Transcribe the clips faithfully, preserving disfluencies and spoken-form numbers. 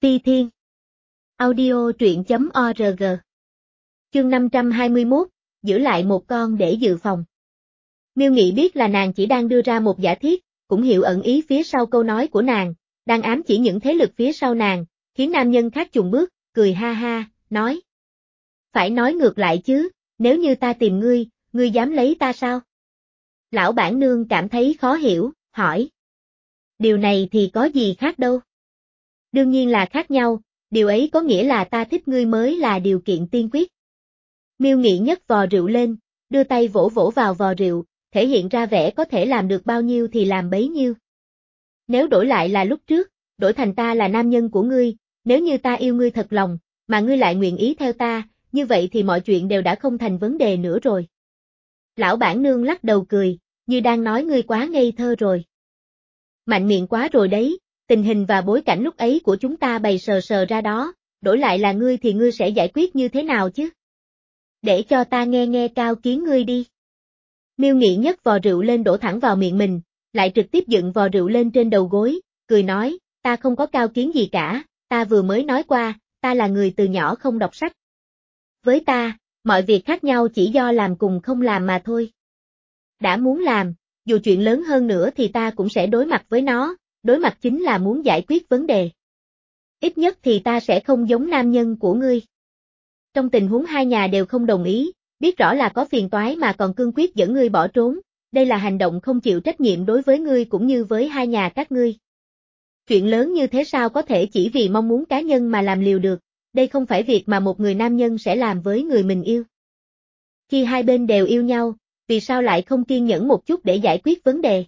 Ti Thiên. Audio truyện chấm org. Chương năm trăm hai mươi mốt, giữ lại một con để dự phòng. Miêu Nghị biết là nàng chỉ đang đưa ra một giả thiết, cũng hiểu ẩn ý phía sau câu nói của nàng, đang ám chỉ những thế lực phía sau nàng, khiến nam nhân khác chùng bước, cười ha ha, nói. Phải nói ngược lại chứ, nếu như ta tìm ngươi, ngươi dám lấy ta sao? Lão bản nương cảm thấy khó hiểu, hỏi. Điều này thì có gì khác đâu? Đương nhiên là khác nhau, điều ấy có nghĩa là ta thích ngươi mới là điều kiện tiên quyết. Miêu Nghị nhấc vò rượu lên, đưa tay vỗ vỗ vào vò rượu, thể hiện ra vẻ có thể làm được bao nhiêu thì làm bấy nhiêu. Nếu đổi lại là lúc trước, đổi thành ta là nam nhân của ngươi, nếu như ta yêu ngươi thật lòng, mà ngươi lại nguyện ý theo ta, như vậy thì mọi chuyện đều đã không thành vấn đề nữa rồi. Lão bản nương lắc đầu cười, như đang nói ngươi quá ngây thơ rồi. Mạnh miệng quá rồi đấy, tình hình và bối cảnh lúc ấy của chúng ta bày sờ sờ ra đó, đổi lại là ngươi thì ngươi sẽ giải quyết như thế nào chứ? Để cho ta nghe nghe cao kiến ngươi đi. Miêu Nghị nhấc vò rượu lên đổ thẳng vào miệng mình, lại trực tiếp dựng vò rượu lên trên đầu gối, cười nói, ta không có cao kiến gì cả, ta vừa mới nói qua, ta là người từ nhỏ không đọc sách. Với ta, mọi việc khác nhau chỉ do làm cùng không làm mà thôi. Đã muốn làm, dù chuyện lớn hơn nữa thì ta cũng sẽ đối mặt với nó, đối mặt chính là muốn giải quyết vấn đề. Ít nhất thì ta sẽ không giống nam nhân của ngươi. Trong tình huống hai nhà đều không đồng ý, biết rõ là có phiền toái mà còn cương quyết dẫn ngươi bỏ trốn, đây là hành động không chịu trách nhiệm đối với ngươi cũng như với hai nhà các ngươi. Chuyện lớn như thế sao có thể chỉ vì mong muốn cá nhân mà làm liều được, đây không phải việc mà một người nam nhân sẽ làm với người mình yêu. Khi hai bên đều yêu nhau, vì sao lại không kiên nhẫn một chút để giải quyết vấn đề?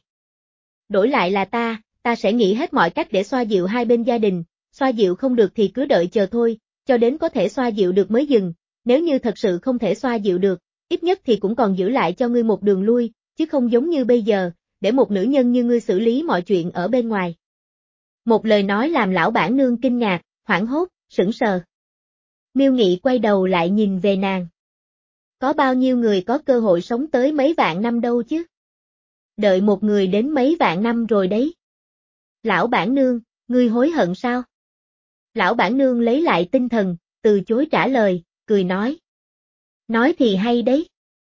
Đổi lại là ta, ta sẽ nghĩ hết mọi cách để xoa dịu hai bên gia đình, xoa dịu không được thì cứ đợi chờ thôi, cho đến có thể xoa dịu được mới dừng, nếu như thật sự không thể xoa dịu được, ít nhất thì cũng còn giữ lại cho ngươi một đường lui, chứ không giống như bây giờ, để một nữ nhân như ngươi xử lý mọi chuyện ở bên ngoài. Một lời nói làm lão bản nương kinh ngạc, hoảng hốt, sững sờ. Miêu Nghị quay đầu lại nhìn về nàng. Có bao nhiêu người có cơ hội sống tới mấy vạn năm đâu chứ? Đợi một người đến mấy vạn năm rồi đấy. Lão bản nương, ngươi hối hận sao? Lão bản nương lấy lại tinh thần, từ chối trả lời, cười nói. Nói thì hay đấy.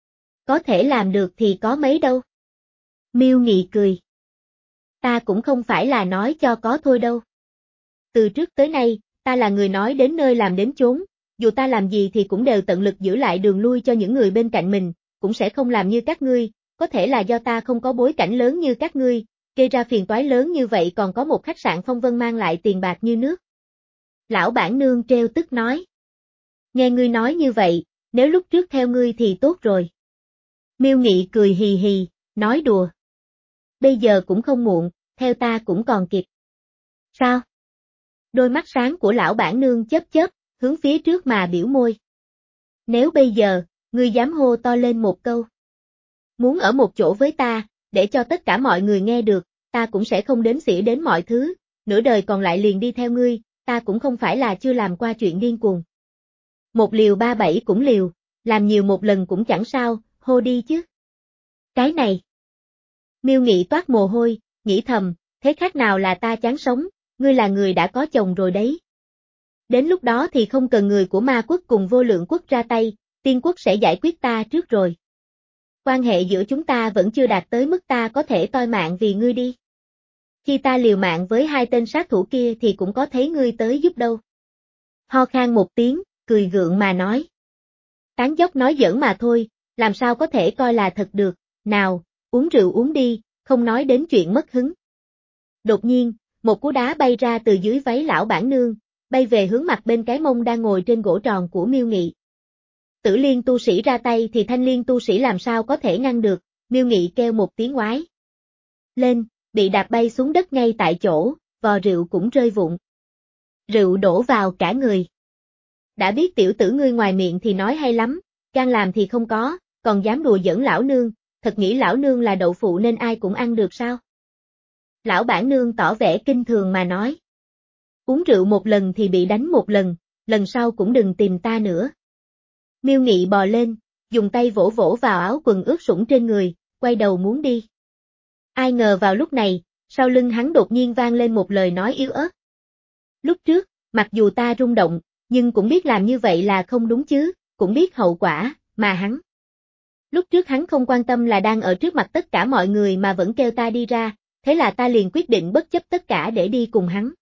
Có thể làm được thì có mấy đâu. Miêu Nghị cười. Ta cũng không phải là nói cho có thôi đâu. Từ trước tới nay, ta là người nói đến nơi làm đến chốn, dù ta làm gì thì cũng đều tận lực giữ lại đường lui cho những người bên cạnh mình, cũng sẽ không làm như các ngươi, có thể là do ta không có bối cảnh lớn như các ngươi, gây ra phiền toái lớn như vậy còn có một khách sạn phong vân mang lại tiền bạc như nước. Lão bản nương trêu tức nói. Nghe ngươi nói như vậy, nếu lúc trước theo ngươi thì tốt rồi. Miêu Nghị cười hì hì, nói đùa. Bây giờ cũng không muộn, theo ta cũng còn kịp. Sao? Đôi mắt sáng của lão bản nương chớp chớp, hướng phía trước mà biểu môi. Nếu bây giờ, ngươi dám hô to lên một câu. Muốn ở một chỗ với ta, để cho tất cả mọi người nghe được, ta cũng sẽ không đếm xỉa đến mọi thứ, nửa đời còn lại liền đi theo ngươi, ta cũng không phải là chưa làm qua chuyện điên cuồng. Một liều ba bảy cũng liều, làm nhiều một lần cũng chẳng sao, hô đi chứ. Cái này. Miêu Nghị toát mồ hôi, nghĩ thầm, thế khác nào là ta chán sống, ngươi là người đã có chồng rồi đấy. Đến lúc đó thì không cần người của ma quốc cùng vô lượng quốc ra tay, tiên quốc sẽ giải quyết ta trước rồi. Quan hệ giữa chúng ta vẫn chưa đạt tới mức ta có thể toi mạng vì ngươi đi. Khi ta liều mạng với hai tên sát thủ kia thì cũng có thấy ngươi tới giúp đâu. Ho khan một tiếng, cười gượng mà nói. Tán dóc nói giỡn mà thôi, làm sao có thể coi là thật được, nào, uống rượu uống đi, không nói đến chuyện mất hứng. Đột nhiên, một cú đá bay ra từ dưới váy lão bản nương, bay về hướng mặt bên cái mông đang ngồi trên gỗ tròn của Miêu Nghị. Tử Liên tu sĩ ra tay thì Thanh Liên tu sĩ làm sao có thể ngăn được, Miêu Nghị kêu một tiếng oái. Lên, bị đạp bay xuống đất ngay tại chỗ, vò rượu cũng rơi vụn. Rượu đổ vào cả người. Đã biết tiểu tử ngươi ngoài miệng thì nói hay lắm, gan làm thì không có, còn dám đùa giỡn lão nương, thật nghĩ lão nương là đậu phụ nên ai cũng ăn được sao? Lão bản nương tỏ vẻ kinh thường mà nói. Uống rượu một lần thì bị đánh một lần, lần sau cũng đừng tìm ta nữa. Miêu Nghị bò lên, dùng tay vỗ vỗ vào áo quần ướt sũng trên người, quay đầu muốn đi. Ai ngờ vào lúc này, sau lưng hắn đột nhiên vang lên một lời nói yếu ớt. Lúc trước, Mặc dù ta rung động, nhưng cũng biết làm như vậy là không đúng chứ, cũng biết hậu quả, mà hắn. Lúc trước hắn không quan tâm là đang ở trước mặt tất cả mọi người mà vẫn kêu ta đi ra, thế là ta liền quyết định bất chấp tất cả để đi cùng hắn.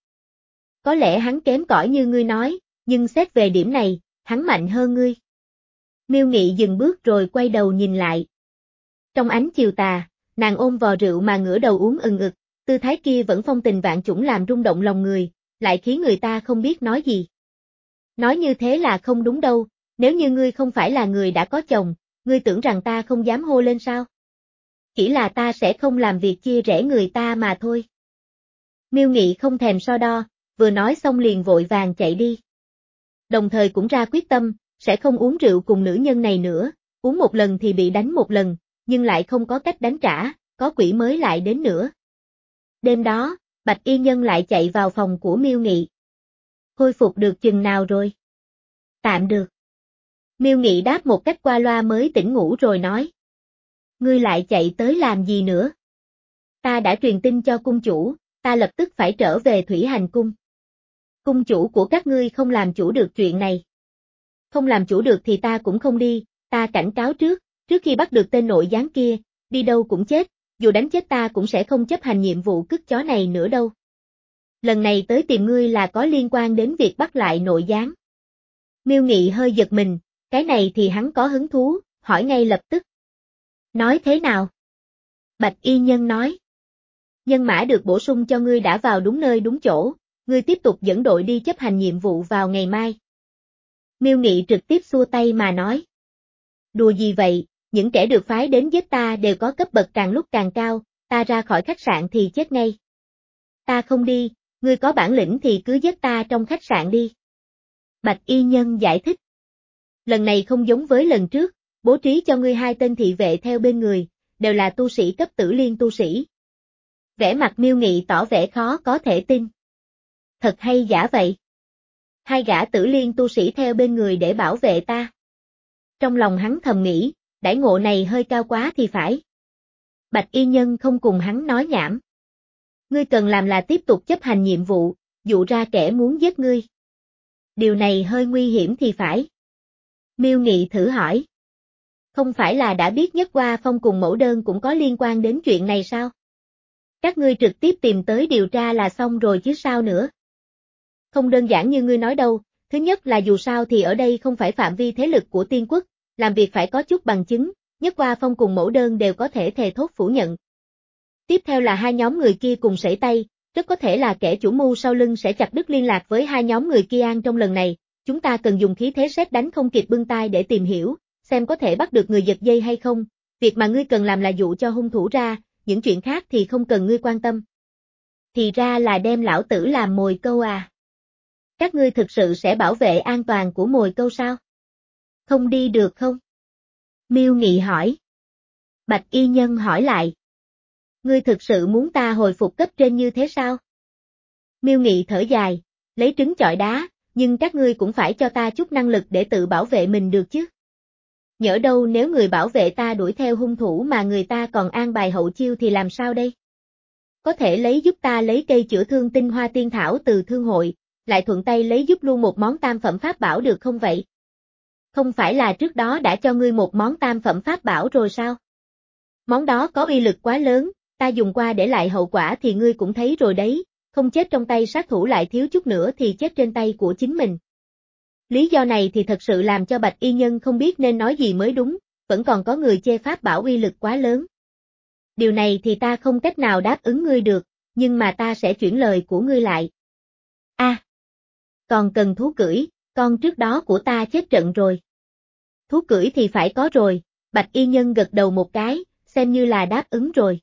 Có lẽ hắn kém cỏi như ngươi nói, nhưng xét về điểm này, hắn mạnh hơn ngươi. Miêu Nghị dừng bước rồi quay đầu nhìn lại. Trong ánh chiều tà, nàng ôm vò rượu mà ngửa đầu uống ừng ực, tư thái kia vẫn phong tình vạn chủng làm rung động lòng người, lại khiến người ta không biết nói gì. Nói như thế là không đúng đâu, nếu như ngươi không phải là người đã có chồng, ngươi tưởng rằng ta không dám hô lên sao? Chỉ là ta sẽ không làm việc chia rẽ người ta mà thôi. Miêu Nghị không thèm so đo, vừa nói xong liền vội vàng chạy đi. Đồng thời cũng ra quyết tâm, sẽ không uống rượu cùng nữ nhân này nữa, uống một lần thì bị đánh một lần, nhưng lại không có cách đánh trả, có quỷ mới lại đến nữa. Đêm đó, Bạch Y Nhân lại chạy vào phòng của Miêu Nghị. Khôi phục được chừng nào rồi? Tạm được. Miêu Nghị đáp một cách qua loa mới tỉnh ngủ rồi nói. Ngươi lại chạy tới làm gì nữa? Ta đã truyền tin cho cung chủ, ta lập tức phải trở về Thủy Hành Cung. Cung chủ của các ngươi không làm chủ được chuyện này. Không làm chủ được thì ta cũng không đi, ta cảnh cáo trước, trước khi bắt được tên nội gián kia, đi đâu cũng chết, dù đánh chết ta cũng sẽ không chấp hành nhiệm vụ cứt chó này nữa đâu. Lần này tới tìm ngươi là có liên quan đến việc bắt lại nội gián. Miêu Nghị hơi giật mình, cái này thì hắn có hứng thú, hỏi ngay lập tức. Nói thế nào? Bạch Y Nhân nói. Nhân mã được bổ sung cho ngươi đã vào đúng nơi đúng chỗ, ngươi tiếp tục dẫn đội đi chấp hành nhiệm vụ vào ngày mai. Miêu Nghị trực tiếp xua tay mà nói. Đùa gì vậy, những kẻ được phái đến giết ta đều có cấp bậc càng lúc càng cao, ta ra khỏi khách sạn thì chết ngay. Ta không đi, ngươi có bản lĩnh thì cứ giết ta trong khách sạn đi. Bạch Y Nhân giải thích. Lần này không giống với lần trước, bố trí cho ngươi hai tên thị vệ theo bên người, đều là tu sĩ cấp tử liên tu sĩ. Vẻ mặt Miêu Nghị tỏ vẻ khó có thể tin. Thật hay giả vậy? Hai gã tử liên tu sĩ theo bên người để bảo vệ ta. Trong lòng hắn thầm nghĩ, đãi ngộ này hơi cao quá thì phải. Bạch Y Nhân không cùng hắn nói nhảm. Ngươi cần làm là tiếp tục chấp hành nhiệm vụ, dụ ra kẻ muốn giết ngươi. Điều này hơi nguy hiểm thì phải. Miêu Nghị thử hỏi. Không phải là đã biết Nhất Hoa Phong cùng Mẫu Đơn cũng có liên quan đến chuyện này sao? Các ngươi trực tiếp tìm tới điều tra là xong rồi chứ sao nữa? Không đơn giản như ngươi nói đâu, thứ nhất là dù sao thì ở đây không phải phạm vi thế lực của Tiên Quốc, làm việc phải có chút bằng chứng, Nhất Hoa Phong cùng Mẫu Đơn đều có thể thề thốt phủ nhận. Tiếp theo là hai nhóm người kia cùng sẩy tay, rất có thể là kẻ chủ mưu sau lưng sẽ chặt đứt liên lạc với hai nhóm người kia an trong lần này, chúng ta cần dùng khí thế sét đánh không kịp bưng tai để tìm hiểu, xem có thể bắt được người giật dây hay không, việc mà ngươi cần làm là dụ cho hung thủ ra, những chuyện khác thì không cần ngươi quan tâm. Thì ra là đem lão tử làm mồi câu à? Các ngươi thực sự sẽ bảo vệ an toàn của mồi câu sao? Không đi được không? Miêu Nghị hỏi. Bạch Y Nhân hỏi lại. Ngươi thực sự muốn ta hồi phục cấp trên như thế sao? Miêu Nghị thở dài, lấy trứng chọi đá, nhưng các ngươi cũng phải cho ta chút năng lực để tự bảo vệ mình được chứ. Nhỡ đâu nếu người bảo vệ ta đuổi theo hung thủ mà người ta còn an bài hậu chiêu thì làm sao đây? Có thể lấy giúp ta lấy cây chữa thương tinh hoa tiên thảo từ thương hội, lại thuận tay lấy giúp luôn một món tam phẩm pháp bảo được không vậy? Không phải là trước đó đã cho ngươi một món tam phẩm pháp bảo rồi sao? Món đó có uy lực quá lớn, ta dùng qua để lại hậu quả thì ngươi cũng thấy rồi đấy, không chết trong tay sát thủ lại thiếu chút nữa thì chết trên tay của chính mình. Lý do này thì thật sự làm cho Bạch Y Nhân không biết nên nói gì mới đúng, vẫn còn có người chê pháp bảo uy lực quá lớn. Điều này thì ta không cách nào đáp ứng ngươi được, nhưng mà ta sẽ chuyển lời của ngươi lại. A, à, còn cần thú cưỡi, con trước đó của ta chết trận rồi. Thú cưỡi thì phải có rồi, Bạch Y Nhân gật đầu một cái, xem như là đáp ứng rồi.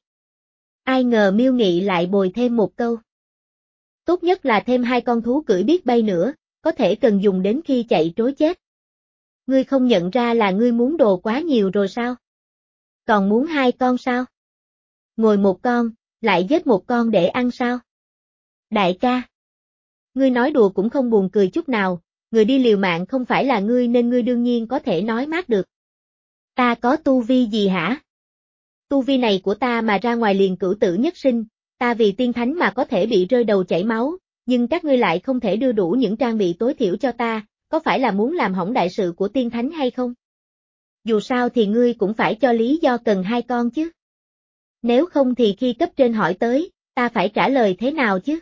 Ai ngờ Miêu Nghị lại bồi thêm một câu. Tốt nhất là thêm hai con thú cưỡi biết bay nữa, có thể cần dùng đến khi chạy trối chết. Ngươi không nhận ra là ngươi muốn đồ quá nhiều rồi sao? Còn muốn hai con sao? Ngồi một con, lại giết một con để ăn sao? Đại ca. Ngươi nói đùa cũng không buồn cười chút nào, người đi liều mạng không phải là ngươi nên ngươi đương nhiên có thể nói mát được. Ta có tu vi gì hả? Tu vi này của ta mà ra ngoài liền cửu tử nhất sinh, ta vì tiên thánh mà có thể bị rơi đầu chảy máu, nhưng các ngươi lại không thể đưa đủ những trang bị tối thiểu cho ta, có phải là muốn làm hỏng đại sự của tiên thánh hay không? Dù sao thì ngươi cũng phải cho lý do cần hai con chứ. Nếu không thì khi cấp trên hỏi tới, ta phải trả lời thế nào chứ?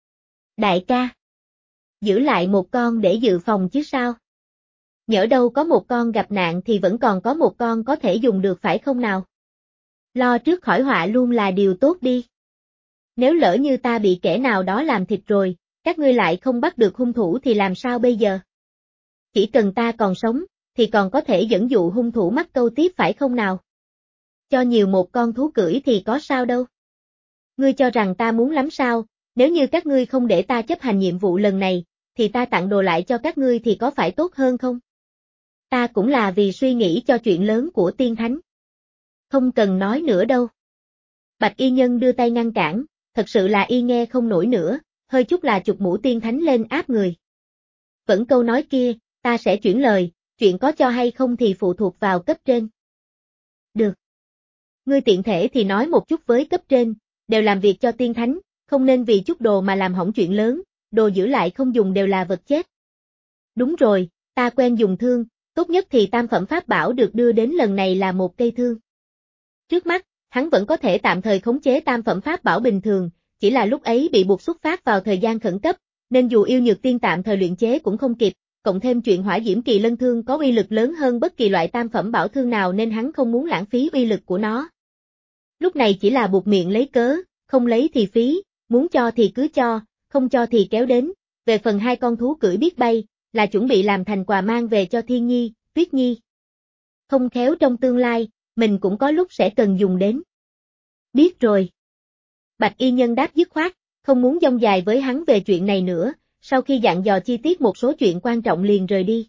Đại ca, giữ lại một con để dự phòng chứ sao? Nhỡ đâu có một con gặp nạn thì vẫn còn có một con có thể dùng được phải không nào? Lo trước khỏi họa luôn là điều tốt đi. Nếu lỡ như ta bị kẻ nào đó làm thịt rồi, các ngươi lại không bắt được hung thủ thì làm sao bây giờ? Chỉ cần ta còn sống, thì còn có thể dẫn dụ hung thủ mắc câu tiếp phải không nào? Cho nhiều một con thú cưỡi thì có sao đâu. Ngươi cho rằng ta muốn lắm sao, nếu như các ngươi không để ta chấp hành nhiệm vụ lần này, thì ta tặng đồ lại cho các ngươi thì có phải tốt hơn không? Ta cũng là vì suy nghĩ cho chuyện lớn của tiên thánh. Không cần nói nữa đâu. Bạch y nhân đưa tay ngăn cản, thật sự là y nghe không nổi nữa, hơi chút là chụp mũ tiên thánh lên áp người. Vẫn câu nói kia, ta sẽ chuyển lời, chuyện có cho hay không thì phụ thuộc vào cấp trên. Được. Ngươi tiện thể thì nói một chút với cấp trên, đều làm việc cho tiên thánh, không nên vì chút đồ mà làm hỏng chuyện lớn, đồ giữ lại không dùng đều là vật chết. Đúng rồi, ta quen dùng thương, tốt nhất thì tam phẩm pháp bảo được đưa đến lần này là một cây thương. Trước mắt, hắn vẫn có thể tạm thời khống chế tam phẩm pháp bảo bình thường, chỉ là lúc ấy bị buộc xuất phát vào thời gian khẩn cấp, nên dù yêu nhược tiên tạm thời luyện chế cũng không kịp, cộng thêm chuyện hỏa diễm kỳ lân thương có uy lực lớn hơn bất kỳ loại tam phẩm bảo thương nào nên hắn không muốn lãng phí uy lực của nó. Lúc này chỉ là buộc miệng lấy cớ, không lấy thì phí, muốn cho thì cứ cho, không cho thì kéo đến, về phần hai con thú cưỡi biết bay, là chuẩn bị làm thành quà mang về cho Thiên Nhi, Tuyết Nhi. Không khéo trong tương lai, mình cũng có lúc sẽ cần dùng đến. Biết rồi. Bạch y nhân đáp dứt khoát, không muốn dông dài với hắn về chuyện này nữa, sau khi dặn dò chi tiết một số chuyện quan trọng liền rời đi.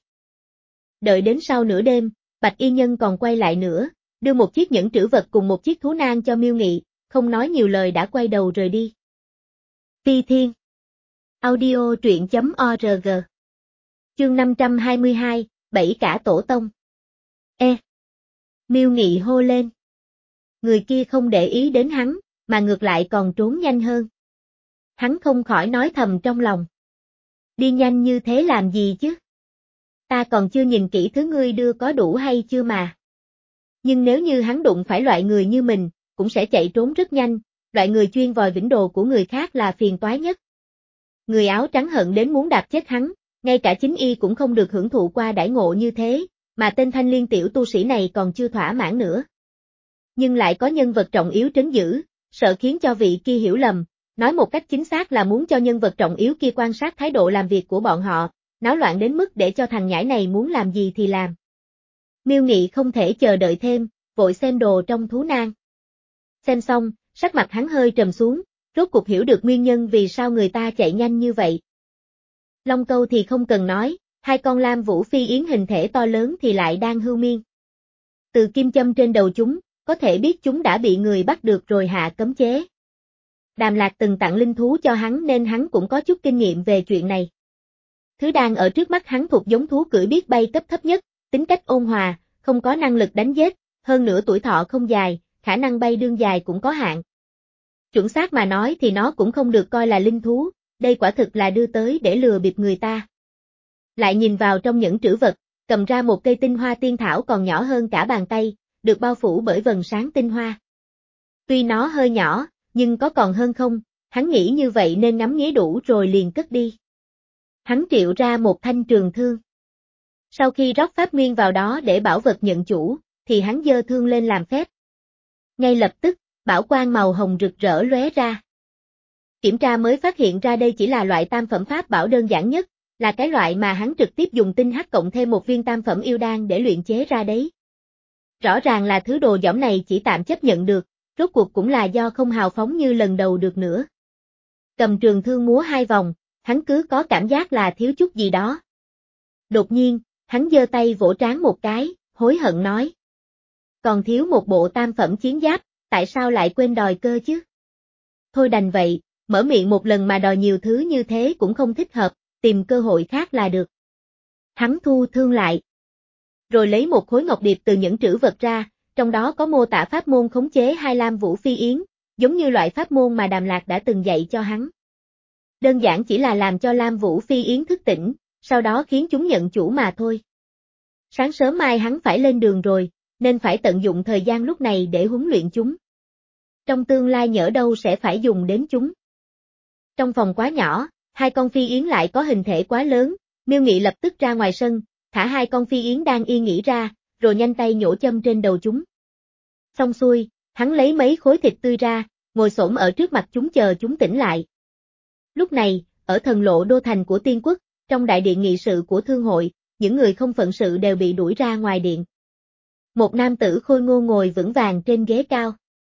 Đợi đến sau nửa đêm, Bạch y nhân còn quay lại nữa, đưa một chiếc nhẫn trữ vật cùng một chiếc thú nang cho Miêu Nghị, không nói nhiều lời đã quay đầu rời đi. Phi Thiên Audio truyện chấm org Chương năm trăm hai mươi hai, Bảy cả tổ tông. Ê! Miêu Nghị hô lên. Người kia không để ý đến hắn, mà ngược lại còn trốn nhanh hơn. Hắn không khỏi nói thầm trong lòng. Đi nhanh như thế làm gì chứ? Ta còn chưa nhìn kỹ thứ ngươi đưa có đủ hay chưa mà. Nhưng nếu như hắn đụng phải loại người như mình, cũng sẽ chạy trốn rất nhanh, loại người chuyên vòi vĩnh đồ của người khác là phiền toái nhất. Người áo trắng hận đến muốn đạp chết hắn, ngay cả chính y cũng không được hưởng thụ qua đãi ngộ như thế, mà tên thanh liên tiểu tu sĩ này còn chưa thỏa mãn nữa. Nhưng lại có nhân vật trọng yếu trấn giữ, sợ khiến cho vị kia hiểu lầm, nói một cách chính xác là muốn cho nhân vật trọng yếu kia quan sát thái độ làm việc của bọn họ, náo loạn đến mức để cho thằng nhãi này muốn làm gì thì làm. Miêu Nghị không thể chờ đợi thêm, vội xem đồ trong thú nang. Xem xong, sắc mặt hắn hơi trầm xuống, rốt cuộc hiểu được nguyên nhân vì sao người ta chạy nhanh như vậy. Long câu thì không cần nói, hai con lam vũ phi yến hình thể to lớn thì lại đang hưu miên. Từ kim châm trên đầu chúng, có thể biết chúng đã bị người bắt được rồi hạ cấm chế. Đàm Lạc từng tặng linh thú cho hắn nên hắn cũng có chút kinh nghiệm về chuyện này. Thứ đang ở trước mắt hắn thuộc giống thú cưỡi biết bay cấp thấp nhất, tính cách ôn hòa, không có năng lực đánh giết, hơn nữa tuổi thọ không dài, khả năng bay đương dài cũng có hạn. Chuẩn xác mà nói thì nó cũng không được coi là linh thú, đây quả thực là đưa tới để lừa bịp người ta. Lại nhìn vào trong nhẫn trữ vật, cầm ra một cây tinh hoa tiên thảo còn nhỏ hơn cả bàn tay, được bao phủ bởi vầng sáng tinh hoa. Tuy nó hơi nhỏ, nhưng có còn hơn không, hắn nghĩ như vậy nên ngắm nghía đủ rồi liền cất đi. Hắn triệu ra một thanh trường thương. Sau khi rót pháp nguyên vào đó để bảo vật nhận chủ, thì hắn giơ thương lên làm phép. Ngay lập tức, bảo quang màu hồng rực rỡ lóe ra. Kiểm tra mới phát hiện ra đây chỉ là loại tam phẩm pháp bảo đơn giản nhất, là cái loại mà hắn trực tiếp dùng tinh hắc cộng thêm một viên tam phẩm yêu đan để luyện chế ra đấy. Rõ ràng là thứ đồ giỏm này chỉ tạm chấp nhận được, rốt cuộc cũng là do không hào phóng như lần đầu được nữa. Cầm trường thương múa hai vòng, hắn cứ có cảm giác là thiếu chút gì đó. Đột nhiên, hắn giơ tay vỗ trán một cái, hối hận nói. Còn thiếu một bộ tam phẩm chiến giáp, tại sao lại quên đòi cơ chứ? Thôi đành vậy, mở miệng một lần mà đòi nhiều thứ như thế cũng không thích hợp, tìm cơ hội khác là được. Hắn thu thương lại. Rồi lấy một khối ngọc điệp từ nhẫn trữ vật ra, trong đó có mô tả pháp môn khống chế hai lam vũ phi yến, giống như loại pháp môn mà Đàm Lạc đã từng dạy cho hắn. Đơn giản chỉ là làm cho Lam Vũ Phi Yến thức tỉnh, sau đó khiến chúng nhận chủ mà thôi. Sáng sớm mai hắn phải lên đường rồi, nên phải tận dụng thời gian lúc này để huấn luyện chúng. Trong tương lai nhỡ đâu sẽ phải dùng đến chúng. Trong phòng quá nhỏ, hai con phi yến lại có hình thể quá lớn, Miêu Nghị lập tức ra ngoài sân, thả hai con phi yến đang yên nghỉ ra, rồi nhanh tay nhổ châm trên đầu chúng. Xong xuôi, hắn lấy mấy khối thịt tươi ra, ngồi xổm ở trước mặt chúng chờ chúng tỉnh lại. Lúc này, ở thần lộ đô thành của Tiên Quốc, trong đại điện nghị sự của thương hội, những người không phận sự đều bị đuổi ra ngoài điện. Một nam tử khôi ngô ngồi vững vàng trên ghế cao.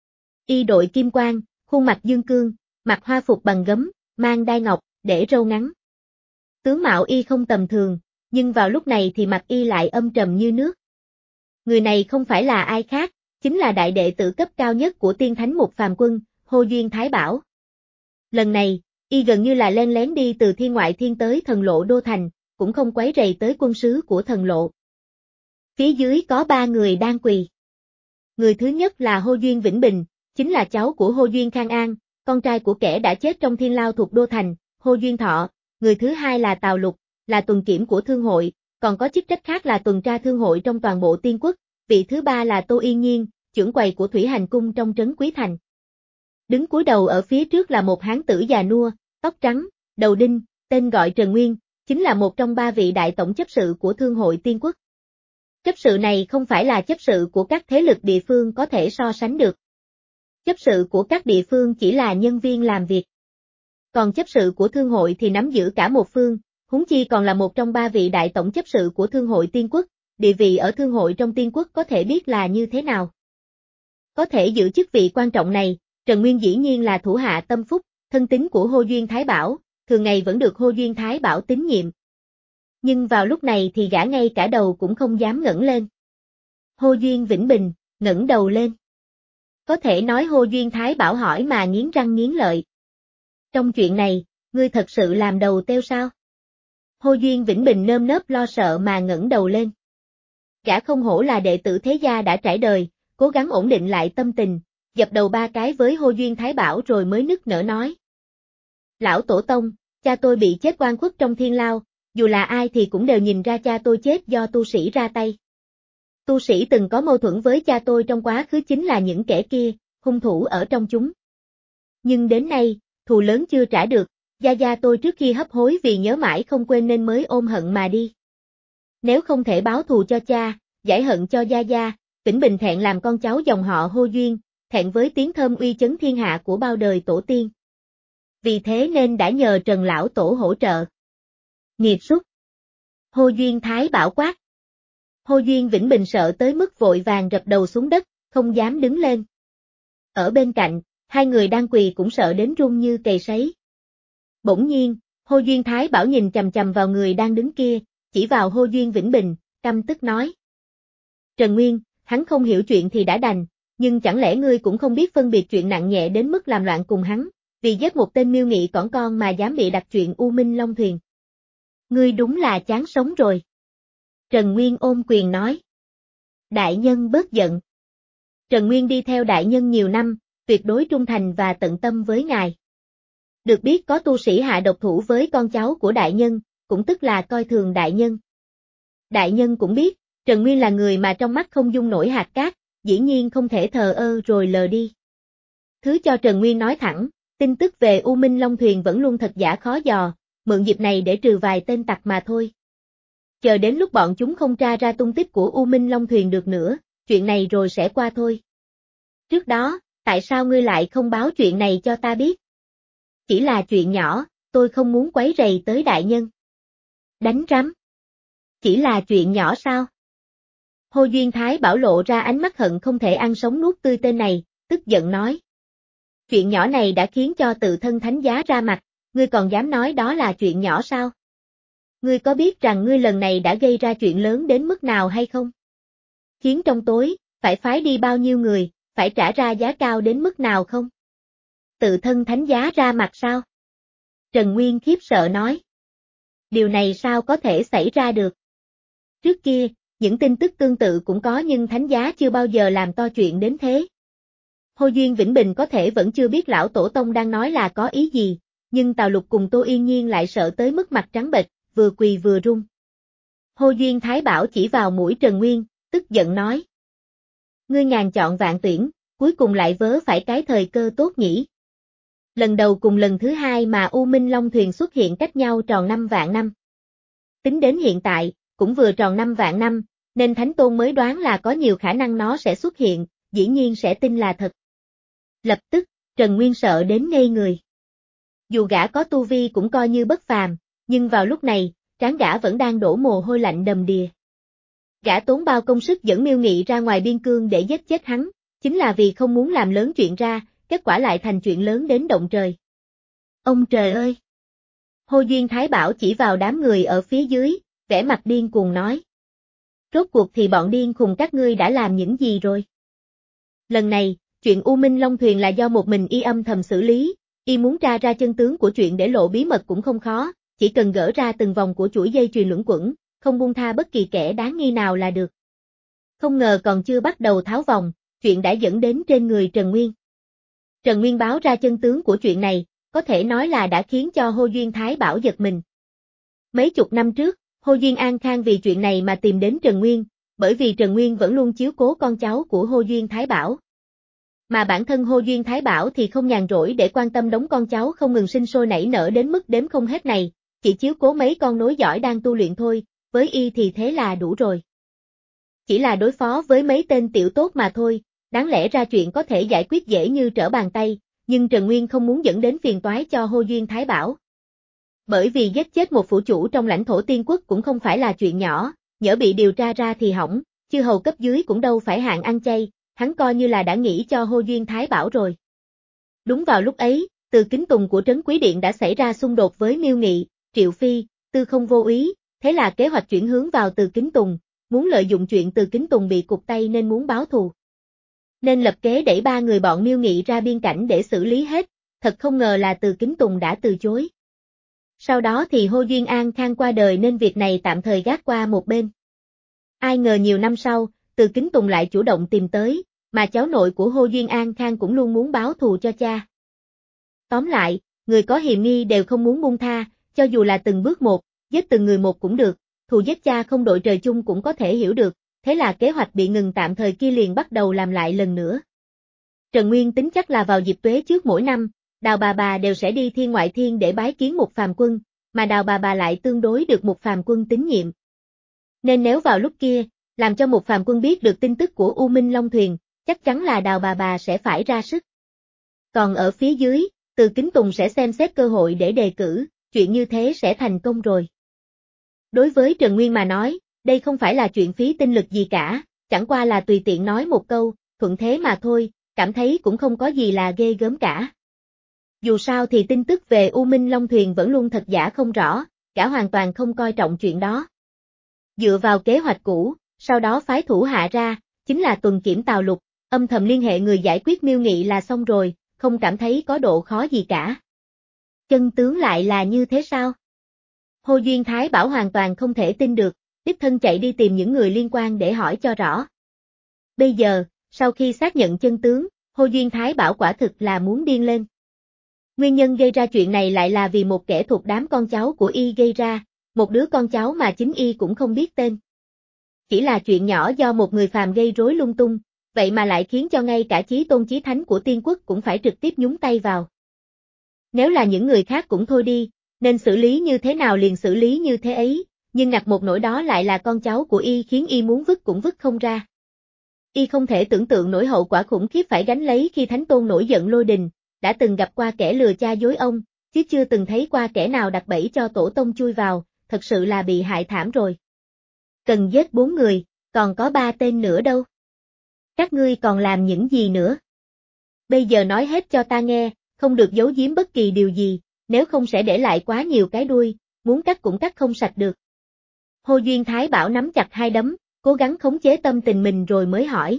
Y đội kim quang, khuôn mặt dương cương, mặc hoa phục bằng gấm, mang đai ngọc, để râu ngắn. Tướng mạo y không tầm thường, nhưng vào lúc này thì mặt y lại âm trầm như nước. Người này không phải là ai khác, chính là đại đệ tử cấp cao nhất của Tiên Thánh Mục Phàm Quân, Hồ Duyên Thái Bảo. Lần này, y gần như là len lén đi từ thiên ngoại thiên tới thần lộ đô thành, cũng không quấy rầy tới quân sứ của thần lộ. Phía dưới có ba người đang quỳ. Người thứ nhất là Hồ Duyên Vĩnh Bình, chính là cháu của Hồ Duyên Khang An, con trai của kẻ đã chết trong thiên lao thuộc đô thành, Hồ Duyên Thọ. Người thứ hai là Tào Lục, là tuần kiểm của thương hội, còn có chức trách khác là tuần tra thương hội trong toàn bộ Tiên Quốc. Vị thứ ba là Tô Yên Nhiên, trưởng quầy của Thủy Hành Cung trong trấn Quý Thành. Đứng cúi đầu ở phía trước là một hán tử già nua, tóc trắng, đầu đinh, tên gọi Trần Nguyên, chính là một trong ba vị đại tổng chấp sự của thương hội Tiên Quốc. Chấp sự này không phải là chấp sự của các thế lực địa phương có thể so sánh được. Chấp sự của các địa phương chỉ là nhân viên làm việc. Còn chấp sự của thương hội thì nắm giữ cả một phương, huống chi còn là một trong ba vị đại tổng chấp sự của thương hội Tiên Quốc, địa vị ở thương hội trong Tiên Quốc có thể biết là như thế nào. Có thể giữ chức vị quan trọng này, Trần Nguyên dĩ nhiên là thủ hạ tâm phúc, thân tín của Hồ Duyên Thái Bảo, thường ngày vẫn được Hồ Duyên Thái Bảo tín nhiệm. Nhưng vào lúc này thì gã ngay cả đầu cũng không dám ngẩng lên. Hồ Duyên Vĩnh Bình, ngẩng đầu lên. Có thể nói Hồ Duyên Thái Bảo hỏi mà nghiến răng nghiến lợi. Trong chuyện này, ngươi thật sự làm đầu têu sao? Hồ Duyên Vĩnh Bình nơm nớp lo sợ mà ngẩng đầu lên. Gã không hổ là đệ tử thế gia đã trải đời, cố gắng ổn định lại tâm tình, dập đầu ba cái với Hồ Duyên Thái Bảo rồi mới nức nở nói. Lão Tổ Tông, cha tôi bị chết oan khuất trong thiên lao, dù là ai thì cũng đều nhìn ra cha tôi chết do tu sĩ ra tay. Tu sĩ từng có mâu thuẫn với cha tôi trong quá khứ chính là những kẻ kia, hung thủ ở trong chúng. Nhưng đến nay, thù lớn chưa trả được, gia gia tôi trước khi hấp hối vì nhớ mãi không quên nên mới ôm hận mà đi. Nếu không thể báo thù cho cha, giải hận cho gia gia, Vĩnh Bình thẹn làm con cháu dòng họ Hồ Duyên, thẹn với tiếng thơm uy chấn thiên hạ của bao đời tổ tiên. Vì thế nên đã nhờ Trần Lão Tổ hỗ trợ. Nghiệp xúc. Hồ Duyên Thái Bảo quát. Hồ Duyên Vĩnh Bình sợ tới mức vội vàng rập đầu xuống đất, không dám đứng lên. Ở bên cạnh, hai người đang quỳ cũng sợ đến run như cầy sấy. Bỗng nhiên, Hồ Duyên Thái Bảo nhìn chằm chằm vào người đang đứng kia, chỉ vào Hồ Duyên Vĩnh Bình, căm tức nói. Trần Nguyên, hắn không hiểu chuyện thì đã đành, nhưng chẳng lẽ ngươi cũng không biết phân biệt chuyện nặng nhẹ đến mức làm loạn cùng hắn, vì giết một tên Miêu Nghị cỏn con mà dám bị đặt chuyện U Minh Long Thuyền. Ngươi đúng là chán sống rồi. Trần Nguyên ôm quyền nói. Đại nhân bớt giận. Trần Nguyên đi theo đại nhân nhiều năm, tuyệt đối trung thành và tận tâm với ngài. Được biết có tu sĩ hạ độc thủ với con cháu của đại nhân, cũng tức là coi thường đại nhân. Đại nhân cũng biết, Trần Nguyên là người mà trong mắt không dung nổi hạt cát, dĩ nhiên không thể thờ ơ rồi lờ đi. Thứ cho Trần Nguyên nói thẳng, tin tức về U Minh Long Thuyền vẫn luôn thật giả khó dò, mượn dịp này để trừ vài tên tặc mà thôi. Chờ đến lúc bọn chúng không tra ra tung tích của U Minh Long Thuyền được nữa, chuyện này rồi sẽ qua thôi. Trước đó, tại sao ngươi lại không báo chuyện này cho ta biết? Chỉ là chuyện nhỏ, tôi không muốn quấy rầy tới đại nhân. Đánh rắm. Chỉ là chuyện nhỏ sao? Hồ Duyên Thái Bảo lộ ra ánh mắt hận không thể ăn sống nuốt tươi tên này, tức giận nói. Chuyện nhỏ này đã khiến cho tự thân thánh giá ra mặt, ngươi còn dám nói đó là chuyện nhỏ sao? Ngươi có biết rằng ngươi lần này đã gây ra chuyện lớn đến mức nào hay không? Khiến trong tối, phải phái đi bao nhiêu người, phải trả ra giá cao đến mức nào không? Tự thân thánh giá ra mặt sao? Trần Nguyên khiếp sợ nói. Điều này sao có thể xảy ra được? Trước kia, những tin tức tương tự cũng có nhưng thánh giá chưa bao giờ làm to chuyện đến thế. Hồ Duyên Vĩnh Bình có thể vẫn chưa biết lão tổ tông đang nói là có ý gì, nhưng Tào Lục cùng Tô Yên Nhiên lại sợ tới mức mặt trắng bệch, vừa quỳ vừa run. Hồ Duyên Thái Bảo chỉ vào mũi Trần Nguyên, tức giận nói. Ngươi ngàn chọn vạn tuyển, cuối cùng lại vớ phải cái thời cơ tốt nhỉ. Lần đầu cùng lần thứ hai mà U Minh Long Thuyền xuất hiện cách nhau tròn năm vạn năm. Tính đến hiện tại, cũng vừa tròn năm vạn năm, nên Thánh Tôn mới đoán là có nhiều khả năng nó sẽ xuất hiện, dĩ nhiên sẽ tin là thật. Lập tức, Trần Nguyên sợ đến ngây người. Dù gã có tu vi cũng coi như bất phàm, nhưng vào lúc này, trán gã vẫn đang đổ mồ hôi lạnh đầm đìa. Gã tốn bao công sức dẫn Miêu Nghị ra ngoài biên cương để giết chết hắn, chính là vì không muốn làm lớn chuyện ra, kết quả lại thành chuyện lớn đến động trời. Ông trời ơi! Hồ Duyên Thái Bảo chỉ vào đám người ở phía dưới, vẻ mặt điên cuồng nói. Rốt cuộc thì bọn điên khùng các ngươi đã làm những gì rồi? Lần này, chuyện U Minh Long Thuyền là do một mình y âm thầm xử lý, y muốn tra ra chân tướng của chuyện để lộ bí mật cũng không khó, chỉ cần gỡ ra từng vòng của chuỗi dây chuyền luẩn quẩn, không buông tha bất kỳ kẻ đáng nghi nào là được. Không ngờ còn chưa bắt đầu tháo vòng, chuyện đã dẫn đến trên người Trần Nguyên. Trần Nguyên báo ra chân tướng của chuyện này, có thể nói là đã khiến cho Hồ Duyên Thái Bảo giật mình. Mấy chục năm trước, Hồ Duyên An Khang vì chuyện này mà tìm đến Trần Nguyên, bởi vì Trần Nguyên vẫn luôn chiếu cố con cháu của Hồ Duyên Thái Bảo. Mà bản thân Hồ Duyên Thái Bảo thì không nhàn rỗi để quan tâm đống con cháu không ngừng sinh sôi nảy nở đến mức đếm không hết này, chỉ chiếu cố mấy con nối dõi đang tu luyện thôi, với y thì thế là đủ rồi. Chỉ là đối phó với mấy tên tiểu tốt mà thôi, đáng lẽ ra chuyện có thể giải quyết dễ như trở bàn tay, nhưng Trần Nguyên không muốn dẫn đến phiền toái cho Hồ Duyên Thái Bảo. Bởi vì giết chết một phủ chủ trong lãnh thổ tiên quốc cũng không phải là chuyện nhỏ, nhỡ bị điều tra ra thì hỏng, chư hầu cấp dưới cũng đâu phải hạng ăn chay, hắn coi như là đã nghĩ cho Hồ Duyên Thái Bảo rồi. Đúng vào lúc ấy, Từ Kính Tùng của Trấn Quý Điện đã xảy ra xung đột với Miêu Nghị, Triệu Phi, Tư Không vô ý, thế là kế hoạch chuyển hướng vào Từ Kính Tùng, muốn lợi dụng chuyện Từ Kính Tùng bị cụt tay nên muốn báo thù. Nên lập kế đẩy ba người bọn Miêu Nghị ra biên cảnh để xử lý hết, thật không ngờ là Từ Kính Tùng đã từ chối. Sau đó thì Hồ Duyên An Khang qua đời nên việc này tạm thời gác qua một bên. Ai ngờ nhiều năm sau, Từ Kính Tùng lại chủ động tìm tới, mà cháu nội của Hồ Duyên An Khang cũng luôn muốn báo thù cho cha. Tóm lại, người có hiềm nghi đều không muốn buông tha, cho dù là từng bước một, giết từng người một cũng được, thù giết cha không đội trời chung cũng có thể hiểu được, thế là kế hoạch bị ngừng tạm thời kia liền bắt đầu làm lại lần nữa. Trần Nguyên tính chắc là vào dịp tuế trước mỗi năm, Đào bà bà đều sẽ đi thiên ngoại thiên để bái kiến một phàm quân, mà Đào bà bà lại tương đối được một phàm quân tín nhiệm. Nên nếu vào lúc kia, làm cho một phàm quân biết được tin tức của U Minh Long Thuyền, chắc chắn là Đào bà bà sẽ phải ra sức. Còn ở phía dưới, Từ Kính Tùng sẽ xem xét cơ hội để đề cử, chuyện như thế sẽ thành công rồi. Đối với Trần Nguyên mà nói, đây không phải là chuyện phí tinh lực gì cả, chẳng qua là tùy tiện nói một câu, thuận thế mà thôi, cảm thấy cũng không có gì là ghê gớm cả. Dù sao thì tin tức về U Minh Long Thuyền vẫn luôn thật giả không rõ, cả hoàn toàn không coi trọng chuyện đó. Dựa vào kế hoạch cũ, sau đó phái thủ hạ ra, chính là tuần kiểm Tào Lục, âm thầm liên hệ người giải quyết Miêu Nghị là xong rồi, không cảm thấy có độ khó gì cả. Chân tướng lại là như thế sao? Hồ Duyên Thái Bảo hoàn toàn không thể tin được, đích thân chạy đi tìm những người liên quan để hỏi cho rõ. Bây giờ, sau khi xác nhận chân tướng, Hồ Duyên Thái Bảo quả thực là muốn điên lên. Nguyên nhân gây ra chuyện này lại là vì một kẻ thuộc đám con cháu của y gây ra, một đứa con cháu mà chính y cũng không biết tên. Chỉ là chuyện nhỏ do một người phàm gây rối lung tung, vậy mà lại khiến cho ngay cả chí tôn chí thánh của tiên quốc cũng phải trực tiếp nhúng tay vào. Nếu là những người khác cũng thôi đi, nên xử lý như thế nào liền xử lý như thế ấy, nhưng ngặt một nỗi đó lại là con cháu của y khiến y muốn vứt cũng vứt không ra. Y không thể tưởng tượng nổi hậu quả khủng khiếp phải gánh lấy khi Thánh Tôn nổi giận lôi đình, đã từng gặp qua kẻ lừa cha dối ông, chứ chưa từng thấy qua kẻ nào đặt bẫy cho tổ tông chui vào, thật sự là bị hại thảm rồi. Cần giết bốn người, còn có ba tên nữa đâu. Các ngươi còn làm những gì nữa? Bây giờ nói hết cho ta nghe, không được giấu giếm bất kỳ điều gì, nếu không sẽ để lại quá nhiều cái đuôi, muốn cắt cũng cắt không sạch được. Hồ Duyên Thái Bảo nắm chặt hai đấm, cố gắng khống chế tâm tình mình rồi mới hỏi.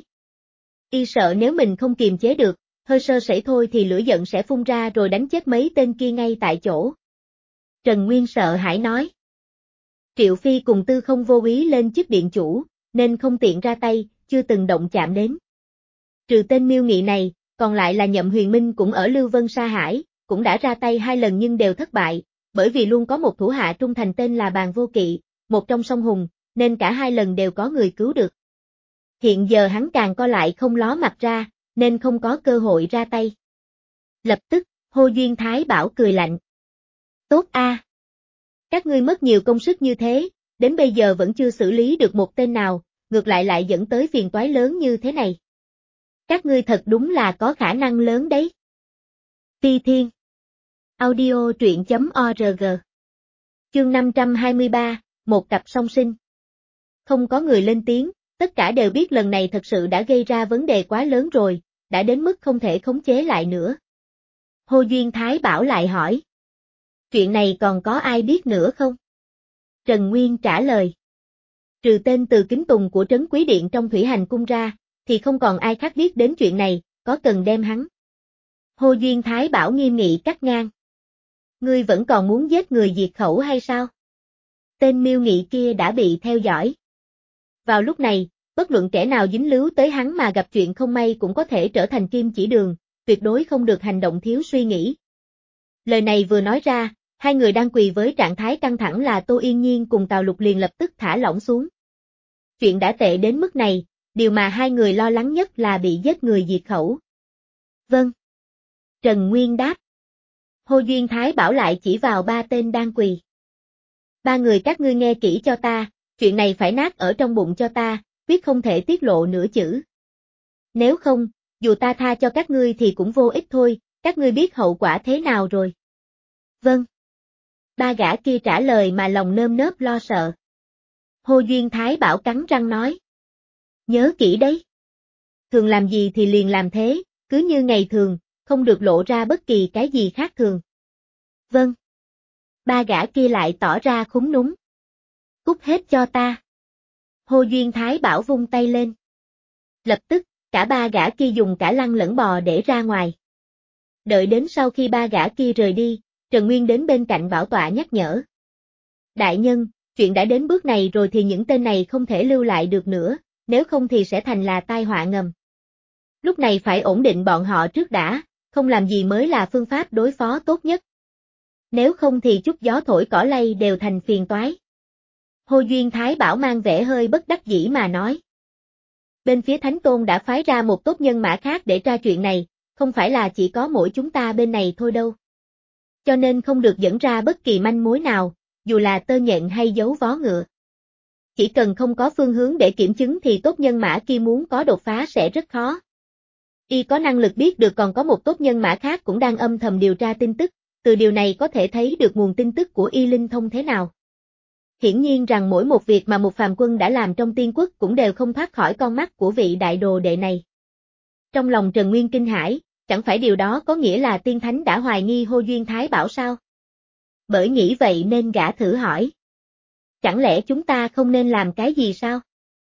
Y sợ nếu mình không kiềm chế được, hơi sơ sẩy thôi thì lửa giận sẽ phun ra rồi đánh chết mấy tên kia ngay tại chỗ. Trần Nguyên sợ hãi nói. Triệu Phi cùng Tư Không vô ý lên chức điện chủ, nên không tiện ra tay, chưa từng động chạm đến. Trừ tên Miêu Nghị này, còn lại là Nhậm Huyền Minh cũng ở Lưu Vân Sa Hải, cũng đã ra tay hai lần nhưng đều thất bại, bởi vì luôn có một thủ hạ trung thành tên là Bàn Vô Kỵ, một trong song hùng, nên cả hai lần đều có người cứu được. Hiện giờ hắn càng co lại không ló mặt ra, nên không có cơ hội ra tay. Lập tức, Hồ Duyên Thái Bảo cười lạnh. Tốt a, các ngươi mất nhiều công sức như thế, đến bây giờ vẫn chưa xử lý được một tên nào, ngược lại lại dẫn tới phiền toái lớn như thế này. Các ngươi thật đúng là có khả năng lớn đấy. Phi Thiên Audio truyện chấm org Chương năm trăm hai mươi ba, một cặp song sinh. Không có người lên tiếng, tất cả đều biết lần này thật sự đã gây ra vấn đề quá lớn rồi, đã đến mức không thể khống chế lại nữa. Hồ Duyên Thái Bảo lại hỏi. Chuyện này còn có ai biết nữa không? Trần Nguyên trả lời. Trừ tên Từ Kính Tùng của Trấn Quý Điện trong Thủy Hành Cung ra, thì không còn ai khác biết đến chuyện này, có cần đem hắn. Hồ Duyên Thái Bảo nghiêm nghị cắt ngang. Ngươi vẫn còn muốn giết người diệt khẩu hay sao? Tên Miêu Nghị kia đã bị theo dõi. Vào lúc này, bất luận kẻ nào dính líu tới hắn mà gặp chuyện không may cũng có thể trở thành kim chỉ đường, tuyệt đối không được hành động thiếu suy nghĩ. Lời này vừa nói ra, hai người đang quỳ với trạng thái căng thẳng là Tô Yên Nhiên cùng Tào Lục liền lập tức thả lỏng xuống. Chuyện đã tệ đến mức này, điều mà hai người lo lắng nhất là bị giết người diệt khẩu. Vâng. Trần Nguyên đáp. Hồ Duyên Thái Bảo lại chỉ vào ba tên đang quỳ. Ba người các ngươi nghe kỹ cho ta, chuyện này phải nát ở trong bụng cho ta, quyết không thể tiết lộ nửa chữ. Nếu không, dù ta tha cho các ngươi thì cũng vô ích thôi, các ngươi biết hậu quả thế nào rồi. Vâng. Ba gã kia trả lời mà lòng nơm nớp lo sợ. Hồ Duyên Thái Bảo cắn răng nói. Nhớ kỹ đấy. Thường làm gì thì liền làm thế, cứ như ngày thường, không được lộ ra bất kỳ cái gì khác thường. Vâng. Ba gã kia lại tỏ ra khúm núm. Cút hết cho ta. Hồ Duyên Thái Bảo vung tay lên. Lập tức, cả ba gã kia dùng cả lăn lẫn bò để ra ngoài. Đợi đến sau khi ba gã kia rời đi, Trần Nguyên đến bên cạnh bảo tọa nhắc nhở. Đại nhân, chuyện đã đến bước này rồi thì những tên này không thể lưu lại được nữa, nếu không thì sẽ thành là tai họa ngầm. Lúc này phải ổn định bọn họ trước đã, không làm gì mới là phương pháp đối phó tốt nhất. Nếu không thì chút gió thổi cỏ lay đều thành phiền toái. Hồ Duyên Thái Bảo mang vẻ hơi bất đắc dĩ mà nói. Bên phía Thánh Tôn đã phái ra một tốt nhân mã khác để tra chuyện này, không phải là chỉ có mỗi chúng ta bên này thôi đâu. Cho nên không được dẫn ra bất kỳ manh mối nào, dù là tơ nhện hay dấu vó ngựa. Chỉ cần không có phương hướng để kiểm chứng thì tốt nhân mã kia muốn có đột phá sẽ rất khó. Y có năng lực biết được còn có một tốt nhân mã khác cũng đang âm thầm điều tra tin tức, từ điều này có thể thấy được nguồn tin tức của Y linh thông thế nào. Hiển nhiên rằng mỗi một việc mà một phàm quân đã làm trong tiên quốc cũng đều không thoát khỏi con mắt của vị đại đồ đệ này. Trong lòng Trần Nguyên kinh hãi, chẳng phải điều đó có nghĩa là tiên thánh đã hoài nghi Hồ Duyên Thái Bảo sao? Bởi nghĩ vậy nên gã thử hỏi. Chẳng lẽ chúng ta không nên làm cái gì sao?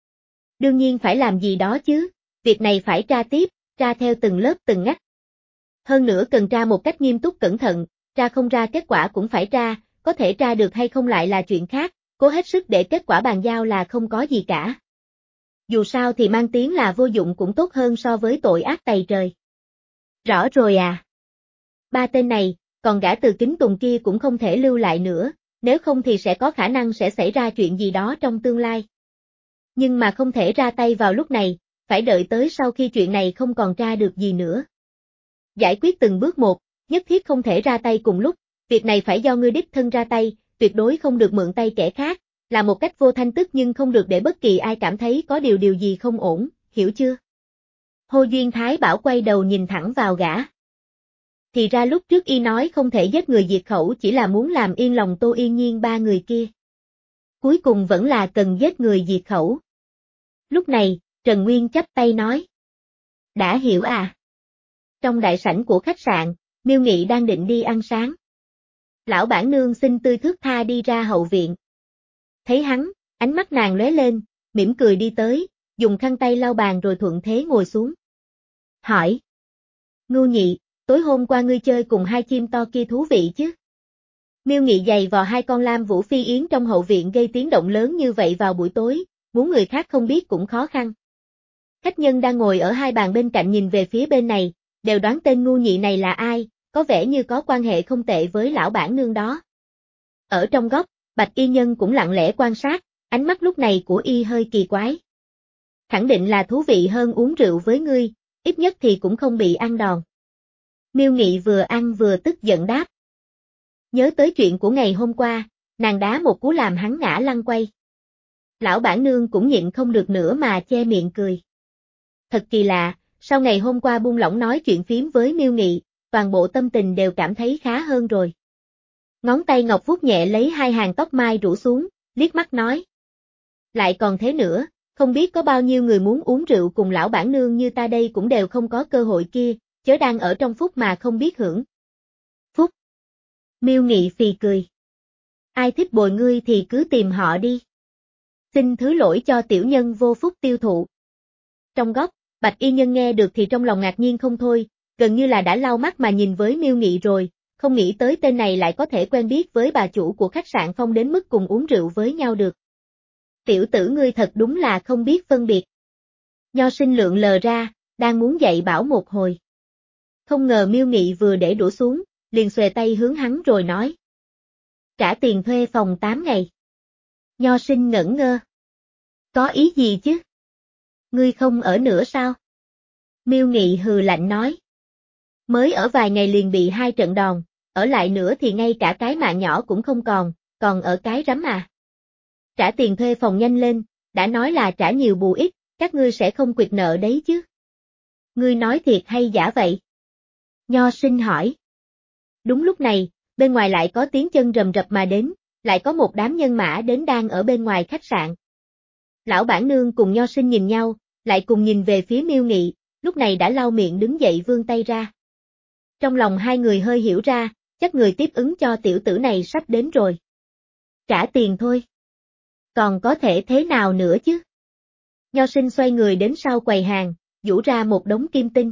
Đương nhiên phải làm gì đó chứ, việc này phải tra tiếp, tra theo từng lớp từng ngách. Hơn nữa cần tra một cách nghiêm túc cẩn thận, tra không ra kết quả cũng phải tra, có thể tra được hay không lại là chuyện khác, cố hết sức để kết quả bàn giao là không có gì cả. Dù sao thì mang tiếng là vô dụng cũng tốt hơn so với tội ác tày trời. Rõ rồi à. Ba tên này, còn gã Từ Kính Tùng kia cũng không thể lưu lại nữa, nếu không thì sẽ có khả năng sẽ xảy ra chuyện gì đó trong tương lai. Nhưng mà không thể ra tay vào lúc này, phải đợi tới sau khi chuyện này không còn tra được gì nữa. Giải quyết từng bước một, nhất thiết không thể ra tay cùng lúc, việc này phải do ngươi đích thân ra tay, tuyệt đối không được mượn tay kẻ khác, là một cách vô thanh tức nhưng không được để bất kỳ ai cảm thấy có điều điều gì không ổn, hiểu chưa? Hồ Duyên Thái Bảo quay đầu nhìn thẳng vào gã. Thì ra lúc trước Y nói không thể giết người diệt khẩu chỉ là muốn làm yên lòng Tô Yên Nhiên ba người kia. Cuối cùng vẫn là cần giết người diệt khẩu. Lúc này, Trần Nguyên chắp tay nói. Đã hiểu à? Trong đại sảnh của khách sạn, Miêu Nghị đang định đi ăn sáng. Lão bản nương xinh tươi thước tha đi ra hậu viện. Thấy hắn, ánh mắt nàng lóe lên, mỉm cười đi tới, dùng khăn tay lau bàn rồi thuận thế ngồi xuống. Hỏi. Ngưu Nhị, tối hôm qua ngươi chơi cùng hai chim to kia thú vị chứ? Miêu Nghị giày vò hai con lam vũ phi yến trong hậu viện gây tiếng động lớn như vậy vào buổi tối, muốn người khác không biết cũng khó khăn. Khách nhân đang ngồi ở hai bàn bên cạnh nhìn về phía bên này, đều đoán tên Ngưu Nhị này là ai, có vẻ như có quan hệ không tệ với lão bản nương đó. Ở trong góc, Bạch Y Nhân cũng lặng lẽ quan sát, ánh mắt lúc này của y hơi kỳ quái. Khẳng định là thú vị hơn uống rượu với ngươi, ít nhất thì cũng không bị ăn đòn. Miêu Nghị vừa ăn vừa tức giận đáp. Nhớ tới chuyện của ngày hôm qua, nàng đá một cú làm hắn ngã lăn quay. Lão bản nương cũng nhịn không được nữa mà che miệng cười. Thật kỳ lạ, sau ngày hôm qua buông lỏng nói chuyện phím với Miêu Nghị, toàn bộ tâm tình đều cảm thấy khá hơn rồi. Ngón tay ngọc vuốt nhẹ lấy hai hàng tóc mai rủ xuống, liếc mắt nói. Lại còn thế nữa, không biết có bao nhiêu người muốn uống rượu cùng lão bản nương như ta đây cũng đều không có cơ hội kia, chớ đang ở trong phúc mà không biết hưởng. Phúc. Miêu Nghị phì cười. Ai thích bồi ngươi thì cứ tìm họ đi. Xin thứ lỗi cho tiểu nhân vô phúc tiêu thụ. Trong góc, Bạch Y Nhân nghe được thì trong lòng ngạc nhiên không thôi, gần như là đã lau mắt mà nhìn với Miêu Nghị rồi, không nghĩ tới tên này lại có thể quen biết với bà chủ của khách sạn Phong đến mức cùng uống rượu với nhau được. Tiểu tử ngươi thật đúng là không biết phân biệt. Nho Sinh lượn lờ ra, đang muốn dạy bảo một hồi. Không ngờ Miêu Nghị vừa để đũa xuống, liền xòe tay hướng hắn rồi nói. Trả tiền thuê phòng tám ngày. Nho Sinh ngẩn ngơ. Có ý gì chứ? Ngươi không ở nữa sao? Miêu Nghị hừ lạnh nói. Mới ở vài ngày liền bị hai trận đòn, ở lại nữa thì ngay cả cái mạng nhỏ cũng không còn, còn ở cái rắm à. Trả tiền thuê phòng nhanh lên, đã nói là trả nhiều bù ít, các ngươi sẽ không quyệt nợ đấy chứ. Ngươi nói thiệt hay giả vậy? Nho Sinh hỏi. Đúng lúc này, bên ngoài lại có tiếng chân rầm rập mà đến, lại có một đám nhân mã đến đang ở bên ngoài khách sạn. Lão bản nương cùng Nho Sinh nhìn nhau, lại cùng nhìn về phía Miêu Nghị, lúc này đã lau miệng đứng dậy vươn tay ra. Trong lòng hai người hơi hiểu ra, chắc người tiếp ứng cho tiểu tử này sắp đến rồi. Trả tiền thôi. Còn có thể thế nào nữa chứ? Nho Sinh xoay người đến sau quầy hàng, giũ ra một đống kim tinh.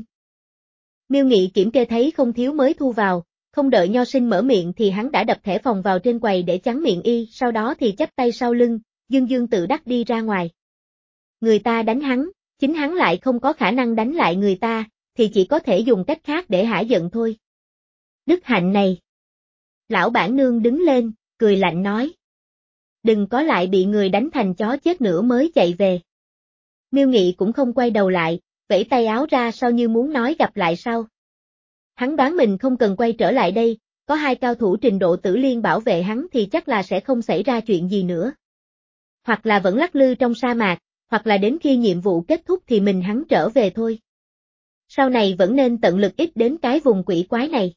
Miêu Nghị kiểm kê thấy không thiếu mới thu vào, không đợi Nho Sinh mở miệng thì hắn đã đập thẻ phòng vào trên quầy để chắn miệng y, sau đó thì chắp tay sau lưng, dương dương tự đắc đi ra ngoài. Người ta đánh hắn, chính hắn lại không có khả năng đánh lại người ta, thì chỉ có thể dùng cách khác để hả giận thôi. Đức hạnh này. Lão bản nương đứng lên, cười lạnh nói. Đừng có lại bị người đánh thành chó chết nữa mới chạy về. Miêu Nghị cũng không quay đầu lại, vẫy tay áo ra sau như muốn nói gặp lại sau. Hắn đoán mình không cần quay trở lại đây, có hai cao thủ trình độ tử liên bảo vệ hắn thì chắc là sẽ không xảy ra chuyện gì nữa. Hoặc là vẫn lắc lư trong sa mạc, hoặc là đến khi nhiệm vụ kết thúc thì mình hắn trở về thôi. Sau này vẫn nên tận lực ít đến cái vùng quỷ quái này.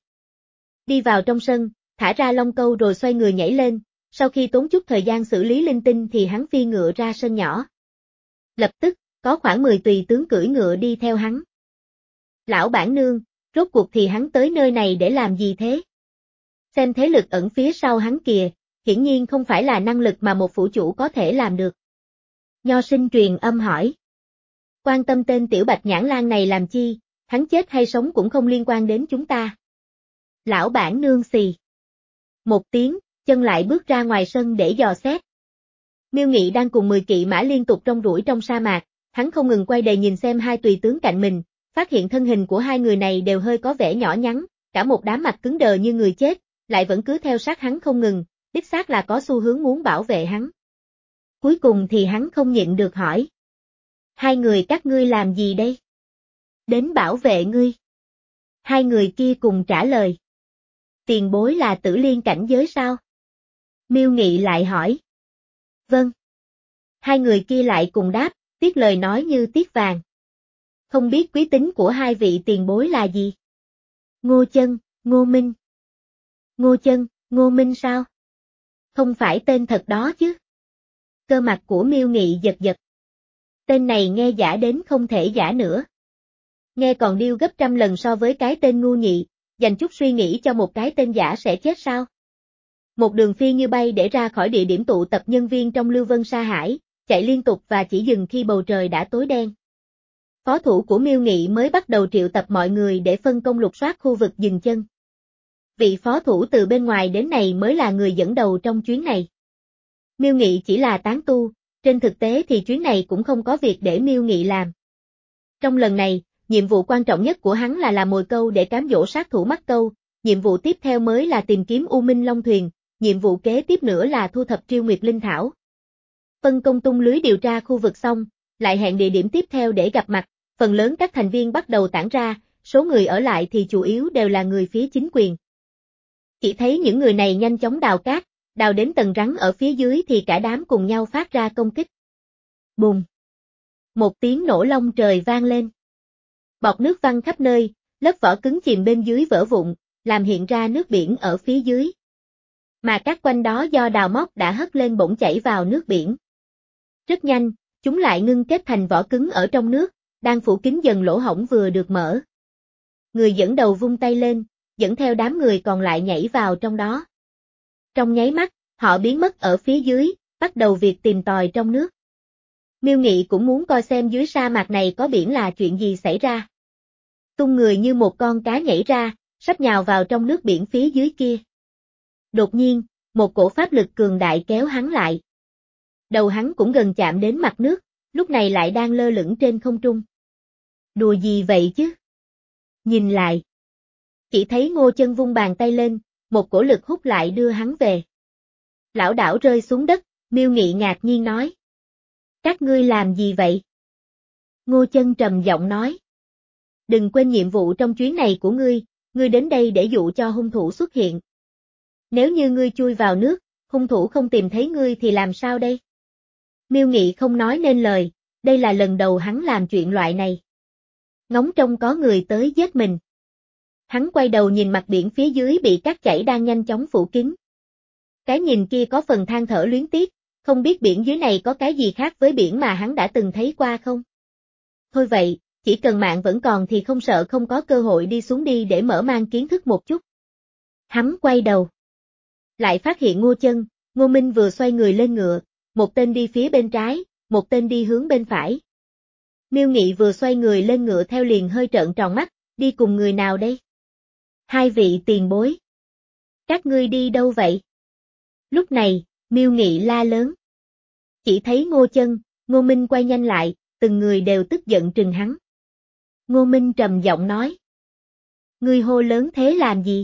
Đi vào trong sân, thả ra long câu rồi xoay người nhảy lên, sau khi tốn chút thời gian xử lý linh tinh thì hắn phi ngựa ra sân nhỏ. Lập tức, có khoảng mười tùy tướng cưỡi ngựa đi theo hắn. Lão bản nương, rốt cuộc thì hắn tới nơi này để làm gì thế? Xem thế lực ẩn phía sau hắn kìa, hiển nhiên không phải là năng lực mà một phủ chủ có thể làm được. Nho Sinh truyền âm hỏi. Quan tâm tên tiểu bạch nhãn lang này làm chi, hắn chết hay sống cũng không liên quan đến chúng ta. Lão bản nương xì. Một tiếng, chân lại bước ra ngoài sân để dò xét. Miêu Nghị đang cùng mười kỵ mã liên tục rong ruổi trong sa mạc, hắn không ngừng quay đầy nhìn xem hai tùy tướng cạnh mình, phát hiện thân hình của hai người này đều hơi có vẻ nhỏ nhắn, cả một đám mặt cứng đờ như người chết, lại vẫn cứ theo sát hắn không ngừng, đích xác là có xu hướng muốn bảo vệ hắn. Cuối cùng thì hắn không nhịn được hỏi. Hai người các ngươi làm gì đây? Đến bảo vệ ngươi. Hai người kia cùng trả lời. Tiền bối là tử liên cảnh giới sao? Miêu Nghị lại hỏi. Vâng. Hai người kia lại cùng đáp, tiếc lời nói như tiếc vàng. Không biết quý tính của hai vị tiền bối là gì? Ngô Chân, Ngô Minh. Ngô Chân, Ngô Minh sao? Không phải tên thật đó chứ? Cơ mặt của Miêu Nghị giật giật. Tên này nghe giả đến không thể giả nữa. Nghe còn điêu gấp trăm lần so với cái tên ngu nhị, dành chút suy nghĩ cho một cái tên giả sẽ chết sao? Một đường phi như bay để ra khỏi địa điểm tụ tập nhân viên trong Lưu Vân Sa Hải, chạy liên tục và chỉ dừng khi bầu trời đã tối đen. Phó thủ của Miêu Nghị mới bắt đầu triệu tập mọi người để phân công lục soát khu vực dừng chân. Vị phó thủ từ bên ngoài đến này mới là người dẫn đầu trong chuyến này. Miêu Nghị chỉ là tán tu, trên thực tế thì chuyến này cũng không có việc để Miêu Nghị làm. Trong lần này, nhiệm vụ quan trọng nhất của hắn là làm mồi câu để cám dỗ sát thủ mắc câu, nhiệm vụ tiếp theo mới là tìm kiếm U Minh Long Thuyền, nhiệm vụ kế tiếp nữa là thu thập Triêu Nguyệt Linh Thảo. Phân công tung lưới điều tra khu vực xong, lại hẹn địa điểm tiếp theo để gặp mặt, phần lớn các thành viên bắt đầu tản ra, số người ở lại thì chủ yếu đều là người phía chính quyền. Chỉ thấy những người này nhanh chóng đào cát, đào đến tầng rắn ở phía dưới thì cả đám cùng nhau phát ra công kích. Bùm! Một tiếng nổ long trời vang lên. Bọt nước văng khắp nơi, lớp vỏ cứng chìm bên dưới vỡ vụn, làm hiện ra nước biển ở phía dưới. Mà cát quanh đó do đào móc đã hất lên bỗng chảy vào nước biển. Rất nhanh, chúng lại ngưng kết thành vỏ cứng ở trong nước, đang phủ kín dần lỗ hổng vừa được mở. Người dẫn đầu vung tay lên, dẫn theo đám người còn lại nhảy vào trong đó. Trong nháy mắt, họ biến mất ở phía dưới, bắt đầu việc tìm tòi trong nước. Miêu Nghị cũng muốn coi xem dưới sa mạc này có biển là chuyện gì xảy ra. Tung người như một con cá nhảy ra, sắp nhào vào trong nước biển phía dưới kia. Đột nhiên, một cổ pháp lực cường đại kéo hắn lại. Đầu hắn cũng gần chạm đến mặt nước, lúc này lại đang lơ lửng trên không trung. Đùa gì vậy chứ? Nhìn lại. Chỉ thấy Ngô Chân vung bàn tay lên, một cổ lực hút lại đưa hắn về. Lão đảo rơi xuống đất, Miêu Nghị ngạc nhiên nói. Các ngươi làm gì vậy? Ngô Chân trầm giọng nói. Đừng quên nhiệm vụ trong chuyến này của ngươi, ngươi đến đây để dụ cho hung thủ xuất hiện. Nếu như ngươi chui vào nước, hung thủ không tìm thấy ngươi thì làm sao đây? Miêu Nghị không nói nên lời, đây là lần đầu hắn làm chuyện loại này. Ngóng trông có người tới giết mình. Hắn quay đầu nhìn mặt biển phía dưới bị cát chảy đang nhanh chóng phủ kín. Cái nhìn kia có phần than thở luyến tiếc, không biết biển dưới này có cái gì khác với biển mà hắn đã từng thấy qua không? Thôi vậy, chỉ cần mạng vẫn còn thì không sợ không có cơ hội đi xuống đi để mở mang kiến thức một chút. Hắn quay đầu. Lại phát hiện Ngô Chân, Ngô Minh vừa xoay người lên ngựa, một tên đi phía bên trái, một tên đi hướng bên phải. Miêu Nghị vừa xoay người lên ngựa theo liền hơi trợn tròn mắt, đi cùng người nào đây? Hai vị tiền bối. Các ngươi đi đâu vậy? Lúc này, Miêu Nghị la lớn. Chỉ thấy Ngô Chân, Ngô Minh quay nhanh lại, từng người đều tức giận trừng hắn. Ngô Minh trầm giọng nói. Ngươi hô lớn thế làm gì?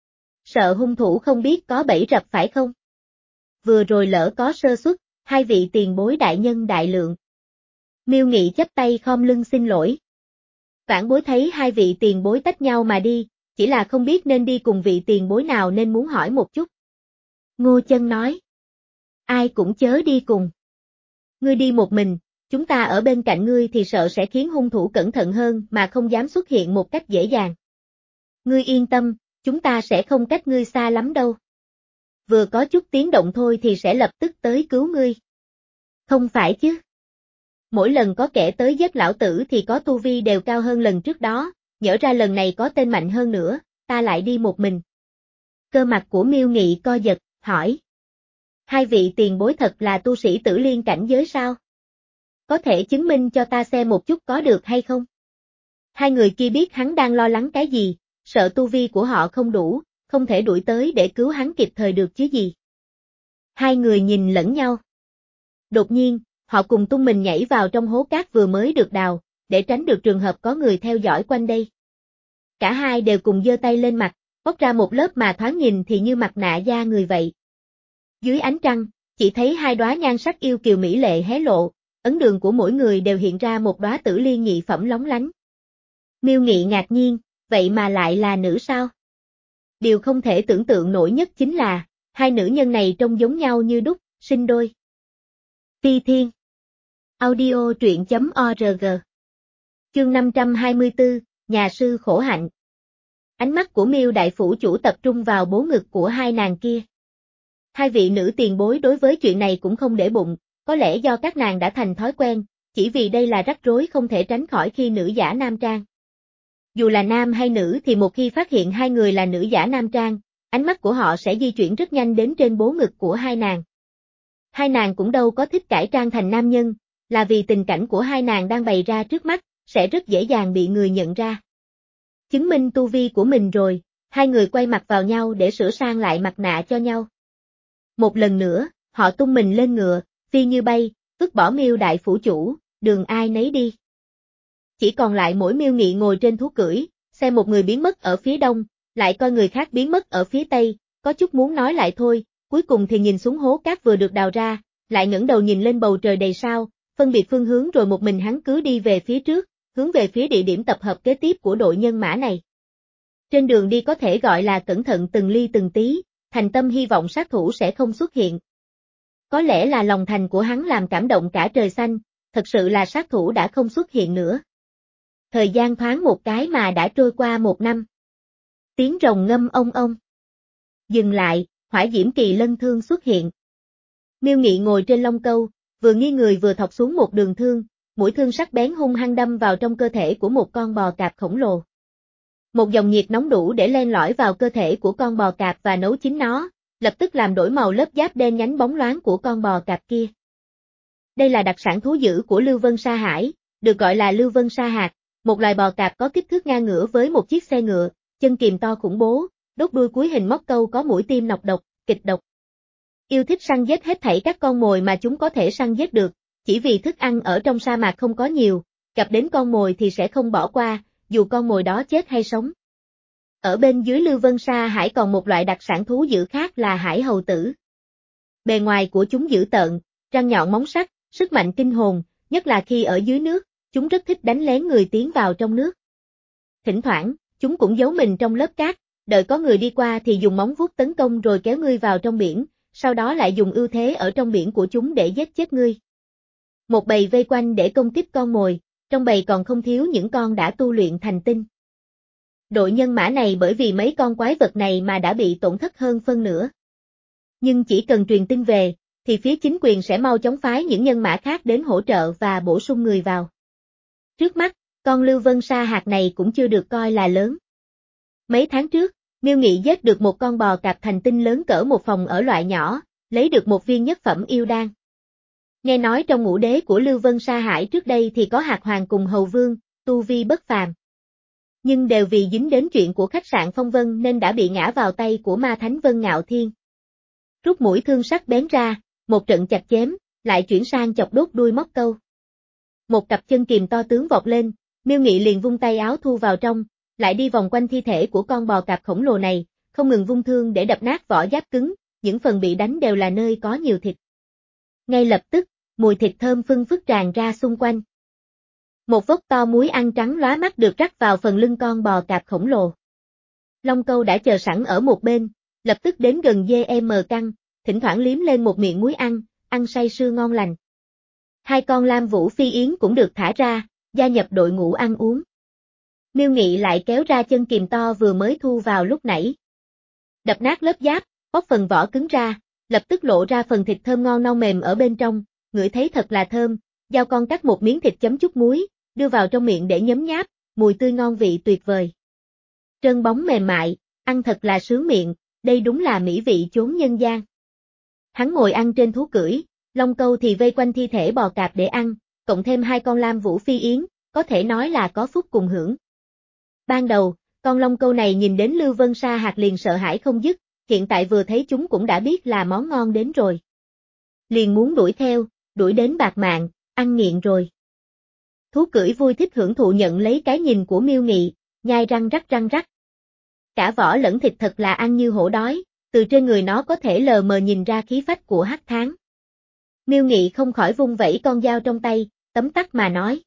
Sợ hung thủ không biết có bẫy rập phải không? Vừa rồi lỡ có sơ suất, hai vị tiền bối đại nhân đại lượng. Miêu Nghị chắp tay khom lưng xin lỗi. Vãn bối thấy hai vị tiền bối tách nhau mà đi, chỉ là không biết nên đi cùng vị tiền bối nào nên muốn hỏi một chút. Ngô Chân nói. Ai cũng chớ đi cùng. Ngươi đi một mình, chúng ta ở bên cạnh ngươi thì sợ sẽ khiến hung thủ cẩn thận hơn mà không dám xuất hiện một cách dễ dàng. Ngươi yên tâm, chúng ta sẽ không cách ngươi xa lắm đâu. Vừa có chút tiếng động thôi thì sẽ lập tức tới cứu ngươi. Không phải chứ. Mỗi lần có kẻ tới giết lão tử thì có tu vi đều cao hơn lần trước đó, nhỡ ra lần này có tên mạnh hơn nữa, ta lại đi một mình. Cơ mặt của Miêu Nghị co giật, hỏi. Hai vị tiền bối thật là tu sĩ tử liên cảnh giới sao? Có thể chứng minh cho ta xem một chút có được hay không? Hai người kia biết hắn đang lo lắng cái gì, sợ tu vi của họ không đủ, không thể đuổi tới để cứu hắn kịp thời được chứ gì. Hai người nhìn lẫn nhau. Đột nhiên, họ cùng tung mình nhảy vào trong hố cát vừa mới được đào, để tránh được trường hợp có người theo dõi quanh đây. Cả hai đều cùng giơ tay lên mặt, bóc ra một lớp mà thoáng nhìn thì như mặt nạ da người vậy. Dưới ánh trăng, chỉ thấy hai đóa nhan sắc yêu kiều mỹ lệ hé lộ, ấn đường của mỗi người đều hiện ra một đóa tử liên nhị phẩm lóng lánh. Miêu Nghị ngạc nhiên, vậy mà lại là nữ sao? Điều không thể tưởng tượng nổi nhất chính là, hai nữ nhân này trông giống nhau như đúc, sinh đôi. Phi Thiên. Audio truyện chấm org. Chương năm trăm hai mươi tư, nhà sư khổ hạnh. Ánh mắt của Miêu đại phủ chủ tập trung vào bố ngực của hai nàng kia. Hai vị nữ tiền bối đối với chuyện này cũng không để bụng, có lẽ do các nàng đã thành thói quen, chỉ vì đây là rắc rối không thể tránh khỏi khi nữ giả nam trang. Dù là nam hay nữ thì một khi phát hiện hai người là nữ giả nam trang, ánh mắt của họ sẽ di chuyển rất nhanh đến trên bố ngực của hai nàng. Hai nàng cũng đâu có thích cải trang thành nam nhân, là vì tình cảnh của hai nàng đang bày ra trước mắt, sẽ rất dễ dàng bị người nhận ra. Chứng minh tu vi của mình rồi, hai người quay mặt vào nhau để sửa sang lại mặt nạ cho nhau. Một lần nữa, họ tung mình lên ngựa, phi như bay, vứt bỏ Miêu đại phủ chủ, đường ai nấy đi. Chỉ còn lại mỗi Miêu Nghị ngồi trên thú cưỡi, xem một người biến mất ở phía đông, lại coi người khác biến mất ở phía tây, có chút muốn nói lại thôi, cuối cùng thì nhìn xuống hố cát vừa được đào ra, lại ngẩng đầu nhìn lên bầu trời đầy sao, phân biệt phương hướng rồi một mình hắn cứ đi về phía trước, hướng về phía địa điểm tập hợp kế tiếp của đội nhân mã này. Trên đường đi có thể gọi là cẩn thận từng ly từng tí, thành tâm hy vọng sát thủ sẽ không xuất hiện. Có lẽ là lòng thành của hắn làm cảm động cả trời xanh, thật sự là sát thủ đã không xuất hiện nữa. Thời gian thoáng một cái mà đã trôi qua một năm. Tiếng rồng ngâm ông ông. Dừng lại, hỏa diễm kỳ lân thương xuất hiện. Miêu Nghị ngồi trên lông câu, vừa nghiêng người vừa thọc xuống một đường thương, mũi thương sắc bén hung hăng đâm vào trong cơ thể của một con bò cạp khổng lồ. Một dòng nhiệt nóng đủ để len lỏi vào cơ thể của con bò cạp và nấu chín nó, lập tức làm đổi màu lớp giáp đen nhánh bóng loáng của con bò cạp kia. Đây là đặc sản thú dữ của Lưu Vân Sa Hải, được gọi là Lưu Vân Sa Hạc, một loài bò cạp có kích thước ngang ngửa với một chiếc xe ngựa, chân kìm to khủng bố, đốt đuôi cuối hình móc câu có mũi tiêm nọc độc, kịch độc. Yêu thích săn giết hết thảy các con mồi mà chúng có thể săn giết được, chỉ vì thức ăn ở trong sa mạc không có nhiều, gặp đến con mồi thì sẽ không bỏ qua, dù con mồi đó chết hay sống. Ở bên dưới Lưu Vân Sa Hải còn một loại đặc sản thú dữ khác là hải hầu tử. Bề ngoài của chúng dữ tợn, răng nhọn móng sắc, sức mạnh kinh hồn, nhất là khi ở dưới nước, chúng rất thích đánh lén người tiến vào trong nước. Thỉnh thoảng, chúng cũng giấu mình trong lớp cát, đợi có người đi qua thì dùng móng vuốt tấn công rồi kéo ngươi vào trong biển, sau đó lại dùng ưu thế ở trong biển của chúng để giết chết ngươi. Một bầy vây quanh để công kích con mồi, trong bầy còn không thiếu những con đã tu luyện thành tinh. Đội nhân mã này bởi vì mấy con quái vật này mà đã bị tổn thất hơn phân nửa. Nhưng chỉ cần truyền tin về, thì phía chính quyền sẽ mau chóng phái những nhân mã khác đến hỗ trợ và bổ sung người vào. Trước mắt, con Lưu Vân Sa Hạc này cũng chưa được coi là lớn. Mấy tháng trước, Miêu Nghị giết được một con bò cạp thành tinh lớn cỡ một phòng ở loại nhỏ, lấy được một viên nhất phẩm yêu đan. Nghe nói trong ngũ đế của Lưu Vân Sa Hải trước đây thì có Hạc Hoàng cùng Hầu Vương, tu vi bất phàm. Nhưng đều vì dính đến chuyện của khách sạn Phong Vân nên đã bị ngã vào tay của ma thánh Vân Ngạo Thiên. Rút mũi thương sắc bén ra, một trận chặt chém, lại chuyển sang chọc đốt đuôi móc câu. Một cặp chân kìm to tướng vọt lên, Miêu Nghị liền vung tay áo thu vào trong, lại đi vòng quanh thi thể của con bò cạp khổng lồ này, không ngừng vung thương để đập nát vỏ giáp cứng, những phần bị đánh đều là nơi có nhiều thịt. Ngay lập tức, mùi thịt thơm phưng phức tràn ra xung quanh. Một vốc to muối ăn trắng lóa mắt được rắc vào phần lưng con bò cạp khổng lồ. Long Câu đã chờ sẵn ở một bên, lập tức đến gần dê em căng, thỉnh thoảng liếm lên một miệng muối ăn, ăn say sưa ngon lành. Hai con Lam Vũ Phi Yến cũng được thả ra, gia nhập đội ngũ ăn uống. Miêu Nghị lại kéo ra chân kìm to vừa mới thu vào lúc nãy. Đập nát lớp giáp, bóc phần vỏ cứng ra, lập tức lộ ra phần thịt thơm ngon non mềm ở bên trong, ngửi thấy thật là thơm, dao con cắt một miếng thịt chấm chút muối, đưa vào trong miệng để nhấm nháp, mùi tươi ngon vị tuyệt vời. Trơn bóng mềm mại, ăn thật là sướng miệng, đây đúng là mỹ vị chốn nhân gian. Hắn ngồi ăn trên thú cưỡi, Long Câu thì vây quanh thi thể bò cạp để ăn, cộng thêm hai con Lam Vũ Phi Yến, có thể nói là có phúc cùng hưởng. Ban đầu, con Long Câu này nhìn đến Lưu Vân Sa Hạc liền sợ hãi không dứt, hiện tại vừa thấy chúng cũng đã biết là món ngon đến rồi. Liền muốn đuổi theo, đuổi đến bạc mạng, ăn nghiện rồi. Thú cưỡi vui thích hưởng thụ nhận lấy cái nhìn của Miêu Nghị, nhai răng rắc răng rắc. Cả vỏ lẫn thịt thật là ăn như hổ đói, từ trên người nó có thể lờ mờ nhìn ra khí phách của hắc tháng. Miêu Nghị không khỏi vung vẩy con dao trong tay, tấm tắc mà nói.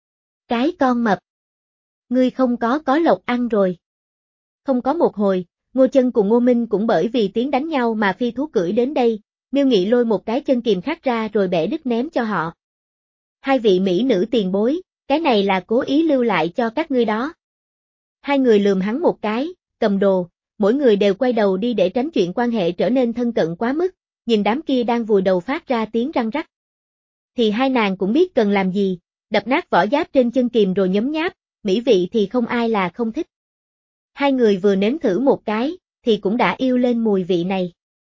Cái con mập. Ngươi không có có lộc ăn rồi. Không có một hồi, Ngô Chân cùng Ngô Minh cũng bởi vì tiếng đánh nhau mà phi thú cưỡi đến đây, Miêu Nghị lôi một cái chân kìm khác ra rồi bẻ đứt ném cho họ. Hai vị mỹ nữ tiền bối, cái này là cố ý lưu lại cho các ngươi đó. Hai người lườm hắn một cái, cầm đồ, mỗi người đều quay đầu đi để tránh chuyện quan hệ trở nên thân cận quá mức, nhìn đám kia đang vùi đầu phát ra tiếng răng rắc. Thì hai nàng cũng biết cần làm gì, đập nát vỏ giáp trên chân kìm rồi nhấm nháp, mỹ vị thì không ai là không thích. Hai người vừa nếm thử một cái, thì cũng đã yêu lên mùi vị này.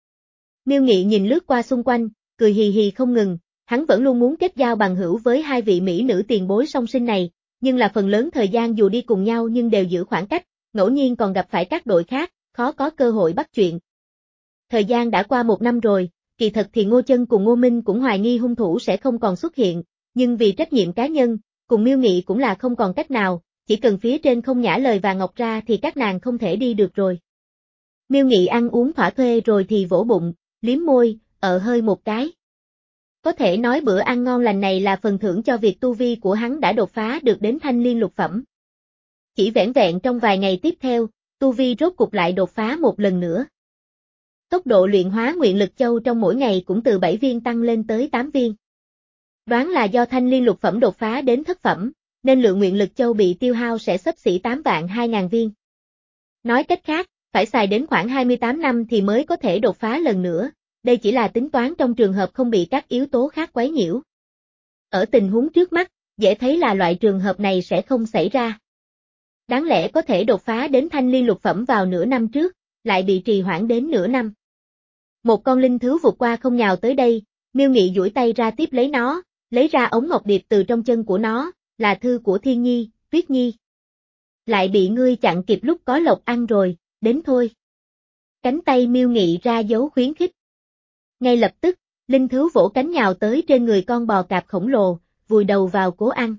Miêu Nghị nhìn lướt qua xung quanh, cười hì hì không ngừng, hắn vẫn luôn muốn kết giao bằng hữu với hai vị mỹ nữ tiền bối song sinh này, nhưng là phần lớn thời gian dù đi cùng nhau nhưng đều giữ khoảng cách, ngẫu nhiên còn gặp phải các đội khác, khó có cơ hội bắt chuyện. Thời gian đã qua một năm rồi, kỳ thật thì Ngô Chân cùng Ngô Minh cũng hoài nghi hung thủ sẽ không còn xuất hiện, nhưng vì trách nhiệm cá nhân, cùng Miêu Nghị cũng là không còn cách nào, chỉ cần phía trên không nhả lời và ngọc ra thì các nàng không thể đi được rồi. Miêu Nghị ăn uống thỏa thuê rồi thì vỗ bụng, liếm môi, ợ hơi một cái. Có thể nói bữa ăn ngon lành này là phần thưởng cho việc tu vi của hắn đã đột phá được đến thanh liên lục phẩm. Chỉ vẻn vẹn trong vài ngày tiếp theo, tu vi rốt cục lại đột phá một lần nữa. Tốc độ luyện hóa nguyện lực châu trong mỗi ngày cũng từ bảy viên tăng lên tới tám viên. Đoán là do thanh liên lục phẩm đột phá đến thất phẩm, nên lượng nguyện lực châu bị tiêu hao sẽ xấp xỉ tám vạn hai ngàn viên. Nói cách khác, phải xài đến khoảng hai mươi tám năm thì mới có thể đột phá lần nữa, đây chỉ là tính toán trong trường hợp không bị các yếu tố khác quấy nhiễu. Ở tình huống trước mắt, dễ thấy là loại trường hợp này sẽ không xảy ra. Đáng lẽ có thể đột phá đến thanh liên lục phẩm vào nửa năm trước, lại bị trì hoãn đến nửa năm. Một con linh thú vụt qua không nhào tới đây, Miêu Nghị duỗi tay ra tiếp lấy nó, lấy ra ống ngọc điệp từ trong chân của nó, là thư của Thiên Nhi, Tuyết Nhi. Lại bị ngươi chặn kịp lúc có lộc ăn rồi, đến thôi. Cánh tay Miêu Nghị ra dấu khuyến khích. Ngay lập tức, linh thú vỗ cánh nhào tới trên người con bò cạp khổng lồ, vùi đầu vào cố ăn.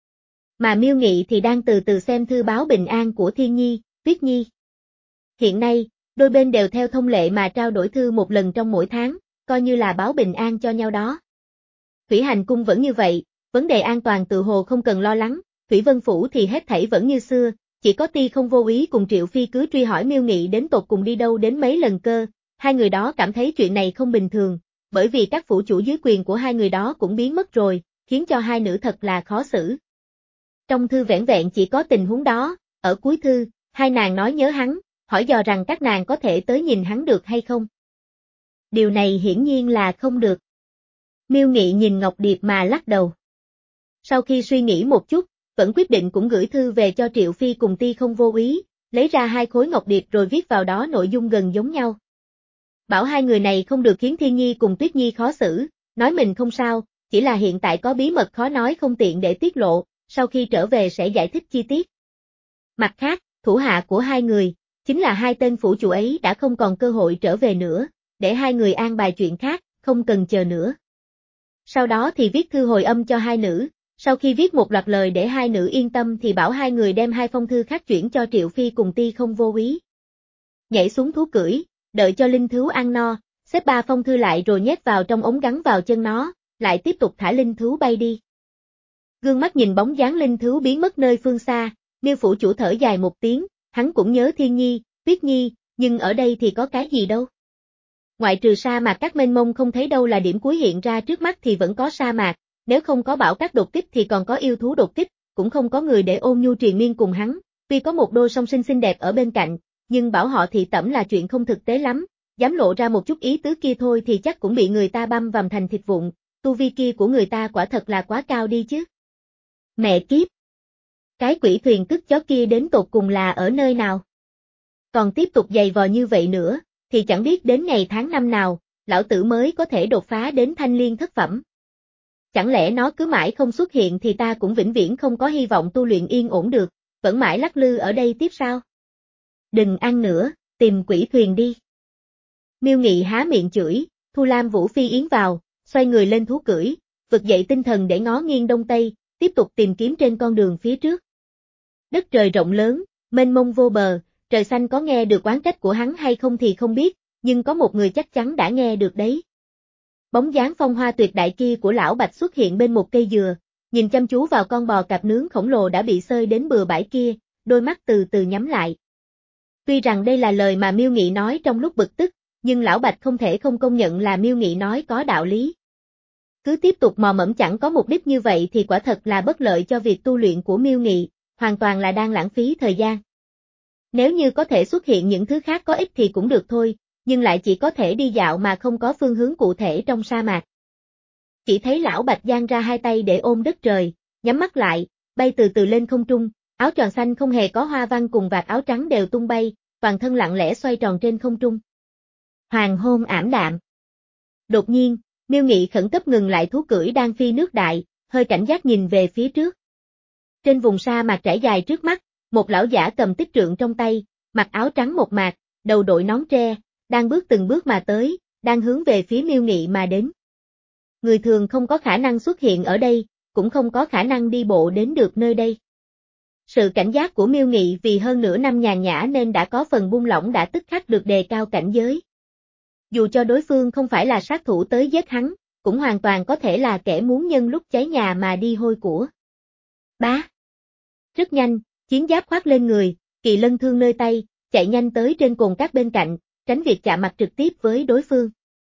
Mà Miêu Nghị thì đang từ từ xem thư báo bình an của Thiên Nhi, Tuyết Nhi. Hiện nay, đôi bên đều theo thông lệ mà trao đổi thư một lần trong mỗi tháng, coi như là báo bình an cho nhau đó. Thủy Hành Cung vẫn như vậy, vấn đề an toàn tự hồ không cần lo lắng, Thủy Vân Phủ thì hết thảy vẫn như xưa, chỉ có Ti Không vô ý cùng Triệu Phi cứ truy hỏi Miêu Nghị đến tột cùng đi đâu đến mấy lần cơ, hai người đó cảm thấy chuyện này không bình thường, bởi vì các phủ chủ dưới quyền của hai người đó cũng biến mất rồi, khiến cho hai nữ thật là khó xử. Trong thư vẻn vẹn chỉ có tình huống đó, ở cuối thư, hai nàng nói nhớ hắn, hỏi dò rằng các nàng có thể tới nhìn hắn được hay không. Điều này hiển nhiên là không được. Miêu Nghị nhìn Ngọc Điệp mà lắc đầu. Sau khi suy nghĩ một chút, vẫn quyết định cũng gửi thư về cho Triệu Phi cùng Ti Không vô ý, lấy ra hai khối Ngọc Điệp rồi viết vào đó nội dung gần giống nhau. Bảo hai người này không được khiến Thiên Nhi cùng Tuyết Nhi khó xử, nói mình không sao, chỉ là hiện tại có bí mật khó nói không tiện để tiết lộ, sau khi trở về sẽ giải thích chi tiết. Mặt khác, thủ hạ của hai người, chính là hai tên phủ chủ ấy đã không còn cơ hội trở về nữa, để hai người an bài chuyện khác, không cần chờ nữa. Sau đó thì viết thư hồi âm cho hai nữ, sau khi viết một loạt lời để hai nữ yên tâm thì bảo hai người đem hai phong thư khác chuyển cho Triệu Phi cùng Ti Không vô ý. Nhảy xuống thú cưỡi, đợi cho linh thú ăn no, xếp ba phong thư lại rồi nhét vào trong ống gắn vào chân nó, lại tiếp tục thả linh thú bay đi. Gương mắt nhìn bóng dáng linh thú biến mất nơi phương xa, Miêu phủ chủ thở dài một tiếng, hắn cũng nhớ Thiên Nhi, Tuyết Nhi, nhưng ở đây thì có cái gì đâu. Ngoại trừ sa mạc các mênh mông không thấy đâu là điểm cuối hiện ra trước mắt thì vẫn có sa mạc, nếu không có bão cát đột kích thì còn có yêu thú đột kích, cũng không có người để ôn nhu triền miên cùng hắn, tuy có một đôi song sinh xinh đẹp ở bên cạnh, nhưng bảo họ thị tẩm là chuyện không thực tế lắm, dám lộ ra một chút ý tứ kia thôi thì chắc cũng bị người ta băm vằm thành thịt vụn, tu vi kia của người ta quả thật là quá cao đi chứ. Mẹ kiếp! Cái quỷ thuyền cất chó kia đến tột cùng là ở nơi nào? Còn tiếp tục giày vò như vậy nữa, thì chẳng biết đến ngày tháng năm nào, lão tử mới có thể đột phá đến thanh liên thất phẩm. Chẳng lẽ nó cứ mãi không xuất hiện thì ta cũng vĩnh viễn không có hy vọng tu luyện yên ổn được, vẫn mãi lắc lư ở đây tiếp sao? Đừng ăn nữa, tìm quỷ thuyền đi. Miêu Nghị há miệng chửi, Thu Lam Vũ Phi Yến vào, xoay người lên thú cưỡi, vực dậy tinh thần để ngó nghiêng đông tây, tiếp tục tìm kiếm trên con đường phía trước. Đất trời rộng lớn, mênh mông vô bờ, trời xanh có nghe được oán trách của hắn hay không thì không biết, nhưng có một người chắc chắn đã nghe được đấy. Bóng dáng phong hoa tuyệt đại kia của lão Bạch xuất hiện bên một cây dừa, nhìn chăm chú vào con bò cạp nướng khổng lồ đã bị xơi đến bừa bãi kia, đôi mắt từ từ nhắm lại. Tuy rằng đây là lời mà Miêu Nghị nói trong lúc bực tức, nhưng lão Bạch không thể không công nhận là Miêu Nghị nói có đạo lý. Cứ tiếp tục mò mẫm chẳng có mục đích như vậy thì quả thật là bất lợi cho việc tu luyện của Miêu Nghị, hoàn toàn là đang lãng phí thời gian. Nếu như có thể xuất hiện những thứ khác có ích thì cũng được thôi, nhưng lại chỉ có thể đi dạo mà không có phương hướng cụ thể trong sa mạc. Chỉ thấy lão Bạch giang ra hai tay để ôm đất trời, nhắm mắt lại, bay từ từ lên không trung, áo choàng xanh không hề có hoa văn cùng vạt áo trắng đều tung bay, toàn thân lặng lẽ xoay tròn trên không trung. Hoàng hôn ảm đạm. Đột nhiên, Miêu Nghị khẩn cấp ngừng lại thú cưỡi đang phi nước đại, hơi cảnh giác nhìn về phía trước. Trên vùng sa mạc trải dài trước mắt, một lão giả cầm tích trượng trong tay, mặc áo trắng một mạc, đầu đội nón tre, đang bước từng bước mà tới, đang hướng về phía Miêu Nghị mà đến. Người thường không có khả năng xuất hiện ở đây, cũng không có khả năng đi bộ đến được nơi đây. Sự cảnh giác của Miêu Nghị vì hơn nửa năm nhàn nhã nên đã có phần buông lỏng đã tức khắc được đề cao cảnh giới. Dù cho đối phương không phải là sát thủ tới giết hắn, cũng hoàn toàn có thể là kẻ muốn nhân lúc cháy nhà mà đi hôi của. Bá. Rất nhanh, chiến giáp khoác lên người, kỳ lân thương nơi tay, chạy nhanh tới trên cồn cát bên cạnh, tránh việc chạm mặt trực tiếp với đối phương.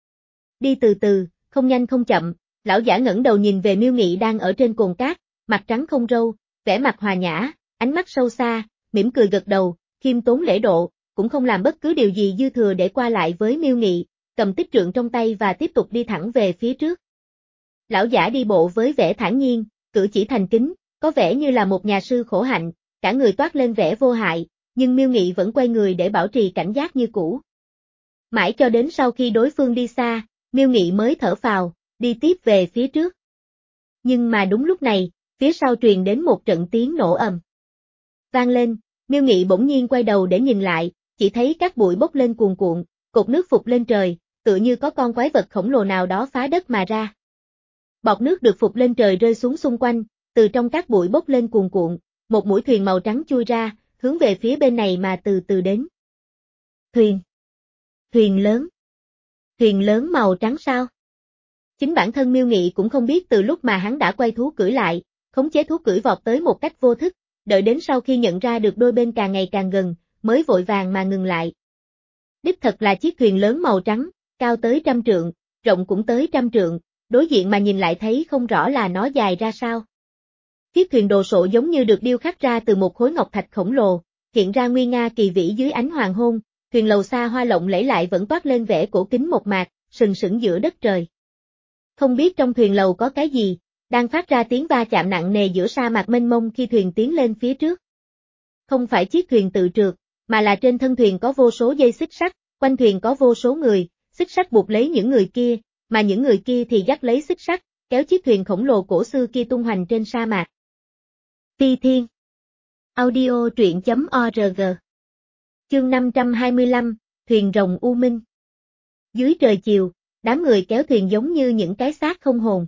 Đi từ từ, không nhanh không chậm, lão giả ngẩng đầu nhìn về Miêu Nghị đang ở trên cồn cát, mặt trắng không râu, vẻ mặt hòa nhã, ánh mắt sâu xa, mỉm cười gật đầu, khiêm tốn lễ độ, cũng không làm bất cứ điều gì dư thừa để qua lại với Miêu Nghị, cầm tích trượng trong tay và tiếp tục đi thẳng về phía trước. Lão giả đi bộ với vẻ thản nhiên, cử chỉ thành kính, có vẻ như là một nhà sư khổ hạnh, cả người toát lên vẻ vô hại, nhưng Miêu Nghị vẫn quay người để bảo trì cảnh giác như cũ. Mãi cho đến sau khi đối phương đi xa, Miêu Nghị mới thở phào, đi tiếp về phía trước. Nhưng mà đúng lúc này, phía sau truyền đến một trận tiếng nổ ầm. Vang lên, Miêu Nghị bỗng nhiên quay đầu để nhìn lại, chỉ thấy các bụi bốc lên cuồn cuộn, cột nước phụt lên trời, tựa như có con quái vật khổng lồ nào đó phá đất mà ra. Bọt nước được phụt lên trời rơi xuống xung quanh, từ trong các bụi bốc lên cuồn cuộn, một mũi thuyền màu trắng chui ra, hướng về phía bên này mà từ từ đến. Thuyền. Thuyền lớn. Thuyền lớn màu trắng sao? Chính bản thân Miêu Nghị cũng không biết từ lúc mà hắn đã quay thú cưỡi lại, khống chế thú cưỡi vọt tới một cách vô thức, đợi đến sau khi nhận ra được đôi bên càng ngày càng gần, mới vội vàng mà ngừng lại. Đích thật là chiếc thuyền lớn màu trắng, cao tới trăm trượng, rộng cũng tới trăm trượng, đối diện mà nhìn lại thấy không rõ là nó dài ra sao. Chiếc thuyền đồ sộ giống như được điêu khắc ra từ một khối ngọc thạch khổng lồ, hiện ra nguy nga kỳ vĩ dưới ánh hoàng hôn, thuyền lầu xa hoa lộng lẫy lại vẫn toát lên vẻ cổ kính mộc mạc, sừng sững giữa đất trời. Không biết trong thuyền lầu có cái gì, đang phát ra tiếng va chạm nặng nề giữa sa mạc mênh mông khi thuyền tiến lên phía trước. Không phải chiếc thuyền tự trượt, mà là trên thân thuyền có vô số dây xích sắt, quanh thuyền có vô số người, xích sắt buộc lấy những người kia, mà những người kia thì dắt lấy xích sắt, kéo chiếc thuyền khổng lồ cổ xưa kia tung hoành trên sa mạc. Phi Thiên. Audio truyện chấm org. Chương năm trăm hai mươi lăm, Thuyền rồng U Minh. Dưới trời chiều, đám người kéo thuyền giống như những cái xác không hồn.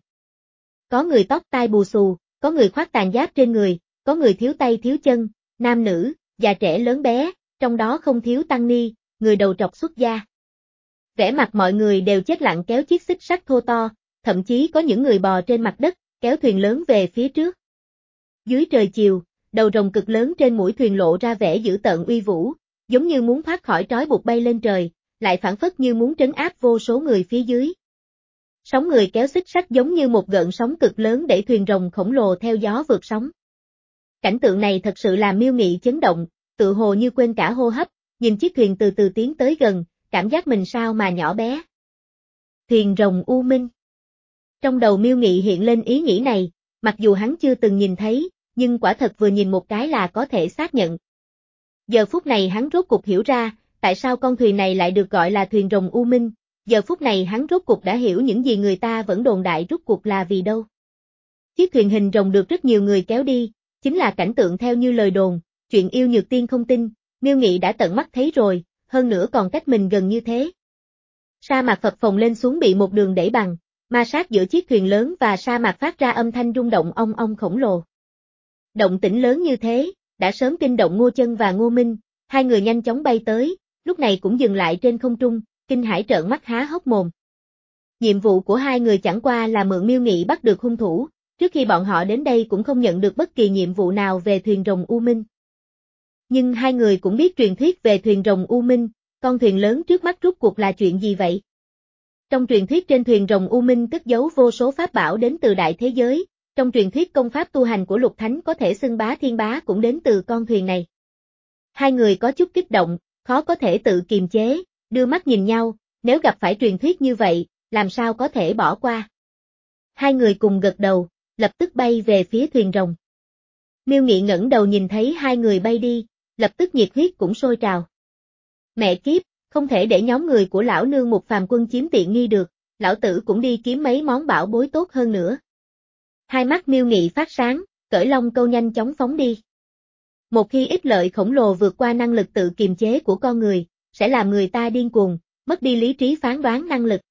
Có người tóc tai bù xù, có người khoác tàn giáp trên người, có người thiếu tay thiếu chân, nam nữ, già trẻ lớn bé, trong đó không thiếu tăng ni, người đầu trọc xuất gia. Vẻ mặt mọi người đều chết lặng kéo chiếc xích sắt thô to, thậm chí có những người bò trên mặt đất, kéo thuyền lớn về phía trước. Dưới trời chiều, đầu rồng cực lớn trên mũi thuyền lộ ra vẻ dữ tợn uy vũ, giống như muốn thoát khỏi trói buộc bay lên trời, lại phảng phất như muốn trấn áp vô số người phía dưới. Sóng người kéo xích sắt giống như một gợn sóng cực lớn đẩy thuyền rồng khổng lồ theo gió vượt sóng. Cảnh tượng này thật sự làm Miêu Nghị chấn động, tự hồ như quên cả hô hấp, nhìn chiếc thuyền từ từ tiến tới gần, cảm giác mình sao mà nhỏ bé. Thuyền rồng U Minh. Trong đầu Miêu Nghị hiện lên ý nghĩ này, mặc dù hắn chưa từng nhìn thấy, nhưng quả thật vừa nhìn một cái là có thể xác nhận. Giờ phút này hắn rốt cục hiểu ra, tại sao con thuyền này lại được gọi là thuyền rồng U Minh, giờ phút này hắn rốt cục đã hiểu những gì người ta vẫn đồn đại rốt cuộc là vì đâu. Chiếc thuyền hình rồng được rất nhiều người kéo đi, chính là cảnh tượng theo như lời đồn, chuyện yêu nhược tiên không tin, Miêu Nghị đã tận mắt thấy rồi, hơn nữa còn cách mình gần như thế. Sa mạc phập phồng lên xuống bị một đường đẩy bằng, ma sát giữa chiếc thuyền lớn và sa mạc phát ra âm thanh rung động ong ong khổng lồ. Động tĩnh lớn như thế, đã sớm kinh động Ngô Chân và Ngô Minh, hai người nhanh chóng bay tới, lúc này cũng dừng lại trên không trung, kinh hãi trợn mắt há hốc mồm. Nhiệm vụ của hai người chẳng qua là mượn Miêu Nghị bắt được hung thủ, trước khi bọn họ đến đây cũng không nhận được bất kỳ nhiệm vụ nào về thuyền rồng U Minh. Nhưng hai người cũng biết truyền thuyết về thuyền rồng U Minh, con thuyền lớn trước mắt rốt cuộc là chuyện gì vậy? Trong truyền thuyết trên thuyền rồng U Minh cất giấu vô số pháp bảo đến từ đại thế giới, trong truyền thuyết công pháp tu hành của Lục Thánh có thể xưng bá thiên bá cũng đến từ con thuyền này. Hai người có chút kích động, khó có thể tự kiềm chế, đưa mắt nhìn nhau, nếu gặp phải truyền thuyết như vậy, làm sao có thể bỏ qua. Hai người cùng gật đầu, lập tức bay về phía thuyền rồng. Miêu Nghị ngẩng đầu nhìn thấy hai người bay đi, lập tức nhiệt huyết cũng sôi trào. Mẹ kiếp, không thể để nhóm người của lão nương Mục Phàm Quân chiếm tiện nghi được, lão tử cũng đi kiếm mấy món bảo bối tốt hơn nữa. Hai mắt Miêu Nghị phát sáng, cởi long câu nhanh chóng phóng đi. Một khi ích lợi khổng lồ vượt qua năng lực tự kiềm chế của con người, sẽ làm người ta điên cuồng, mất đi lý trí phán đoán năng lực.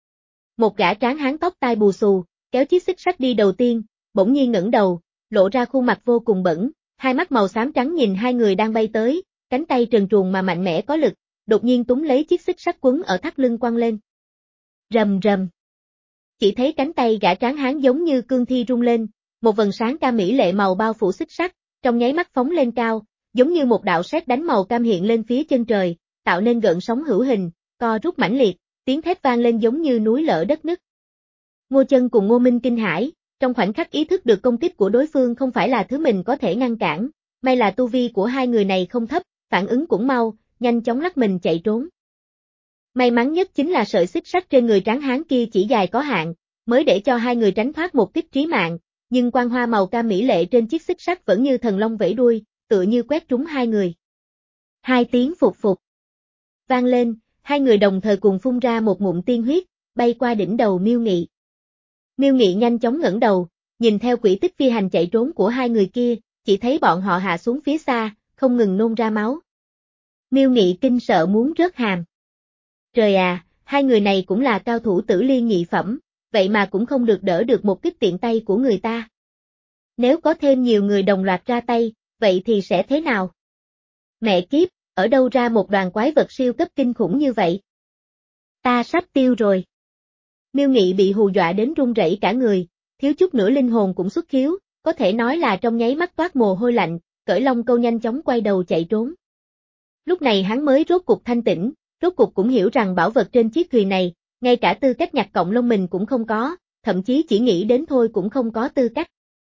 Một gã tráng hán tóc tai bù xù, kéo chiếc xích sắt đi đầu tiên, bỗng nhiên ngẩng đầu, lộ ra khuôn mặt vô cùng bẩn, hai mắt màu xám trắng nhìn hai người đang bay tới, cánh tay trần truồng mà mạnh mẽ có lực, đột nhiên túm lấy chiếc xích sắt quấn ở thắt lưng quăng lên. Rầm rầm. Chỉ thấy cánh tay gã tráng hán giống như cương thi rung lên, một vầng sáng cam mỹ lệ màu bao phủ xích sắt, trong nháy mắt phóng lên cao, giống như một đạo sét đánh màu cam hiện lên phía chân trời, tạo nên gợn sóng hữu hình, co rút mãnh liệt, tiếng thét vang lên giống như núi lở đất nứt. Ngô Chân cùng Ngô Minh kinh hãi, trong khoảnh khắc ý thức được công kích của đối phương không phải là thứ mình có thể ngăn cản, may là tu vi của hai người này không thấp, phản ứng cũng mau, nhanh chóng lắc mình chạy trốn. May mắn nhất chính là sợi xích sắt trên người tráng hán kia chỉ dài có hạn, mới để cho hai người tránh thoát một kích trí mạng, nhưng quang hoa màu cam mỹ lệ trên chiếc xích sắt vẫn như thần long vẫy đuôi, tựa như quét trúng hai người. Hai tiếng phục phục vang lên, hai người đồng thời cùng phun ra một ngụm tiên huyết, bay qua đỉnh đầu Miêu Nghị. Miêu Nghị nhanh chóng ngẩng đầu, nhìn theo quỹ tích phi hành chạy trốn của hai người kia, chỉ thấy bọn họ hạ xuống phía xa, không ngừng nôn ra máu. Miêu Nghị kinh sợ muốn rớt hàm. Trời à, hai người này cũng là cao thủ tử liên nhị phẩm, vậy mà cũng không được đỡ được một kích tiện tay của người ta. Nếu có thêm nhiều người đồng loạt ra tay, vậy thì sẽ thế nào? Mẹ kiếp, ở đâu ra một đoàn quái vật siêu cấp kinh khủng như vậy? Ta sắp tiêu rồi. Miêu Nghị bị hù dọa đến run rẩy cả người, thiếu chút nữa linh hồn cũng xuất khiếu, có thể nói là trong nháy mắt toát mồ hôi lạnh, cởi lông câu nhanh chóng quay đầu chạy trốn. Lúc này hắn mới rốt cục thanh tỉnh, rốt cục cũng hiểu rằng bảo vật trên chiếc thuyền này, ngay cả tư cách nhặt cọng lông mình cũng không có, thậm chí chỉ nghĩ đến thôi cũng không có tư cách.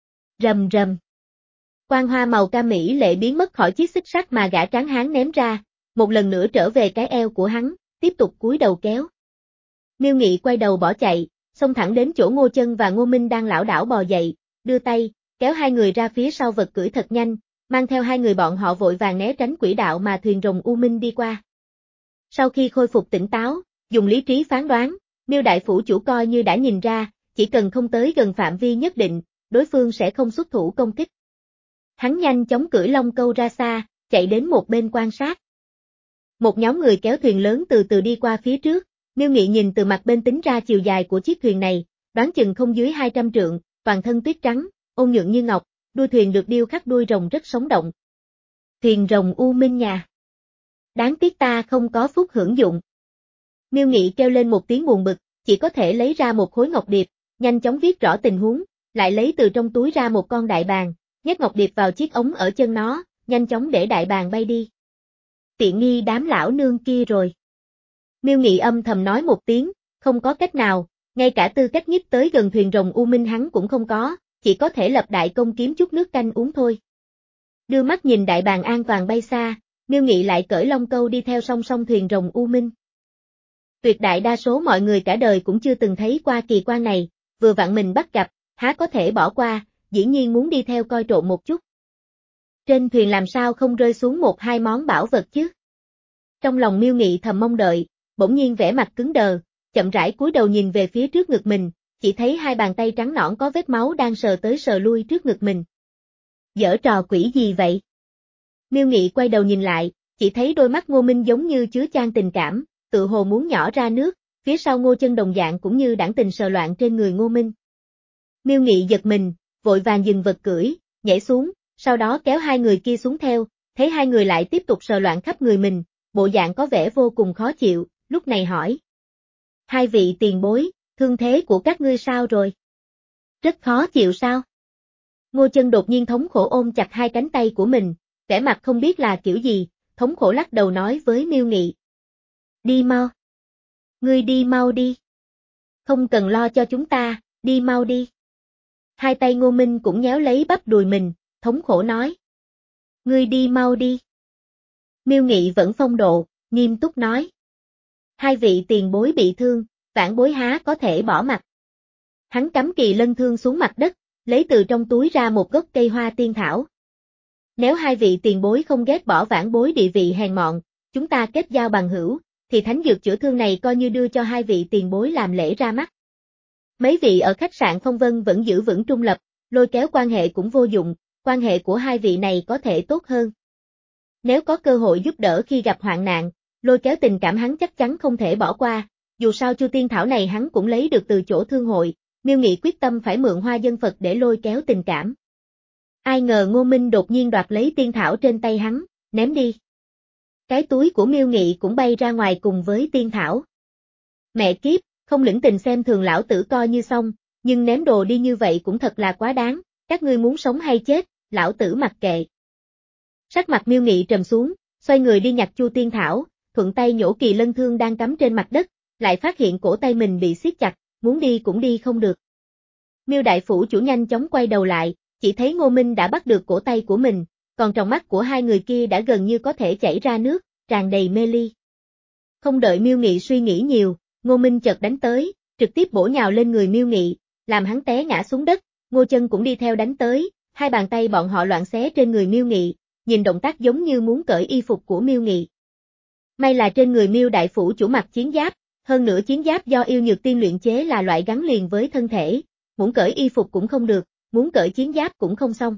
Rầm rầm. Quang hoa màu cam mỹ lệ biến mất khỏi chiếc xích sắt mà gã tráng hán ném ra, một lần nữa trở về cái eo của hắn, tiếp tục cúi đầu kéo. Miêu Nghị quay đầu bỏ chạy, xông thẳng đến chỗ Ngô Chân và Ngô Minh đang lảo đảo bò dậy, đưa tay, kéo hai người ra phía sau vật cưỡi thật nhanh, mang theo hai người bọn họ vội vàng né tránh quỹ đạo mà thuyền rồng U Minh đi qua. Sau khi khôi phục tỉnh táo, dùng lý trí phán đoán, Miêu đại phủ chủ coi như đã nhìn ra, chỉ cần không tới gần phạm vi nhất định, đối phương sẽ không xuất thủ công kích. Hắn nhanh chóng cưỡi long câu ra xa, chạy đến một bên quan sát. Một nhóm người kéo thuyền lớn từ từ đi qua phía trước, Miêu Nghị nhìn từ mặt bên tính ra chiều dài của chiếc thuyền này, đoán chừng không dưới hai trăm trượng, toàn thân tuyết trắng, ôn nhuận như ngọc, đuôi thuyền được điêu khắc đuôi rồng rất sống động. Thuyền rồng U Minh nhà. Đáng tiếc ta không có phúc hưởng dụng. Miêu Nghị kêu lên một tiếng buồn bực, chỉ có thể lấy ra một khối ngọc điệp, nhanh chóng viết rõ tình huống, lại lấy từ trong túi ra một con đại bàng, nhét ngọc điệp vào chiếc ống ở chân nó, nhanh chóng để đại bàng bay đi. Tiện nghi đám lão nương kia rồi. Miêu Nghị âm thầm nói một tiếng, không có cách nào, ngay cả tư cách nhích tới gần thuyền rồng U Minh hắn cũng không có, chỉ có thể lập đại công kiếm chút nước canh uống thôi. Đưa mắt nhìn đại bàng an toàn bay xa, Miêu Nghị lại cởi long câu đi theo song song thuyền rồng U Minh. Tuyệt đại đa số mọi người cả đời cũng chưa từng thấy qua kỳ quan này, vừa vặn mình bắt gặp, há có thể bỏ qua, dĩ nhiên muốn đi theo coi trộn một chút. Trên thuyền làm sao không rơi xuống một hai món bảo vật chứ? Trong lòng Miêu Nghị thầm mong đợi, bỗng nhiên vẻ mặt cứng đờ, chậm rãi cúi đầu nhìn về phía trước ngực mình, chỉ thấy hai bàn tay trắng nõn có vết máu đang sờ tới sờ lui trước ngực mình. Giở trò quỷ gì vậy? Miêu Nghị quay đầu nhìn lại, chỉ thấy đôi mắt Ngô Minh giống như chứa chan tình cảm, tự hồ muốn nhỏ ra nước, phía sau Ngô Chân đồng dạng cũng như đãng tình sờ loạn trên người Ngô Minh. Miêu Nghị giật mình, vội vàng dừng vật cưỡi, nhảy xuống, sau đó kéo hai người kia xuống theo, thấy hai người lại tiếp tục sờ loạn khắp người mình, bộ dạng có vẻ vô cùng khó chịu, lúc này hỏi. Hai vị tiền bối, thương thế của các ngươi sao rồi? Rất khó chịu sao? Ngô Chân đột nhiên thống khổ ôm chặt hai cánh tay của mình, vẻ mặt không biết là kiểu gì, thống khổ lắc đầu nói với Miêu Nghị. Đi mau. Ngươi đi mau đi. Không cần lo cho chúng ta, đi mau đi. Hai tay Ngô Minh cũng nhéo lấy bắp đùi mình, thống khổ nói. Ngươi đi mau đi. Miêu Nghị vẫn phong độ, nghiêm túc nói. Hai vị tiền bối bị thương, vãn bối há có thể bỏ mặc. Hắn cắm kỳ lân thương xuống mặt đất, lấy từ trong túi ra một gốc cây hoa tiên thảo. Nếu hai vị tiền bối không ghét bỏ vãn bối địa vị hèn mọn, chúng ta kết giao bằng hữu, thì thánh dược chữa thương này coi như đưa cho hai vị tiền bối làm lễ ra mắt. Mấy vị ở khách sạn Phong Vân vẫn giữ vững trung lập, lôi kéo quan hệ cũng vô dụng, quan hệ của hai vị này có thể tốt hơn. Nếu có cơ hội giúp đỡ khi gặp hoạn nạn, lôi kéo tình cảm hắn chắc chắn không thể bỏ qua, dù sao chu tiên thảo này hắn cũng lấy được từ chỗ thương hội, Miêu Nghị quyết tâm phải mượn hoa dân Phật để lôi kéo tình cảm. Ai ngờ Ngô Minh đột nhiên đoạt lấy tiên thảo trên tay hắn, ném đi. Cái túi của Miêu Nghị cũng bay ra ngoài cùng với tiên thảo. Mẹ kiếp, không lĩnh tình xem thường lão tử coi như xong, nhưng ném đồ đi như vậy cũng thật là quá đáng, các ngươi muốn sống hay chết, lão tử mặc kệ. Sắc mặt Miêu Nghị trầm xuống, xoay người đi nhặt chu tiên thảo, thuận tay nhổ kỳ lân thương đang cắm trên mặt đất, lại phát hiện cổ tay mình bị siết chặt, muốn đi cũng đi không được. Miêu đại phủ chủ nhanh chóng quay đầu lại, chỉ thấy Ngô Minh đã bắt được cổ tay của mình, còn trong mắt của hai người kia đã gần như có thể chảy ra nước, tràn đầy mê ly. Không đợi Miêu Nghị suy nghĩ nhiều, Ngô Minh chợt đánh tới, trực tiếp bổ nhào lên người Miêu Nghị, làm hắn té ngã xuống đất, Ngô Chân cũng đi theo đánh tới, hai bàn tay bọn họ loạn xé trên người Miêu Nghị, nhìn động tác giống như muốn cởi y phục của Miêu Nghị. May là trên người Miêu đại phủ chủ mặc chiến giáp, hơn nữa chiến giáp do yêu nhược tiên luyện chế là loại gắn liền với thân thể, muốn cởi y phục cũng không được, muốn cởi chiến giáp cũng không xong.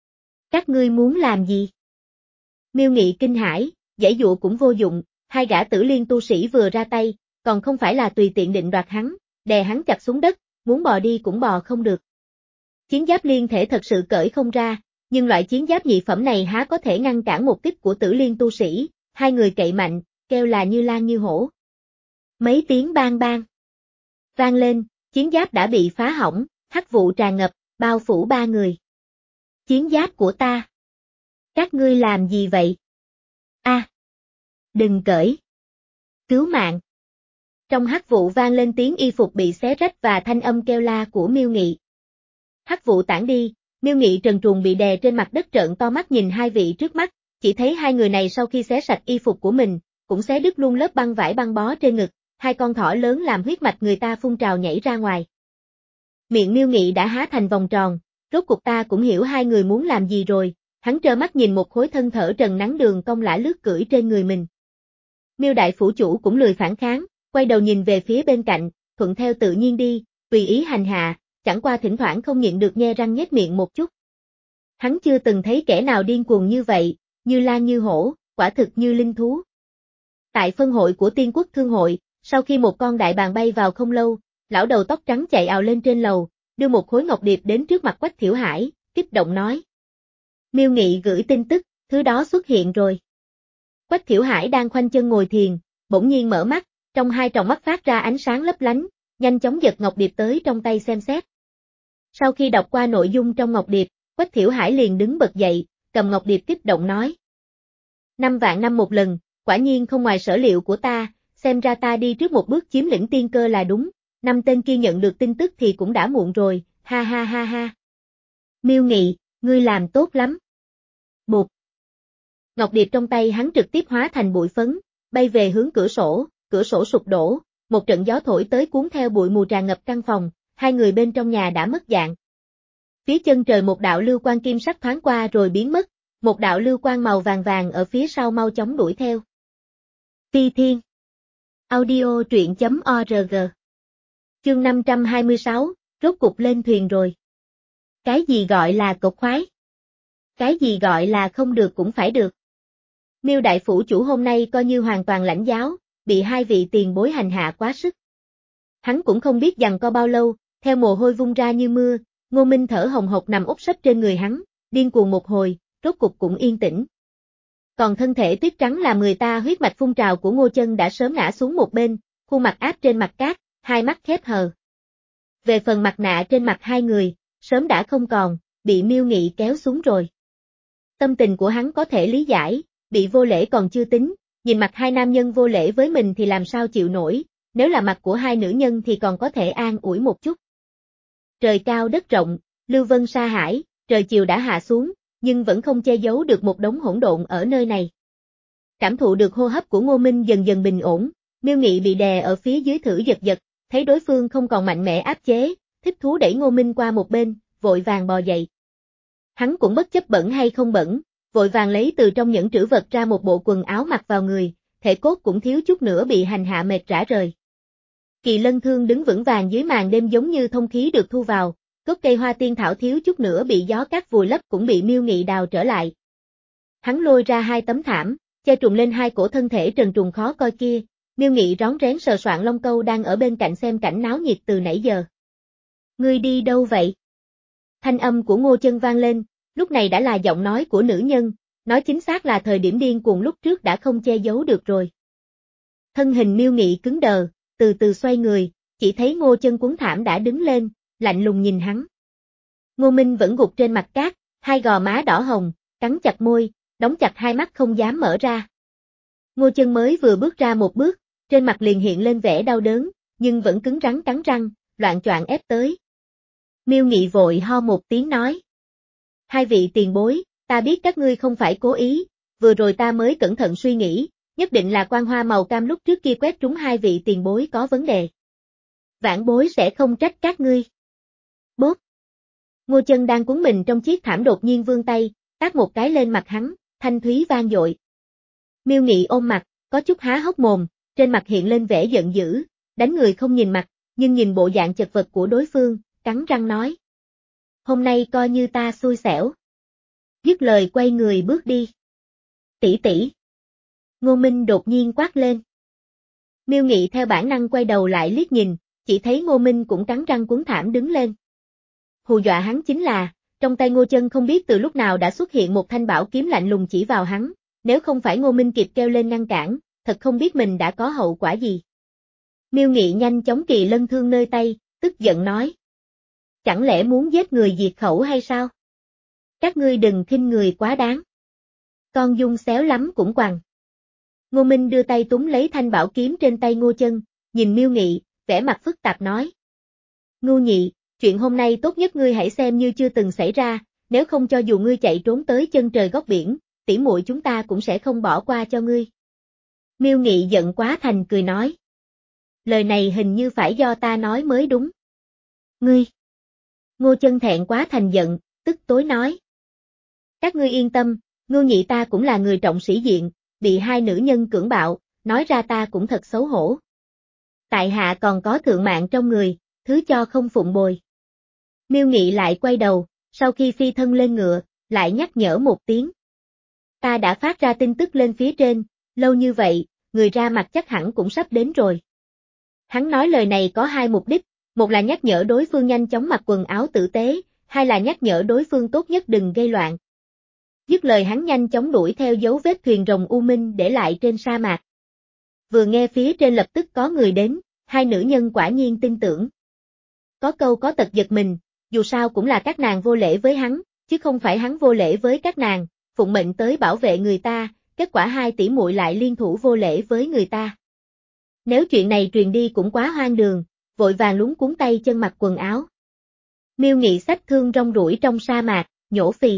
Các ngươi muốn làm gì? Miêu Nghị kinh hãi, giãy dụa cũng vô dụng, hai gã tử liên tu sĩ vừa ra tay, còn không phải là tùy tiện định đoạt hắn, đè hắn chặt xuống đất, muốn bò đi cũng bò không được. Chiến giáp liên thể thật sự cởi không ra, nhưng loại chiến giáp nhị phẩm này há có thể ngăn cản một kích của tử liên tu sĩ, hai người cậy mạnh, kêu là như lan như hổ. Mấy tiếng bang bang vang lên, chiến giáp đã bị phá hỏng, hắc vụ tràn ngập, bao phủ ba người. Chiến giáp của ta. Các ngươi làm gì vậy? A, à, đừng cởi. Cứu mạng. Trong hắc vụ vang lên tiếng y phục bị xé rách và thanh âm kêu la của Miêu Nghị. Hắc vụ tản đi, Miêu Nghị trần truồng bị đè trên mặt đất trợn to mắt nhìn hai vị trước mắt, chỉ thấy hai người này sau khi xé sạch y phục của mình, cũng xé đứt luôn lớp băng vải băng bó trên ngực, hai con thỏ lớn làm huyết mạch người ta phun trào nhảy ra ngoài. Miệng Miêu Nghị đã há thành vòng tròn, rốt cuộc ta cũng hiểu hai người muốn làm gì rồi, hắn trơ mắt nhìn một khối thân thở trần nắng đường cong lả lướt cưỡi trên người mình. Miêu đại phủ chủ cũng lười phản kháng, quay đầu nhìn về phía bên cạnh, thuận theo tự nhiên đi, tùy ý hành hạ, chẳng qua thỉnh thoảng không nhịn được nhe răng nhếch miệng một chút. Hắn chưa từng thấy kẻ nào điên cuồng như vậy, như lan như hổ, quả thực như linh thú. Tại phân hội của Tiên Quốc Thương hội, sau khi một con đại bàng bay vào không lâu, lão đầu tóc trắng chạy ào lên trên lầu, đưa một khối ngọc điệp đến trước mặt Quách Thiểu Hải, kích động nói. Miêu Nghị gửi tin tức, thứ đó xuất hiện rồi. Quách Thiểu Hải đang khoanh chân ngồi thiền, bỗng nhiên mở mắt, trong hai tròng mắt phát ra ánh sáng lấp lánh, nhanh chóng giật ngọc điệp tới trong tay xem xét. Sau khi đọc qua nội dung trong ngọc điệp, Quách Thiểu Hải liền đứng bật dậy, cầm ngọc điệp kích động nói. Năm vạn năm một lần, quả nhiên không ngoài sở liệu của ta, xem ra ta đi trước một bước chiếm lĩnh tiên cơ là đúng, năm tên kia nhận được tin tức thì cũng đã muộn rồi, ha ha ha ha. Miêu Nghị, ngươi làm tốt lắm. Bụt. Ngọc điệp trong tay hắn trực tiếp hóa thành bụi phấn, bay về hướng cửa sổ, cửa sổ sụp đổ, một trận gió thổi tới cuốn theo bụi mù tràn ngập căn phòng, hai người bên trong nhà đã mất dạng. Phía chân trời một đạo lưu quang kim sắc thoáng qua rồi biến mất, một đạo lưu quang màu vàng vàng ở phía sau mau chóng đuổi theo. Phi Thiên. Audio truyện chấm org. Chương năm trăm hai mươi sáu, rốt cục lên thuyền rồi. Cái gì gọi là cộc khoái? Cái gì gọi là không được cũng phải được? Miêu đại phủ chủ hôm nay coi như hoàn toàn lãnh giáo, bị hai vị tiền bối hành hạ quá sức. Hắn cũng không biết giằng co bao lâu, theo mồ hôi vung ra như mưa, Ngô Minh thở hồng hộc nằm úp sấp trên người hắn, điên cuồng một hồi, rốt cục cũng yên tĩnh. Còn thân thể tuyết trắng làm người ta huyết mạch phun trào của Ngô Chân đã sớm ngã xuống một bên, khuôn mặt áp trên mặt cát, hai mắt khép hờ. Về phần mặt nạ trên mặt hai người, sớm đã không còn, bị Miêu Nghị kéo xuống rồi. Tâm tình của hắn có thể lý giải, bị vô lễ còn chưa tính, nhìn mặt hai nam nhân vô lễ với mình thì làm sao chịu nổi, nếu là mặt của hai nữ nhân thì còn có thể an ủi một chút. Trời cao đất rộng, lưu vân sa hải, trời chiều đã hạ xuống, nhưng vẫn không che giấu được một đống hỗn độn ở nơi này. Cảm thụ được hô hấp của Ngô Minh dần dần bình ổn, Miêu Nghị bị đè ở phía dưới thử giật giật, thấy đối phương không còn mạnh mẽ áp chế, thích thú đẩy Ngô Minh qua một bên, vội vàng bò dậy. Hắn cũng bất chấp bẩn hay không bẩn, vội vàng lấy từ trong những trữ vật ra một bộ quần áo mặc vào người, thể cốt cũng thiếu chút nữa bị hành hạ mệt rã rời. Kỳ lân thương đứng vững vàng dưới màn đêm giống như thông khí được thu vào, gốc cây hoa tiên thảo thiếu chút nữa bị gió cát vùi lấp cũng bị Miêu Nghị đào trở lại. Hắn lôi ra hai tấm thảm, che trùm lên hai cổ thân thể trần truồng khó coi kia, Miêu Nghị rón rén sờ soạng lông câu đang ở bên cạnh xem cảnh náo nhiệt từ nãy giờ. Ngươi đi đâu vậy? Thanh âm của Ngô Chân vang lên, Lúc này đã là giọng nói của nữ nhân, nói chính xác là thời điểm điên cuồng lúc trước đã không che giấu được rồi. Thân hình Miêu Nghị cứng đờ, từ từ xoay người, chỉ thấy Ngô Chân cuốn thảm đã đứng lên, lạnh lùng nhìn hắn. Ngô Minh vẫn gục trên mặt cát, hai gò má đỏ hồng, cắn chặt môi, đóng chặt hai mắt không dám mở ra. Ngô Chân mới vừa bước ra một bước, trên mặt liền hiện lên vẻ đau đớn, nhưng vẫn cứng rắn cắn răng, loạng choạng ép tới. Miêu Nghị vội ho một tiếng nói. Hai vị tiền bối, ta biết các ngươi không phải cố ý, vừa rồi ta mới cẩn thận suy nghĩ, nhất định là quan hoa màu cam lúc trước kia quét trúng hai vị tiền bối có vấn đề. Vãn bối sẽ không trách các ngươi. Bốp. Ngô Chân đang cuốn mình trong chiếc thảm đột nhiên vươn tay, tát một cái lên mặt hắn, thanh thúy vang dội. Miêu Nghị ôm mặt, có chút há hốc mồm, trên mặt hiện lên vẻ giận dữ, đánh người không nhìn mặt, nhưng nhìn bộ dạng chật vật của đối phương, cắn răng nói. Hôm nay coi như ta xui xẻo. Dứt lời quay người bước đi. Tỷ tỷ. Ngô Minh đột nhiên quát lên. Miêu Nghị theo bản năng quay đầu lại liếc nhìn, chỉ thấy Ngô Minh cũng cắn răng cuốn thảm đứng lên. Hù dọa hắn chính là, trong tay Ngô Chân không biết từ lúc nào đã xuất hiện một thanh bảo kiếm lạnh lùng chỉ vào hắn, nếu không phải Ngô Minh kịp kêu lên ngăn cản, thật không biết mình đã có hậu quả gì. Miêu Nghị nhanh chóng kỳ lân thương nơi tay, tức giận nói. Chẳng lẽ muốn giết người diệt khẩu hay sao? Các ngươi đừng khinh người quá đáng. Con dung xéo lắm cũng quằn. Ngô Minh đưa tay túm lấy thanh bảo kiếm trên tay Ngô Chân, nhìn Miêu Nghị, vẻ mặt phức tạp nói. Ngô Nhị, chuyện hôm nay tốt nhất ngươi hãy xem như chưa từng xảy ra, nếu không cho dù ngươi chạy trốn tới chân trời góc biển, tỉ muội chúng ta cũng sẽ không bỏ qua cho ngươi. Miêu Nghị giận quá thành cười nói. Lời này hình như phải do ta nói mới đúng. Ngươi. Ngô Chân thẹn quá thành giận, tức tối nói. Các ngươi yên tâm, Ngô Nhị ta cũng là người trọng sĩ diện, bị hai nữ nhân cưỡng bạo, nói ra ta cũng thật xấu hổ. Tại hạ còn có thượng mạng trong người, thứ cho không phụng bồi. Miêu Nghị lại quay đầu, sau khi phi thân lên ngựa, lại nhắc nhở một tiếng. Ta đã phát ra tin tức lên phía trên, lâu như vậy, người ra mặt chắc hẳn cũng sắp đến rồi. Hắn nói lời này có hai mục đích, một là nhắc nhở đối phương nhanh chóng mặc quần áo tử tế, hai là nhắc nhở đối phương tốt nhất đừng gây loạn. Dứt lời hắn nhanh chóng đuổi theo dấu vết thuyền rồng U Minh để lại trên sa mạc. Vừa nghe phía trên lập tức có người đến, hai nữ nhân quả nhiên tin tưởng. Có câu có tật giật mình, dù sao cũng là các nàng vô lễ với hắn, chứ không phải hắn vô lễ với các nàng, phụng mệnh tới bảo vệ người ta, kết quả hai tỷ muội lại liên thủ vô lễ với người ta. Nếu chuyện này truyền đi cũng quá hoang đường, vội vàng lúng cuốn tay chân mặc quần áo. Miêu Nghị xách thương rong ruổi trong sa mạc, nhổ phì.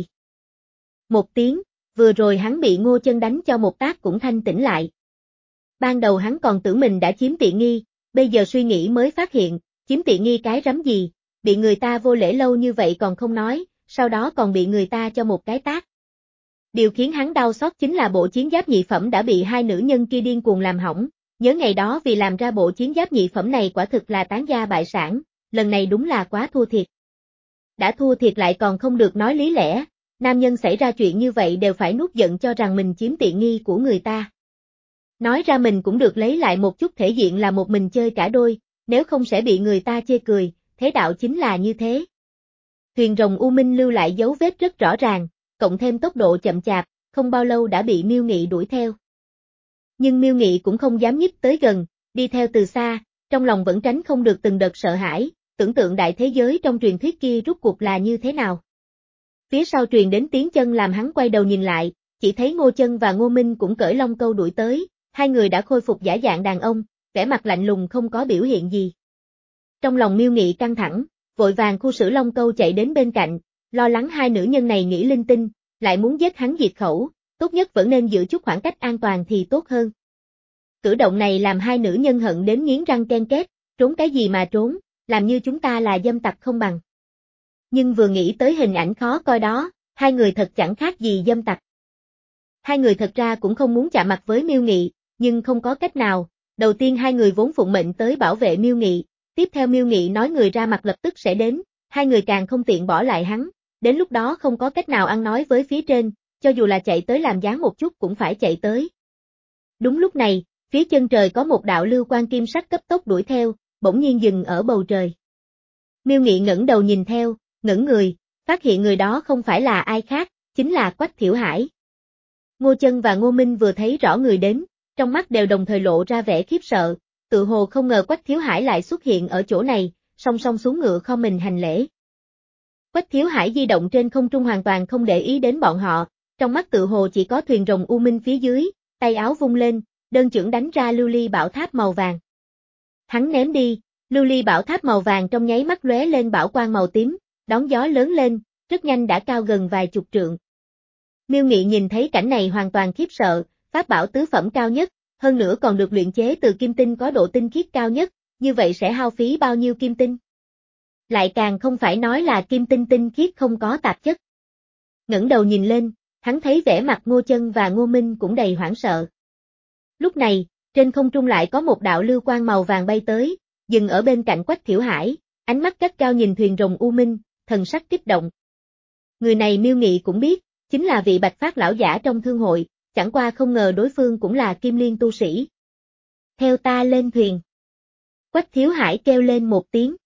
Một tiếng, vừa rồi hắn bị Ngô Chân đánh cho một tát cũng thanh tỉnh lại. Ban đầu hắn còn tưởng mình đã chiếm tiện nghi, bây giờ suy nghĩ mới phát hiện, chiếm tiện nghi cái rắm gì, bị người ta vô lễ lâu như vậy còn không nói, sau đó còn bị người ta cho một cái tát. Điều khiến hắn đau xót chính là bộ chiến giáp nhị phẩm đã bị hai nữ nhân kia điên cuồng làm hỏng, nhớ ngày đó vì làm ra bộ chiến giáp nhị phẩm này quả thực là tán gia bại sản, lần này đúng là quá thua thiệt. Đã thua thiệt lại còn không được nói lý lẽ, nam nhân xảy ra chuyện như vậy đều phải nuốt giận cho rằng mình chiếm tiện nghi của người ta. Nói ra mình cũng được lấy lại một chút thể diện là một mình chơi cả đôi, nếu không sẽ bị người ta chê cười, thế đạo chính là như thế. Thuyền rồng U Minh lưu lại dấu vết rất rõ ràng, cộng thêm tốc độ chậm chạp, không bao lâu đã bị Miêu Nghị đuổi theo. Nhưng Miêu Nghị cũng không dám nhích tới gần, đi theo từ xa, trong lòng vẫn tránh không được từng đợt sợ hãi, tưởng tượng đại thế giới trong truyền thuyết kia rút cuộc là như thế nào. Phía sau truyền đến tiếng chân làm hắn quay đầu nhìn lại, chỉ thấy Ngô Chân và Ngô Minh cũng cởi long câu đuổi tới, hai người đã khôi phục giả dạng đàn ông, vẻ mặt lạnh lùng không có biểu hiện gì. Trong lòng Miêu Nghị căng thẳng, vội vàng khu xử long câu chạy đến bên cạnh, lo lắng hai nữ nhân này nghĩ linh tinh, lại muốn giết hắn diệt khẩu, tốt nhất vẫn nên giữ chút khoảng cách an toàn thì tốt hơn. Cử động này làm hai nữ nhân hận đến nghiến răng ken két, trốn cái gì mà trốn, làm như chúng ta là dâm tặc không bằng. Nhưng vừa nghĩ tới hình ảnh khó coi đó, hai người thật chẳng khác gì dâm tặc. Hai người thật ra cũng không muốn chạm mặt với Miêu Nghị, nhưng không có cách nào, đầu tiên hai người vốn phụng mệnh tới bảo vệ Miêu Nghị, tiếp theo Miêu Nghị nói người ra mặt lập tức sẽ đến, hai người càng không tiện bỏ lại hắn, đến lúc đó không có cách nào ăn nói với phía trên, cho dù là chạy tới làm dáng một chút cũng phải chạy tới. Đúng lúc này, phía chân trời có một đạo lưu quang kim sắc cấp tốc đuổi theo, bỗng nhiên dừng ở bầu trời. Miêu Nghị ngẩng đầu nhìn theo, ngẩng người, phát hiện người đó không phải là ai khác, chính là Quách Thiểu Hải. Ngô Chân và Ngô Minh vừa thấy rõ người đến, trong mắt đều đồng thời lộ ra vẻ khiếp sợ, tự hồ không ngờ Quách Thiểu Hải lại xuất hiện ở chỗ này, song song xuống ngựa khom mình hành lễ. Quách Thiểu Hải di động trên không trung hoàn toàn không để ý đến bọn họ, trong mắt tự hồ chỉ có thuyền rồng U Minh phía dưới, tay áo vung lên, đơn chưởng đánh ra lưu ly bảo tháp màu vàng. Hắn ném đi, lưu ly bảo tháp màu vàng trong nháy mắt lóe lên bảo quang màu tím, đón gió lớn lên, rất nhanh đã cao gần vài chục trượng. Miêu Nghị nhìn thấy cảnh này hoàn toàn khiếp sợ, pháp bảo tứ phẩm cao nhất, hơn nữa còn được luyện chế từ kim tinh có độ tinh khiết cao nhất, như vậy sẽ hao phí bao nhiêu kim tinh? Lại càng không phải nói là kim tinh tinh khiết không có tạp chất. Ngẩng đầu nhìn lên, hắn thấy vẻ mặt Ngô Chân và Ngô Minh cũng đầy hoảng sợ. Lúc này, trên không trung lại có một đạo lưu quang màu vàng bay tới, dừng ở bên cạnh Quách Thiểu Hải, ánh mắt gắt cao nhìn thuyền rồng U Minh, thần sắc kích động. Người này Miêu Nghị cũng biết, chính là vị Bạch Phát lão giả trong thương hội, chẳng qua không ngờ đối phương cũng là Kim Liên tu sĩ. Theo ta lên thuyền. Quách Thiểu Hải kêu lên một tiếng.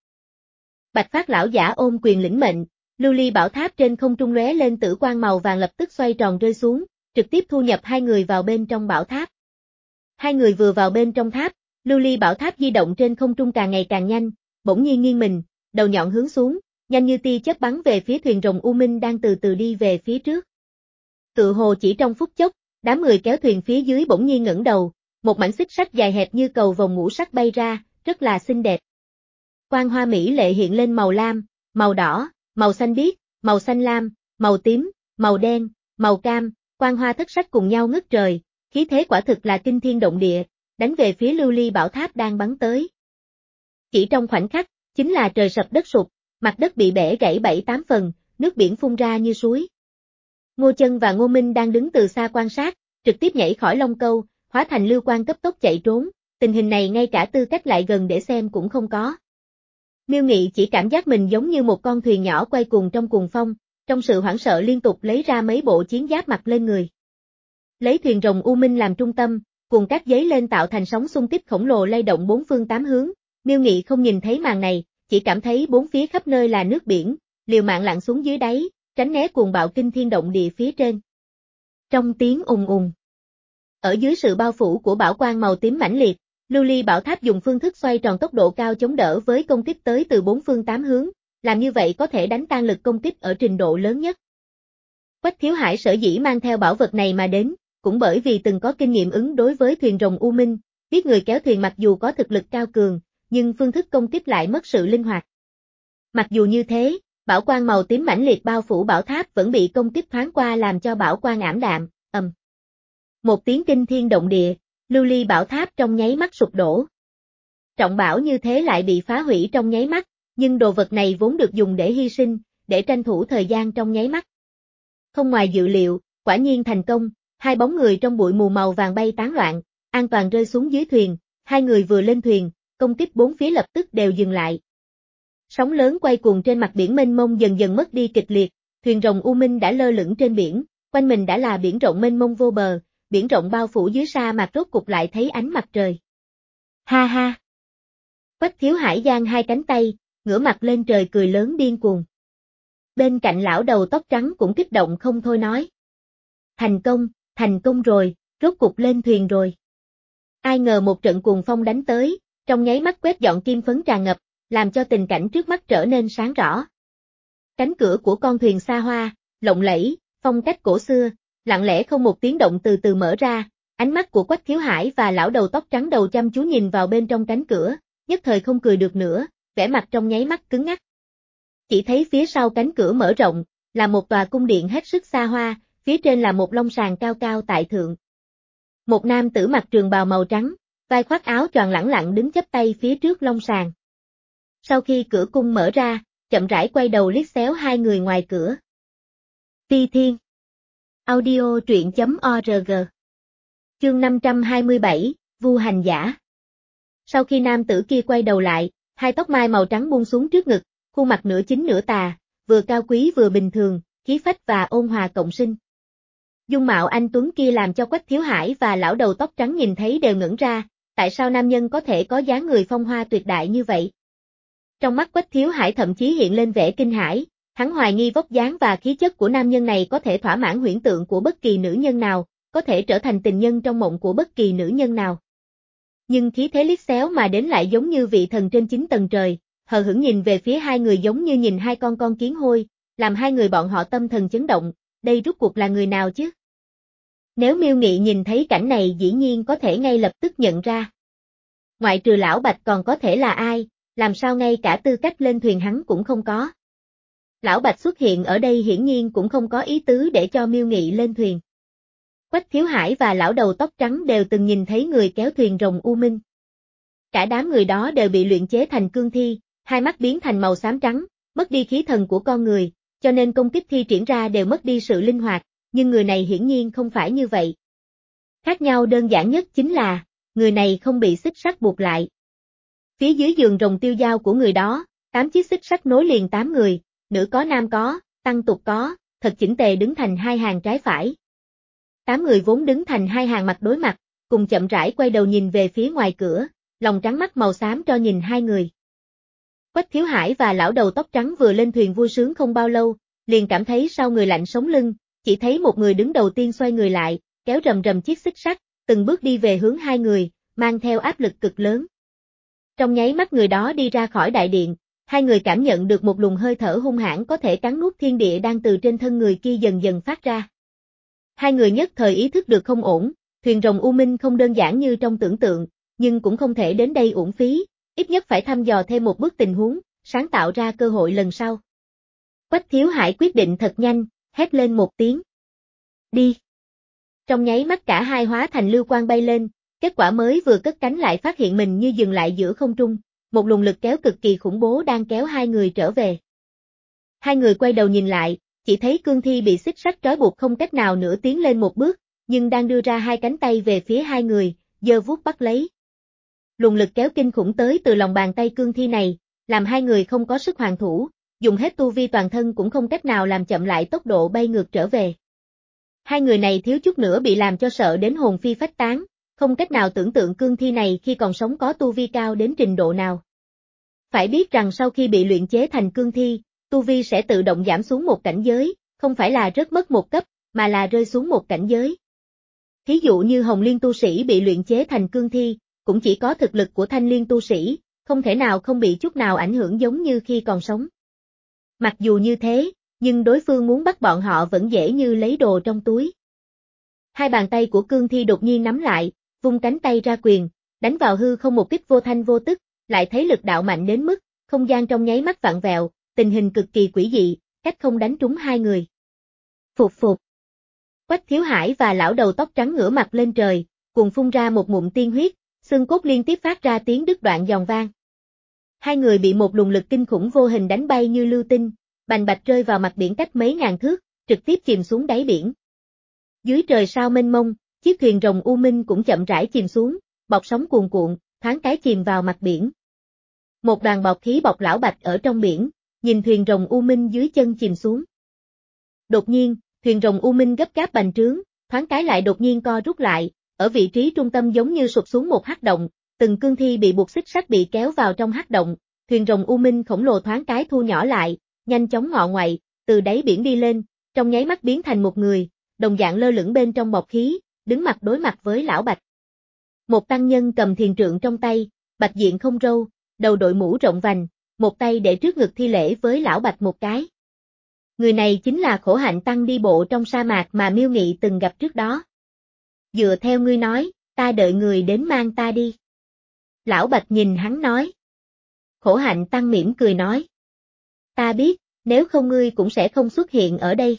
Bạch Phát lão giả ôm quyền lĩnh mệnh, lưu ly bảo tháp trên không trung lóe lên tử quang màu vàng lập tức xoay tròn rơi xuống, trực tiếp thu nhập hai người vào bên trong bảo tháp. Hai người vừa vào bên trong tháp, lưu ly bảo tháp di động trên không trung càng ngày càng nhanh, bỗng nhiên nghiêng mình, đầu nhọn hướng xuống, nhanh như tia chớp bắn về phía thuyền rồng U Minh đang từ từ đi về phía trước. Tự hồ chỉ trong phút chốc, đám người kéo thuyền phía dưới bỗng nhiên ngẩng đầu, một mảnh xích sắt dài hẹp như cầu vồng ngũ sắc bay ra, rất là xinh đẹp. Quang hoa mỹ lệ hiện lên màu lam, màu đỏ, màu xanh biếc, màu xanh lam, màu tím, màu đen, màu cam, quang hoa thất sắc cùng nhau ngất trời, khí thế quả thực là kinh thiên động địa, đánh về phía lưu ly bảo tháp đang bắn tới. Chỉ trong khoảnh khắc, chính là trời sập đất sụp, mặt đất bị bẻ gãy bảy tám phần, nước biển phun ra như suối. Ngô Chân và Ngô Minh đang đứng từ xa quan sát, trực tiếp nhảy khỏi long câu, hóa thành lưu quang cấp tốc chạy trốn, tình hình này ngay cả tư cách lại gần để xem cũng không có. Miêu Nghị chỉ cảm giác mình giống như một con thuyền nhỏ quay cuồng trong cuồng phong, trong sự hoảng sợ liên tục lấy ra mấy bộ chiến giáp mặc lên người. Lấy thuyền rồng U Minh làm trung tâm, cuồng cát giấy lên tạo thành sóng xung kích khổng lồ lay động bốn phương tám hướng, Miêu Nghị không nhìn thấy màn này, chỉ cảm thấy bốn phía khắp nơi là nước biển, liều mạng lặn xuống dưới đáy, tránh né cuồng bạo kinh thiên động địa phía trên. Trong tiếng ùng ùng, ở dưới sự bao phủ của bảo quang màu tím mãnh liệt, lưu ly bảo tháp dùng phương thức xoay tròn tốc độ cao chống đỡ với công kích tới từ bốn phương tám hướng, làm như vậy có thể đánh tan lực công kích ở trình độ lớn nhất. Quách Thiểu Hải sở dĩ mang theo bảo vật này mà đến, cũng bởi vì từng có kinh nghiệm ứng đối với thuyền rồng U Minh, biết người kéo thuyền mặc dù có thực lực cao cường, nhưng phương thức công kích lại mất sự linh hoạt. Mặc dù như thế, bảo quang màu tím mãnh liệt bao phủ bảo tháp vẫn bị công kích thoáng qua làm cho bảo quang ảm đạm, ầm. Một tiếng kinh thiên động địa, lưu ly bảo tháp trong nháy mắt sụp đổ. Trọng bảo như thế lại bị phá hủy trong nháy mắt, nhưng đồ vật này vốn được dùng để hy sinh, để tranh thủ thời gian trong nháy mắt. Không ngoài dự liệu, quả nhiên thành công, hai bóng người trong bụi mù màu vàng bay tán loạn, an toàn rơi xuống dưới thuyền, hai người vừa lên thuyền, công kích bốn phía lập tức đều dừng lại. Sóng lớn quay cuồng trên mặt biển mênh mông dần dần mất đi kịch liệt, thuyền rồng U Minh đã lơ lửng trên biển, quanh mình đã là biển rộng mênh mông vô bờ, biển rộng bao phủ dưới sa mạc rốt cục lại thấy ánh mặt trời. Ha ha! Quách Thiểu Hải giang hai cánh tay, ngửa mặt lên trời cười lớn điên cuồng. Bên cạnh lão đầu tóc trắng cũng kích động không thôi nói. Thành công, thành công rồi, rốt cục lên thuyền rồi. Ai ngờ một trận cuồng phong đánh tới, trong nháy mắt quét dọn kim phấn tràn ngập, làm cho tình cảnh trước mắt trở nên sáng rõ. Cánh cửa của con thuyền xa hoa, lộng lẫy, phong cách cổ xưa, lặng lẽ không một tiếng động từ từ mở ra, ánh mắt của Quách Thiểu Hải và lão đầu tóc trắng đầu chăm chú nhìn vào bên trong cánh cửa, nhất thời không cười được nữa, vẻ mặt trong nháy mắt cứng ngắc. Chỉ thấy phía sau cánh cửa mở rộng, là một tòa cung điện hết sức xa hoa, phía trên là một long sàng cao cao tại thượng. Một nam tử mặc trường bào màu trắng, vai khoác áo choàng lẳng lặng đứng chắp tay phía trước long sàng. Sau khi cửa cung mở ra, chậm rãi quay đầu liếc xéo hai người ngoài cửa. Ti Thiên Audio truyện chấm org Chương năm trăm hai mươi bảy, Vu hành giả. Sau khi nam tử kia quay đầu lại, hai tóc mai màu trắng buông xuống trước ngực, khuôn mặt nửa chính nửa tà, vừa cao quý vừa bình thường, khí phách và ôn hòa cộng sinh. Dung mạo anh tuấn kia làm cho Quách Thiểu Hải và lão đầu tóc trắng nhìn thấy đều ngẩn ra, tại sao nam nhân có thể có dáng người phong hoa tuyệt đại như vậy? Trong mắt Quách Thiểu Hải thậm chí hiện lên vẻ kinh hãi, Hắn hoài nghi vóc dáng và khí chất của nam nhân này có thể thỏa mãn huyễn tượng của bất kỳ nữ nhân nào, có thể trở thành tình nhân trong mộng của bất kỳ nữ nhân nào. Nhưng khí thế liếc xéo mà đến lại giống như vị thần trên chín tầng trời, hờ hững nhìn về phía hai người giống như nhìn hai con con kiến hôi, làm hai người bọn họ tâm thần chấn động, đây rút cuộc là người nào chứ? Nếu Miêu Nghị nhìn thấy cảnh này dĩ nhiên có thể ngay lập tức nhận ra. Ngoại trừ Lão Bạch còn có thể là ai, làm sao ngay cả tư cách lên thuyền hắn cũng không có. Lão Bạch xuất hiện ở đây hiển nhiên cũng không có ý tứ để cho Miêu Nghị lên thuyền. Quách Thiếu Hải và lão đầu tóc trắng đều từng nhìn thấy người kéo thuyền rồng U Minh. Cả đám người đó đều bị luyện chế thành cương thi, hai mắt biến thành màu xám trắng, mất đi khí thần của con người, cho nên công kích thi triển ra đều mất đi sự linh hoạt, nhưng người này hiển nhiên không phải như vậy. Khác nhau đơn giản nhất chính là, người này không bị xích sắt buộc lại. Phía dưới giường rồng tiêu dao của người đó, tám chiếc xích sắt nối liền tám người, nữ có nam có, tăng tục có, thật chỉnh tề đứng thành hai hàng trái phải. Tám người vốn đứng thành hai hàng mặt đối mặt, cùng chậm rãi quay đầu nhìn về phía ngoài cửa, lòng trắng mắt màu xám cho nhìn hai người. Quách Thiếu Hải và lão đầu tóc trắng vừa lên thuyền vui sướng không bao lâu, liền cảm thấy sau người lạnh sống lưng, chỉ thấy một người đứng đầu tiên xoay người lại, kéo rầm rầm chiếc xích sắt, từng bước đi về hướng hai người, mang theo áp lực cực lớn. Trong nháy mắt người đó đi ra khỏi đại điện, hai người cảm nhận được một luồng hơi thở hung hãn có thể cắn nuốt thiên địa đang từ trên thân người kia dần dần phát ra. Hai người nhất thời ý thức được không ổn, thuyền rồng U Minh không đơn giản như trong tưởng tượng, nhưng cũng không thể đến đây uổng phí, ít nhất phải thăm dò thêm một bước tình huống, sáng tạo ra cơ hội lần sau. Quách Thiếu Hải quyết định thật nhanh, hét lên một tiếng. Đi! Trong nháy mắt cả hai hóa thành lưu quang bay lên, kết quả mới vừa cất cánh lại phát hiện mình như dừng lại giữa không trung, một luồng lực kéo cực kỳ khủng bố đang kéo hai người trở về. Hai người quay đầu nhìn lại, chỉ thấy cương thi bị xích sắt trói buộc không cách nào nữa tiến lên một bước, nhưng đang đưa ra hai cánh tay về phía hai người, giơ vuốt bắt lấy. Luồng lực kéo kinh khủng tới từ lòng bàn tay cương thi này, làm hai người không có sức hoàn thủ, dùng hết tu vi toàn thân cũng không cách nào làm chậm lại tốc độ bay ngược trở về. Hai người này thiếu chút nữa bị làm cho sợ đến hồn phi phách tán, không cách nào tưởng tượng cương thi này khi còn sống có tu vi cao đến trình độ nào. Phải biết rằng sau khi bị luyện chế thành cương thi, tu vi sẽ tự động giảm xuống một cảnh giới, không phải là rớt mất một cấp, mà là rơi xuống một cảnh giới. Thí dụ như Hồng Liên tu sĩ bị luyện chế thành cương thi, cũng chỉ có thực lực của Thanh Liên tu sĩ, không thể nào không bị chút nào ảnh hưởng giống như khi còn sống. Mặc dù như thế, nhưng đối phương muốn bắt bọn họ vẫn dễ như lấy đồ trong túi. Hai bàn tay của cương thi đột nhiên nắm lại, vung cánh tay ra quyền, đánh vào hư không một kích vô thanh vô tức, lại thấy lực đạo mạnh đến mức, không gian trong nháy mắt vặn vẹo, tình hình cực kỳ quỷ dị, cách không đánh trúng hai người. Phục phục. Quách Thiếu Hải và lão đầu tóc trắng ngửa mặt lên trời, cùng phun ra một ngụm tiên huyết, xương cốt liên tiếp phát ra tiếng đứt đoạn giòn vang. Hai người bị một luồng lực kinh khủng vô hình đánh bay như lưu tinh, bành bạch rơi vào mặt biển cách mấy ngàn thước, trực tiếp chìm xuống đáy biển. Dưới trời sao mênh mông, chiếc thuyền rồng U Minh cũng chậm rãi chìm xuống, bọt sóng cuồn cuộn, thoáng cái chìm vào mặt biển. Một đoàn bọt khí bọc lão Bạch ở trong biển, nhìn thuyền rồng U Minh dưới chân chìm xuống. Đột nhiên, thuyền rồng U Minh gấp gáp bành trướng, thoáng cái lại đột nhiên co rút lại, ở vị trí trung tâm giống như sụp xuống một hắc động, từng cương thi bị buộc xích sắt bị kéo vào trong hắc động, thuyền rồng U Minh khổng lồ thoáng cái thu nhỏ lại, nhanh chóng ngọ ngoại, từ đáy biển đi lên, trong nháy mắt biến thành một người, đồng dạng lơ lửng bên trong bọt khí, đứng mặt đối mặt với lão Bạch. Một tăng nhân cầm thiền trượng trong tay, bạch diện không râu, đầu đội mũ rộng vành, một tay để trước ngực thi lễ với lão Bạch một cái. Người này chính là Khổ Hạnh Tăng đi bộ trong sa mạc mà Miêu Nghị từng gặp trước đó. Dựa theo ngươi nói, ta đợi người đến mang ta đi. Lão Bạch nhìn hắn nói. Khổ Hạnh Tăng mỉm cười nói. Ta biết, nếu không ngươi cũng sẽ không xuất hiện ở đây.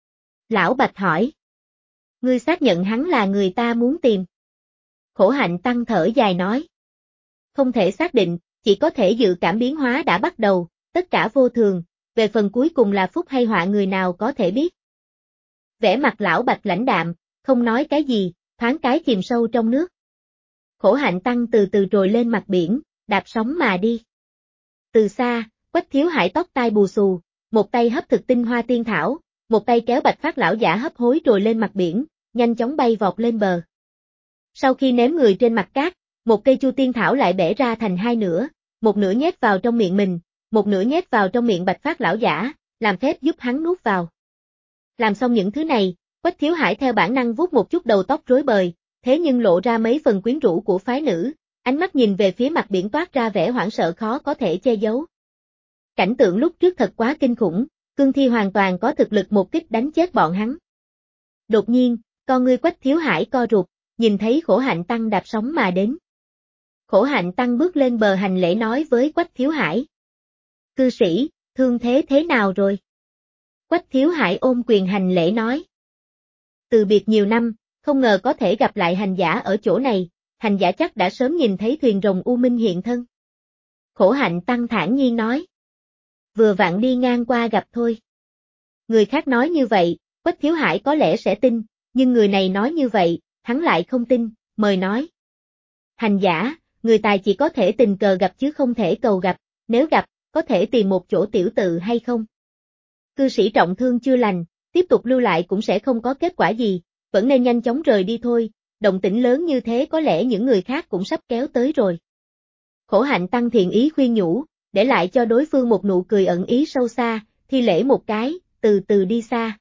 Lão Bạch hỏi. Ngươi xác nhận hắn là người ta muốn tìm. Khổ Hạnh Tăng thở dài nói. Không thể xác định, chỉ có thể dự cảm biến hóa đã bắt đầu, tất cả vô thường, về phần cuối cùng là phúc hay họa người nào có thể biết. Vẻ mặt lão Bạch lãnh đạm, không nói cái gì, thoáng cái chìm sâu trong nước. Khổ Hạnh Tăng từ từ trồi lên mặt biển, đạp sóng mà đi. Từ xa, Quách Thiếu Hải tóc tai bù xù, một tay hấp thực tinh hoa tiên thảo, một tay kéo Bạch Phát lão giả hấp hối trồi lên mặt biển, nhanh chóng bay vọt lên bờ. Sau khi ném người trên mặt cát, một cây chu tiên thảo lại bẻ ra thành hai nửa, một nửa nhét vào trong miệng mình, một nửa nhét vào trong miệng Bạch Phát lão giả, làm phép giúp hắn nuốt vào. Làm xong những thứ này, Quách Thiếu Hải theo bản năng vuốt một chút đầu tóc rối bời, thế nhưng lộ ra mấy phần quyến rũ của phái nữ, ánh mắt nhìn về phía mặt biển toát ra vẻ hoảng sợ khó có thể che giấu. Cảnh tượng lúc trước thật quá kinh khủng, cương thi hoàn toàn có thực lực một kích đánh chết bọn hắn. Đột nhiên, con ngươi Quách Thiếu Hải co rụt, nhìn thấy Khổ Hạnh Tăng đạp sóng mà đến. Khổ Hạnh Tăng bước lên bờ hành lễ nói với Quách Thiếu Hải. Cư sĩ, thương thế thế nào rồi? Quách Thiếu Hải ôm quyền hành lễ nói. Từ biệt nhiều năm, không ngờ có thể gặp lại hành giả ở chỗ này, hành giả chắc đã sớm nhìn thấy thuyền rồng U Minh hiện thân. Khổ Hạnh Tăng thản nhiên nói. Vừa vặn đi ngang qua gặp thôi. Người khác nói như vậy, Quách Thiếu Hải có lẽ sẽ tin, nhưng người này nói như vậy, hắn lại không tin, mời nói. Hành giả, người tài chỉ có thể tình cờ gặp chứ không thể cầu gặp, nếu gặp, có thể tìm một chỗ tiểu tự hay không? Cư sĩ trọng thương chưa lành, tiếp tục lưu lại cũng sẽ không có kết quả gì, vẫn nên nhanh chóng rời đi thôi, động tĩnh lớn như thế có lẽ những người khác cũng sắp kéo tới rồi. Khổ Hạnh Tăng thiện ý khuyên nhủ, để lại cho đối phương một nụ cười ẩn ý sâu xa, thi lễ một cái, từ từ đi xa.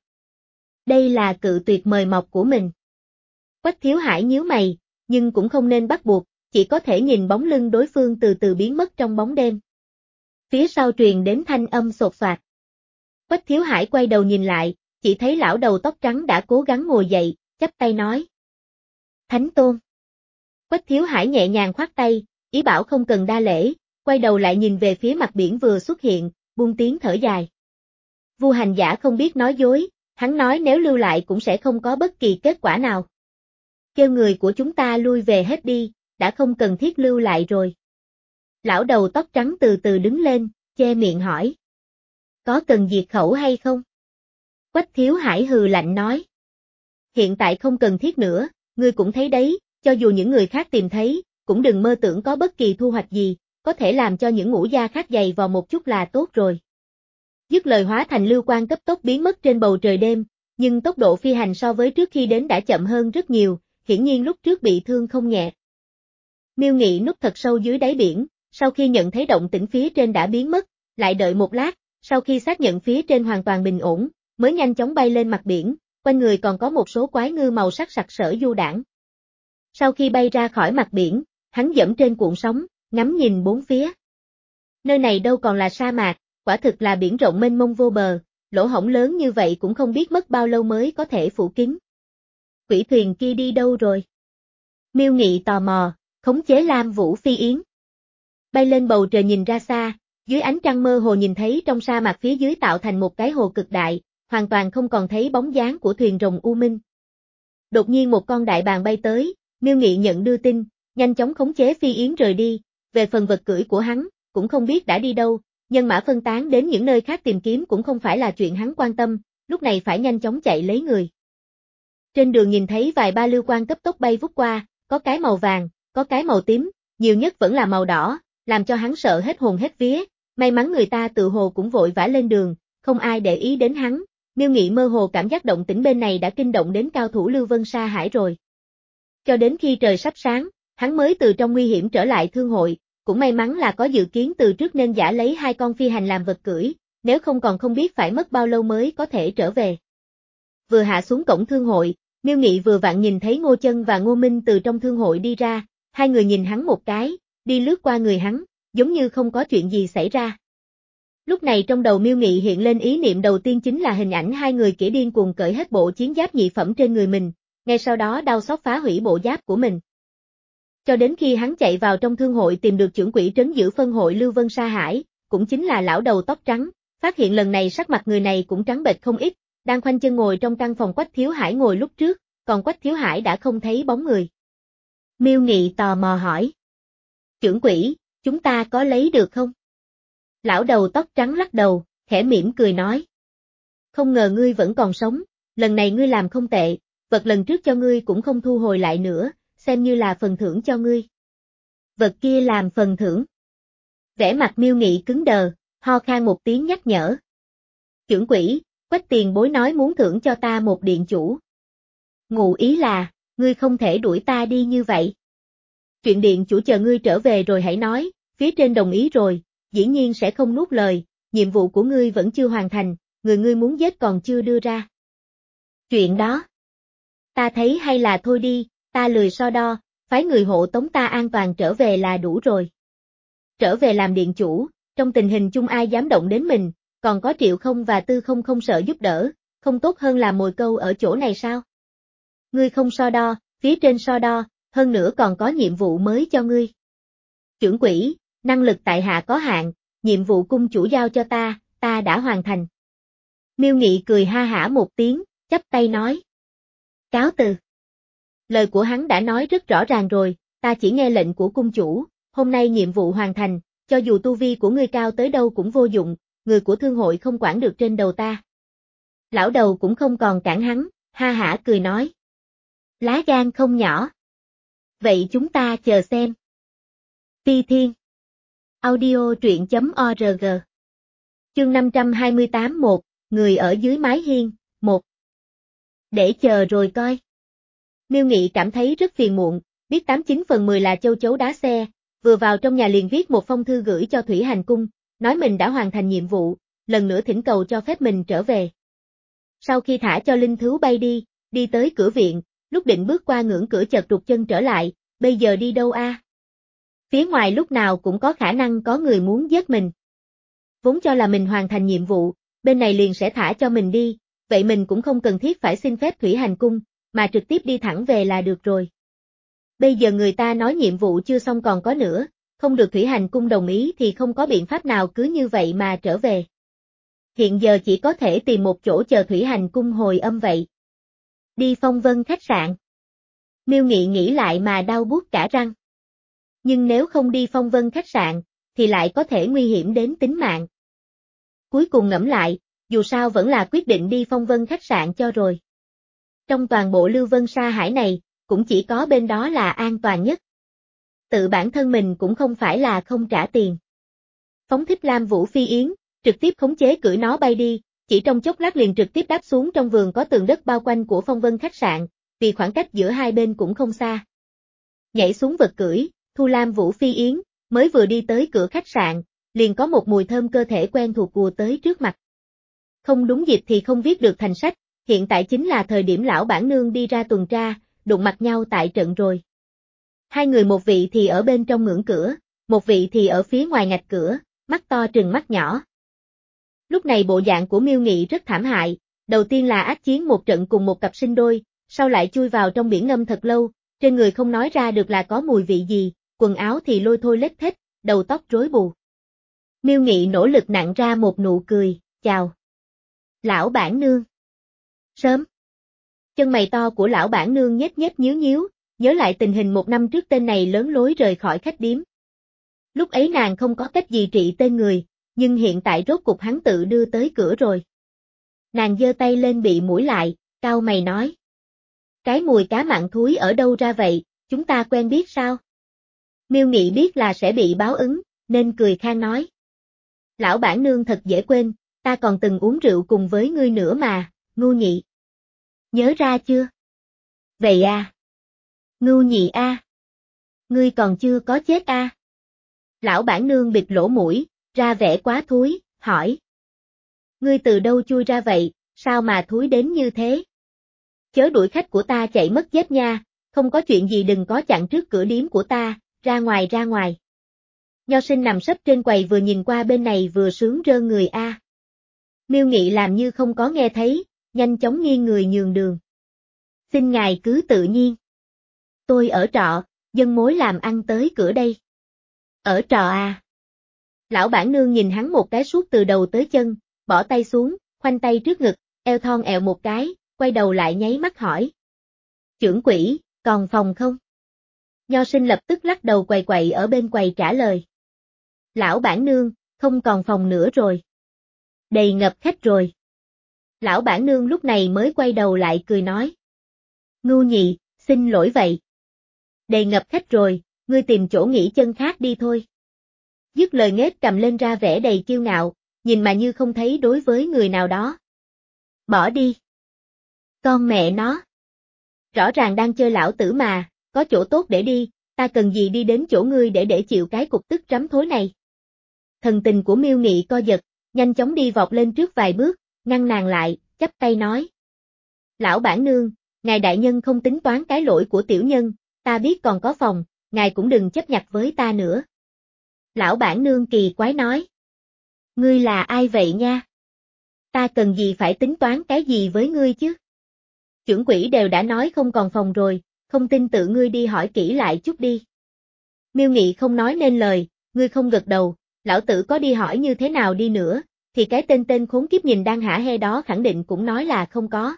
Đây là cự tuyệt mời mọc của mình. Quách Thiếu Hải nhíu mày, nhưng cũng không nên bắt buộc, chỉ có thể nhìn bóng lưng đối phương từ từ biến mất trong bóng đêm. Phía sau truyền đến thanh âm sột soạt. Quách Thiếu Hải quay đầu nhìn lại, chỉ thấy lão đầu tóc trắng đã cố gắng ngồi dậy, chắp tay nói. Thánh Tôn. Quách Thiếu Hải nhẹ nhàng khoát tay, ý bảo không cần đa lễ, quay đầu lại nhìn về phía mặt biển vừa xuất hiện, buông tiếng thở dài. Vu hành giả không biết nói dối, hắn nói nếu lưu lại cũng sẽ không có bất kỳ kết quả nào. Kêu người của chúng ta lui về hết đi, đã không cần thiết lưu lại rồi. Lão đầu tóc trắng từ từ đứng lên, che miệng hỏi. Có cần diệt khẩu hay không? Quách Thiếu Hải hừ lạnh nói. Hiện tại không cần thiết nữa, ngươi cũng thấy đấy, cho dù những người khác tìm thấy, cũng đừng mơ tưởng có bất kỳ thu hoạch gì, có thể làm cho những ngũ gia khác dày vào một chút là tốt rồi. Dứt lời hóa thành lưu quang cấp tốc biến mất trên bầu trời đêm, nhưng tốc độ phi hành so với trước khi đến đã chậm hơn rất nhiều, hiển nhiên lúc trước bị thương không nhẹ. Miêu Nghị núp thật sâu dưới đáy biển, sau khi nhận thấy động tĩnh phía trên đã biến mất, lại đợi một lát, sau khi xác nhận phía trên hoàn toàn bình ổn, mới nhanh chóng bay lên mặt biển, quanh người còn có một số quái ngư màu sắc sặc sỡ du đãng. Sau khi bay ra khỏi mặt biển, hắn dẫm trên cuộn sóng, ngắm nhìn bốn phía. Nơi này đâu còn là sa mạc, quả thực là biển rộng mênh mông vô bờ, lỗ hổng lớn như vậy cũng không biết mất bao lâu mới có thể phủ kín. Quỷ thuyền kia đi đâu rồi? Miêu Nghị tò mò, khống chế Lam Vũ Phi Yến. Bay lên bầu trời nhìn ra xa, dưới ánh trăng mơ hồ nhìn thấy trong sa mạc phía dưới tạo thành một cái hồ cực đại, hoàn toàn không còn thấy bóng dáng của thuyền rồng U Minh. Đột nhiên một con đại bàng bay tới, Miêu Nghị nhận đưa tin, nhanh chóng khống chế Phi Yến rời đi, về phần vật cưỡi của hắn, cũng không biết đã đi đâu, nhân mã phân tán đến những nơi khác tìm kiếm cũng không phải là chuyện hắn quan tâm, lúc này phải nhanh chóng chạy lấy người. Trên đường nhìn thấy vài ba lưu quang cấp tốc bay vút qua, có cái màu vàng, có cái màu tím, nhiều nhất vẫn là màu đỏ, làm cho hắn sợ hết hồn hết vía, may mắn người ta tự hồ cũng vội vã lên đường, không ai để ý đến hắn, Miêu Nghị mơ hồ cảm giác động tĩnh bên này đã kinh động đến cao thủ Lưu Vân Sa Hải rồi. Cho đến khi trời sắp sáng, hắn mới từ trong nguy hiểm trở lại thương hội, cũng may mắn là có dự kiến từ trước nên giả lấy hai con phi hành làm vật cưỡi, nếu không còn không biết phải mất bao lâu mới có thể trở về. Vừa hạ xuống cổng thương hội, Miêu Nghị vừa vặn nhìn thấy Ngô Chân và Ngô Minh từ trong thương hội đi ra, hai người nhìn hắn một cái, đi lướt qua người hắn, giống như không có chuyện gì xảy ra. Lúc này trong đầu Miêu Nghị hiện lên ý niệm đầu tiên chính là hình ảnh hai người kia điên cuồng cởi hết bộ chiến giáp nhị phẩm trên người mình, ngay sau đó đau xót phá hủy bộ giáp của mình. Cho đến khi hắn chạy vào trong thương hội tìm được trưởng quỹ trấn giữ phân hội Lưu Vân Sa Hải, cũng chính là lão đầu tóc trắng, phát hiện lần này sắc mặt người này cũng trắng bệch không ít, đang khoanh chân ngồi trong căn phòng Quách Thiếu Hải ngồi lúc trước, còn Quách Thiếu Hải đã không thấy bóng người. Miêu Nghị tò mò hỏi. Trưởng quỹ, chúng ta có lấy được không? Lão đầu tóc trắng lắc đầu, khẽ mỉm cười nói. Không ngờ ngươi vẫn còn sống, lần này ngươi làm không tệ, vật lần trước cho ngươi cũng không thu hồi lại nữa, xem như là phần thưởng cho ngươi. Vật kia làm phần thưởng. Vẻ mặt Miêu Nghị cứng đờ, ho khan một tiếng nhắc nhở. Trưởng quỹ, Quách tiền bối nói muốn thưởng cho ta một điện chủ. Ngụ ý là, ngươi không thể đuổi ta đi như vậy. Chuyện điện chủ chờ ngươi trở về rồi hãy nói, phía trên đồng ý rồi, dĩ nhiên sẽ không nuốt lời, nhiệm vụ của ngươi vẫn chưa hoàn thành, người ngươi muốn giết còn chưa đưa ra. Chuyện đó, ta thấy hay là thôi đi, ta lười so đo, phái người hộ tống ta an toàn trở về là đủ rồi. Trở về làm điện chủ, trong tình hình chung ai dám động đến mình, còn có Triệu Không và Tư Không không sợ giúp đỡ, không tốt hơn làm mồi câu ở chỗ này sao? Ngươi không so đo, phía trên so đo, hơn nữa còn có nhiệm vụ mới cho ngươi. Trưởng quỹ, năng lực tại hạ có hạn, nhiệm vụ cung chủ giao cho ta, ta đã hoàn thành. Miêu Nghị cười ha hả một tiếng, chắp tay nói. Cáo từ. Lời của hắn đã nói rất rõ ràng rồi, ta chỉ nghe lệnh của cung chủ, hôm nay nhiệm vụ hoàn thành, cho dù tu vi của ngươi cao tới đâu cũng vô dụng, người của thương hội không quản được trên đầu ta. Lão đầu cũng không còn cản hắn, ha hả cười nói. Lá gan không nhỏ. Vậy chúng ta chờ xem. Phi Thiên. Audio truyện chấm org. Chương năm trăm hai mươi tám một, người ở dưới mái hiên, một. Để chờ rồi coi. Miêu Nghị cảm thấy rất phiền muộn, biết tám chín phần mười là châu chấu đá xe, vừa vào trong nhà liền viết một phong thư gửi cho Thủy Hành Cung, nói mình đã hoàn thành nhiệm vụ, lần nữa thỉnh cầu cho phép mình trở về. Sau khi thả cho linh thú bay đi, đi tới cửa viện, lúc định bước qua ngưỡng cửa chợt rụt chân trở lại, bây giờ đi đâu a? À? Phía ngoài lúc nào cũng có khả năng có người muốn giết mình. Vốn cho là mình hoàn thành nhiệm vụ, bên này liền sẽ thả cho mình đi, vậy mình cũng không cần thiết phải xin phép Thủy Hành Cung, mà trực tiếp đi thẳng về là được rồi. Bây giờ người ta nói nhiệm vụ chưa xong còn có nữa, không được Thủy Hành Cung đồng ý thì không có biện pháp nào cứ như vậy mà trở về. Hiện giờ chỉ có thể tìm một chỗ chờ Thủy Hành Cung hồi âm vậy. Đi Phong Vân khách sạn. Miêu Nghị nghĩ lại mà đau buốt cả răng. Nhưng nếu không đi Phong Vân khách sạn, thì lại có thể nguy hiểm đến tính mạng. Cuối cùng ngẫm lại, dù sao vẫn là quyết định đi Phong Vân khách sạn cho rồi. Trong toàn bộ Lưu Vân Sa Hải này, cũng chỉ có bên đó là an toàn nhất. Tự bản thân mình cũng không phải là không trả tiền. Phóng thích Lam Vũ Phi Yến, trực tiếp khống chế cưỡi nó bay đi, chỉ trong chốc lát liền trực tiếp đáp xuống trong vườn có tường đất bao quanh của Phong Vân khách sạn, vì khoảng cách giữa hai bên cũng không xa. Nhảy xuống vật cưỡi, thu Lam Vũ Phi Yến, mới vừa đi tới cửa khách sạn, liền có một mùi thơm cơ thể quen thuộc ùa tới trước mặt. Không đúng dịp thì không viết được thành sách, hiện tại chính là thời điểm lão bản nương đi ra tuần tra, đụng mặt nhau tại trận rồi. Hai người một vị thì ở bên trong ngưỡng cửa, một vị thì ở phía ngoài ngạch cửa, mắt to trừng mắt nhỏ. Lúc này bộ dạng của Miêu Nghị rất thảm hại, đầu tiên là ác chiến một trận cùng một cặp sinh đôi, sau lại chui vào trong biển ngâm thật lâu, trên người không nói ra được là có mùi vị gì, quần áo thì lôi thôi lết thết, đầu tóc rối bù. Miêu Nghị nỗ lực nặn ra một nụ cười, chào. Lão bản nương. Sớm. Chân mày to của lão bản nương nhếch nhếch nhíu nhíu, nhớ lại tình hình một năm trước tên này lớn lối rời khỏi khách điếm. Lúc ấy nàng không có cách gì trị tên người, nhưng hiện tại rốt cục hắn tự đưa tới cửa rồi. Nàng giơ tay lên bị mũi lại, cau mày nói. Cái mùi cá mặn thúi ở đâu ra vậy, chúng ta quen biết sao? Miêu Nghị biết là sẽ bị báo ứng, nên cười khan nói. Lão bản nương thật dễ quên, ta còn từng uống rượu cùng với ngươi nữa mà, Ngưu Nhị. Nhớ ra chưa? Vậy à? Ngưu Nhị a, à? Ngươi còn chưa có chết a? À? Lão bản nương bịt lỗ mũi, ra vẻ quá thúi, hỏi. Ngươi từ đâu chui ra vậy, sao mà thúi đến như thế? Chớ đuổi khách của ta chạy mất dép nha, không có chuyện gì đừng có chặn trước cửa điếm của ta, ra ngoài ra ngoài. Nho Sinh nằm sấp trên quầy vừa nhìn qua bên này vừa sướng rơn người a. À. Miêu Nghị làm như không có nghe thấy, nhanh chóng nghiêng người nhường đường. Xin ngài cứ tự nhiên. Tôi ở trọ, dân mối làm ăn tới cửa đây. Ở trọ à? Lão bản nương nhìn hắn một cái suốt từ đầu tới chân, bỏ tay xuống, khoanh tay trước ngực, eo thon ẹo một cái, quay đầu lại nháy mắt hỏi. Trưởng quỹ, còn phòng không? Nho Sinh lập tức lắc đầu quầy quậy ở bên quầy trả lời. Lão bản nương, không còn phòng nữa rồi. Đầy ngập khách rồi. Lão bản nương lúc này mới quay đầu lại cười nói. Ngưu Nhị, xin lỗi vậy. Đầy ngập khách rồi, ngươi tìm chỗ nghỉ chân khác đi thôi. Dứt lời nghếch cầm lên ra vẻ đầy kiêu ngạo, nhìn mà như không thấy đối với người nào đó. Bỏ đi. Con mẹ nó. Rõ ràng đang chơi lão tử mà, có chỗ tốt để đi, ta cần gì đi đến chỗ ngươi để để chịu cái cục tức rắm thối này. Thần tình của Miêu Nghị co giật, nhanh chóng đi vọt lên trước vài bước, ngăn nàng lại, chắp tay nói. Lão bản nương, ngài đại nhân không tính toán cái lỗi của tiểu nhân, ta biết còn có phòng, ngài cũng đừng chấp nhặt với ta nữa. Lão bản nương kỳ quái nói. Ngươi là ai vậy nha? Ta cần gì phải tính toán cái gì với ngươi chứ? Chưởng quỷ đều đã nói không còn phòng rồi, không tin tự ngươi đi hỏi kỹ lại chút đi. Miêu Nghị không nói nên lời, ngươi không gật đầu, lão tử có đi hỏi như thế nào đi nữa, thì cái tên tên khốn kiếp nhìn đang hả hê đó khẳng định cũng nói là không có.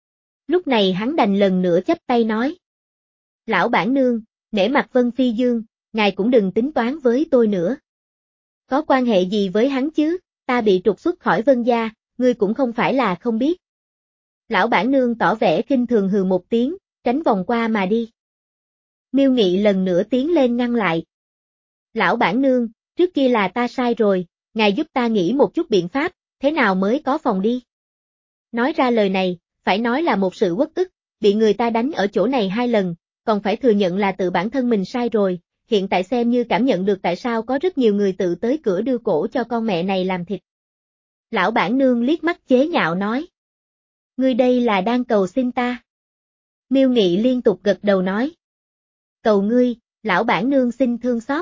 Lúc này hắn đành lần nữa chắp tay nói. Lão bản nương, nể mặt Vân Phi Dương, ngài cũng đừng tính toán với tôi nữa. Có quan hệ gì với hắn chứ, ta bị trục xuất khỏi Vân gia, ngươi cũng không phải là không biết. Lão bản nương tỏ vẻ khinh thường hừ một tiếng, tránh vòng qua mà đi. Miêu Nghị lần nữa tiến lên ngăn lại. Lão bản nương, trước kia là ta sai rồi, ngài giúp ta nghĩ một chút biện pháp, thế nào mới có phòng đi. Nói ra lời này, phải nói là một sự uất ức, bị người ta đánh ở chỗ này hai lần, còn phải thừa nhận là tự bản thân mình sai rồi, hiện tại xem như cảm nhận được tại sao có rất nhiều người tự tới cửa đưa cổ cho con mẹ này làm thịt. Lão bản nương liếc mắt chế nhạo nói. Ngươi đây là đang cầu xin ta. Miêu Nghị liên tục gật đầu nói. Cầu ngươi, lão bản nương xin thương xót.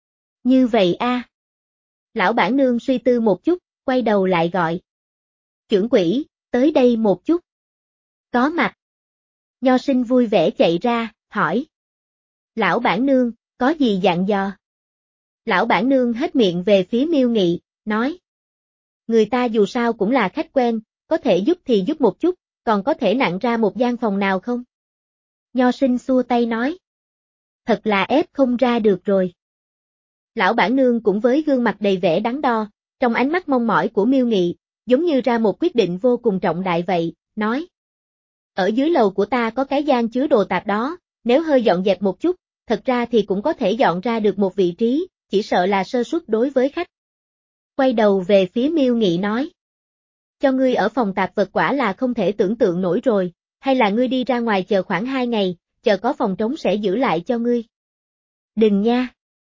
Như vậy a. À. Lão bản nương suy tư một chút, quay đầu lại gọi. Chưởng quỷ, tới đây một chút. Có mặt. Nho sinh vui vẻ chạy ra, hỏi. Lão bản nương, có gì dặn dò? Lão bản nương hết miệng về phía Miêu Nghị, nói. Người ta dù sao cũng là khách quen, có thể giúp thì giúp một chút, còn có thể nặng ra một gian phòng nào không? Nho sinh xua tay nói. Thật là ép không ra được rồi. Lão bản nương cũng với gương mặt đầy vẻ đắn đo, trong ánh mắt mong mỏi của Miêu Nghị, giống như ra một quyết định vô cùng trọng đại vậy, nói. Ở dưới lầu của ta có cái gian chứa đồ tạp đó, nếu hơi dọn dẹp một chút, thật ra thì cũng có thể dọn ra được một vị trí, chỉ sợ là sơ suất đối với khách. Quay đầu về phía Miêu Nghị nói. Cho ngươi ở phòng tạp vật quả là không thể tưởng tượng nổi rồi, hay là ngươi đi ra ngoài chờ khoảng hai ngày, chờ có phòng trống sẽ giữ lại cho ngươi. Đừng nha.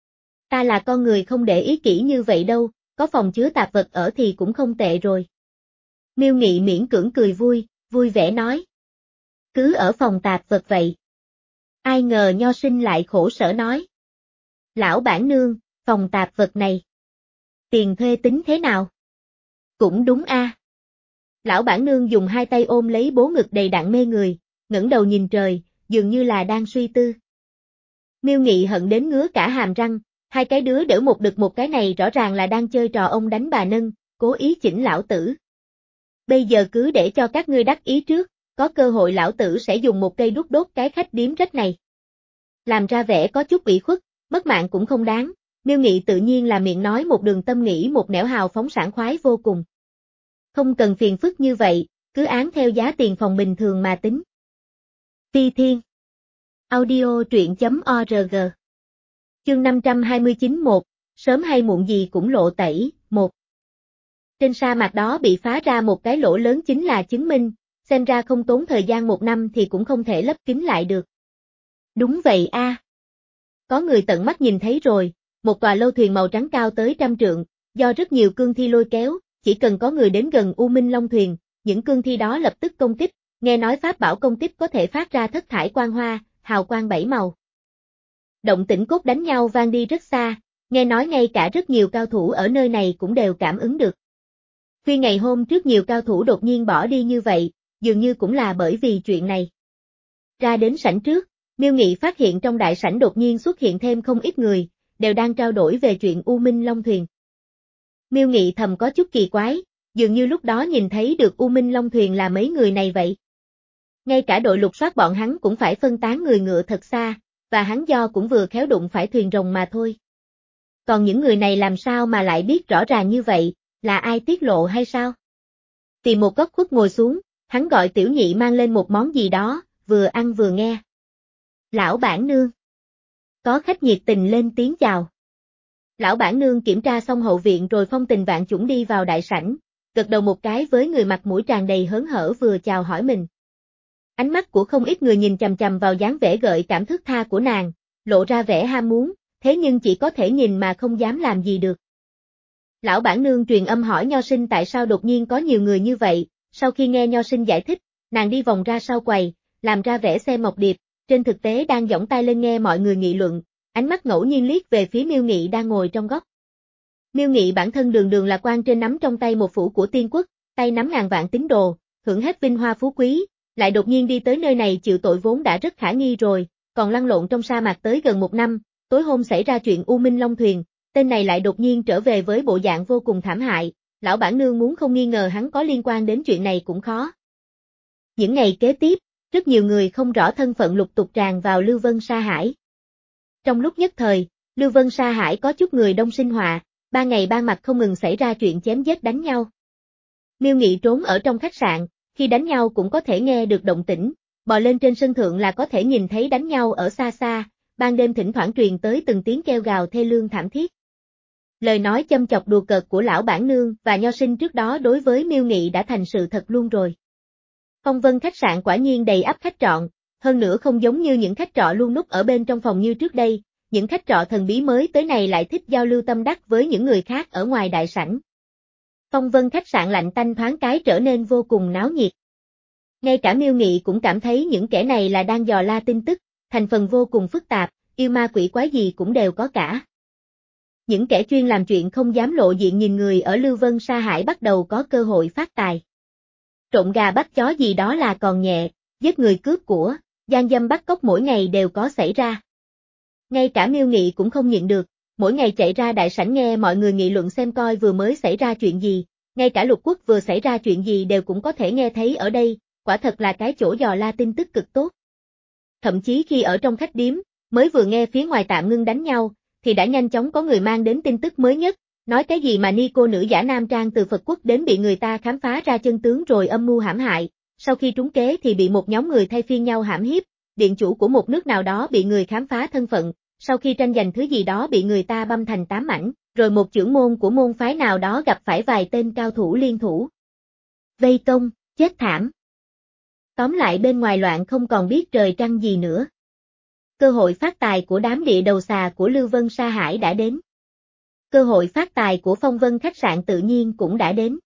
Ta là con người không để ý kỹ như vậy đâu, có phòng chứa tạp vật ở thì cũng không tệ rồi. Miêu Nghị miễn cưỡng cười vui, vui vẻ nói. Cứ ở phòng tạp vật vậy. Ai ngờ Nho sinh lại khổ sở nói. Lão bản nương, phòng tạp vật này. Tiền thuê tính thế nào? Cũng đúng a. À. Lão bản nương dùng hai tay ôm lấy bố ngực đầy đặn mê người, ngẩng đầu nhìn trời, dường như là đang suy tư. Miêu Nghị hận đến ngứa cả hàm răng, hai cái đứa đỡ một đực một cái này rõ ràng là đang chơi trò ông đánh bà nâng, cố ý chỉnh lão tử. Bây giờ cứ để cho các ngươi đắc ý trước, có cơ hội lão tử sẽ dùng một cây đuốc đốt cái khách điếm rách này. Làm ra vẻ có chút ủy khuất, mất mạng cũng không đáng, Miêu Nghị tự nhiên là miệng nói một đường tâm nghĩ một nẻo hào phóng sảng khoái vô cùng. Không cần phiền phức như vậy, cứ án theo giá tiền phòng bình thường mà tính. Phi Thiên Audio truyện chấm org Chương năm trăm hai mươi chín một, sớm hay muộn gì cũng lộ tẩy, một. Trên sa mạc đó bị phá ra một cái lỗ lớn chính là chứng minh, xem ra không tốn thời gian một năm thì cũng không thể lấp kín lại được. Đúng vậy a. À. Có người tận mắt nhìn thấy rồi, một tòa lâu thuyền màu trắng cao tới trăm trượng, do rất nhiều cương thi lôi kéo, chỉ cần có người đến gần U Minh Long thuyền, những cương thi đó lập tức công kích, nghe nói pháp bảo công kích có thể phát ra thất thải quang hoa, hào quang bảy màu. Động tĩnh cốt đánh nhau vang đi rất xa, nghe nói ngay cả rất nhiều cao thủ ở nơi này cũng đều cảm ứng được. Khi ngày hôm trước nhiều cao thủ đột nhiên bỏ đi như vậy, dường như cũng là bởi vì chuyện này. Ra đến sảnh trước, Miêu Nghị phát hiện trong đại sảnh đột nhiên xuất hiện thêm không ít người, đều đang trao đổi về chuyện U Minh Long thuyền. Miêu Nghị thầm có chút kỳ quái, dường như lúc đó nhìn thấy được U Minh Long thuyền là mấy người này vậy. Ngay cả đội lục soát bọn hắn cũng phải phân tán người ngựa thật xa, và hắn do cũng vừa khéo đụng phải thuyền rồng mà thôi. Còn những người này làm sao mà lại biết rõ ràng như vậy, là ai tiết lộ hay sao? Tìm một góc khuất ngồi xuống, hắn gọi Tiểu Nhị mang lên một món gì đó, vừa ăn vừa nghe. Lão bản nương. Có khách nhiệt tình lên tiếng chào. Lão bản nương kiểm tra xong hậu viện rồi phong tình vạn chủng đi vào đại sảnh, gật đầu một cái với người mặt mũi tràn đầy hớn hở vừa chào hỏi mình. Ánh mắt của không ít người nhìn chằm chằm vào dáng vẻ gợi cảm thức tha của nàng, lộ ra vẻ ham muốn, thế nhưng chỉ có thể nhìn mà không dám làm gì được. Lão bản nương truyền âm hỏi Nho Sinh tại sao đột nhiên có nhiều người như vậy, sau khi nghe Nho Sinh giải thích, nàng đi vòng ra sau quầy, làm ra vẻ xem Mộc Điệp, trên thực tế đang giỏng tai lên nghe mọi người nghị luận, ánh mắt ngẫu nhiên liếc về phía Miêu Nghị đang ngồi trong góc. Miêu Nghị bản thân đường đường là quan trên nắm trong tay một phủ của tiên quốc, tay nắm ngàn vạn tín đồ, hưởng hết vinh hoa phú quý, lại đột nhiên đi tới nơi này chịu tội vốn đã rất khả nghi rồi, còn lăn lộn trong sa mạc tới gần một năm, tối hôm xảy ra chuyện U Minh Long Thuyền, tên này lại đột nhiên trở về với bộ dạng vô cùng thảm hại, lão bản nương muốn không nghi ngờ hắn có liên quan đến chuyện này cũng khó. Những ngày kế tiếp, rất nhiều người không rõ thân phận lục tục tràn vào Lưu Vân Sa Hải. Trong lúc nhất thời, Lưu Vân Sa Hải có chút người đông sinh họa, ba ngày ba mặt không ngừng xảy ra chuyện chém giết đánh nhau. Miêu Nghị trốn ở trong khách sạn, khi đánh nhau cũng có thể nghe được động tĩnh, bò lên trên sân thượng là có thể nhìn thấy đánh nhau ở xa xa, ban đêm thỉnh thoảng truyền tới từng tiếng kêu gào thê lương thảm thiết. Lời nói châm chọc đùa cợt của lão bản nương và Nho Sinh trước đó đối với Miêu Nghị đã thành sự thật luôn rồi. Phong Vân khách sạn quả nhiên đầy ắp khách trọ, hơn nữa không giống như những khách trọ luôn núp ở bên trong phòng như trước đây, những khách trọ thần bí mới tới này lại thích giao lưu tâm đắc với những người khác ở ngoài đại sảnh. Phong Vân khách sạn lạnh tanh thoáng cái trở nên vô cùng náo nhiệt. Ngay cả Miêu Nghị cũng cảm thấy những kẻ này là đang dò la tin tức, thành phần vô cùng phức tạp, yêu ma quỷ quái gì cũng đều có cả. Những kẻ chuyên làm chuyện không dám lộ diện nhìn người ở Lưu Vân Sa Hải bắt đầu có cơ hội phát tài. Trộn gà bắt chó gì đó là còn nhẹ, giết người cướp của, gian dâm bắt cóc mỗi ngày đều có xảy ra. Ngay cả Miêu Nghị cũng không nhịn được, mỗi ngày chạy ra đại sảnh nghe mọi người nghị luận xem coi vừa mới xảy ra chuyện gì, ngay cả Lục Quốc vừa xảy ra chuyện gì đều cũng có thể nghe thấy ở đây, quả thật là cái chỗ dò la tin tức cực tốt. Thậm chí khi ở trong khách điếm, mới vừa nghe phía ngoài tạm ngưng đánh nhau, thì đã nhanh chóng có người mang đến tin tức mới nhất, nói cái gì mà ni cô nữ giả nam trang từ Phật Quốc đến bị người ta khám phá ra chân tướng rồi âm mưu hãm hại, sau khi trúng kế thì bị một nhóm người thay phiên nhau hãm hiếp, điện chủ của một nước nào đó bị người khám phá thân phận, sau khi tranh giành thứ gì đó bị người ta băm thành tám mảnh, rồi một trưởng môn của môn phái nào đó gặp phải vài tên cao thủ liên thủ. Vây công, chết thảm. Tóm lại bên ngoài loạn không còn biết trời trăng gì nữa. Cơ hội phát tài của đám địa đầu xà của Lưu Vân Sa Hải đã đến. Cơ hội phát tài của Phong Vân khách sạn tự nhiên cũng đã đến.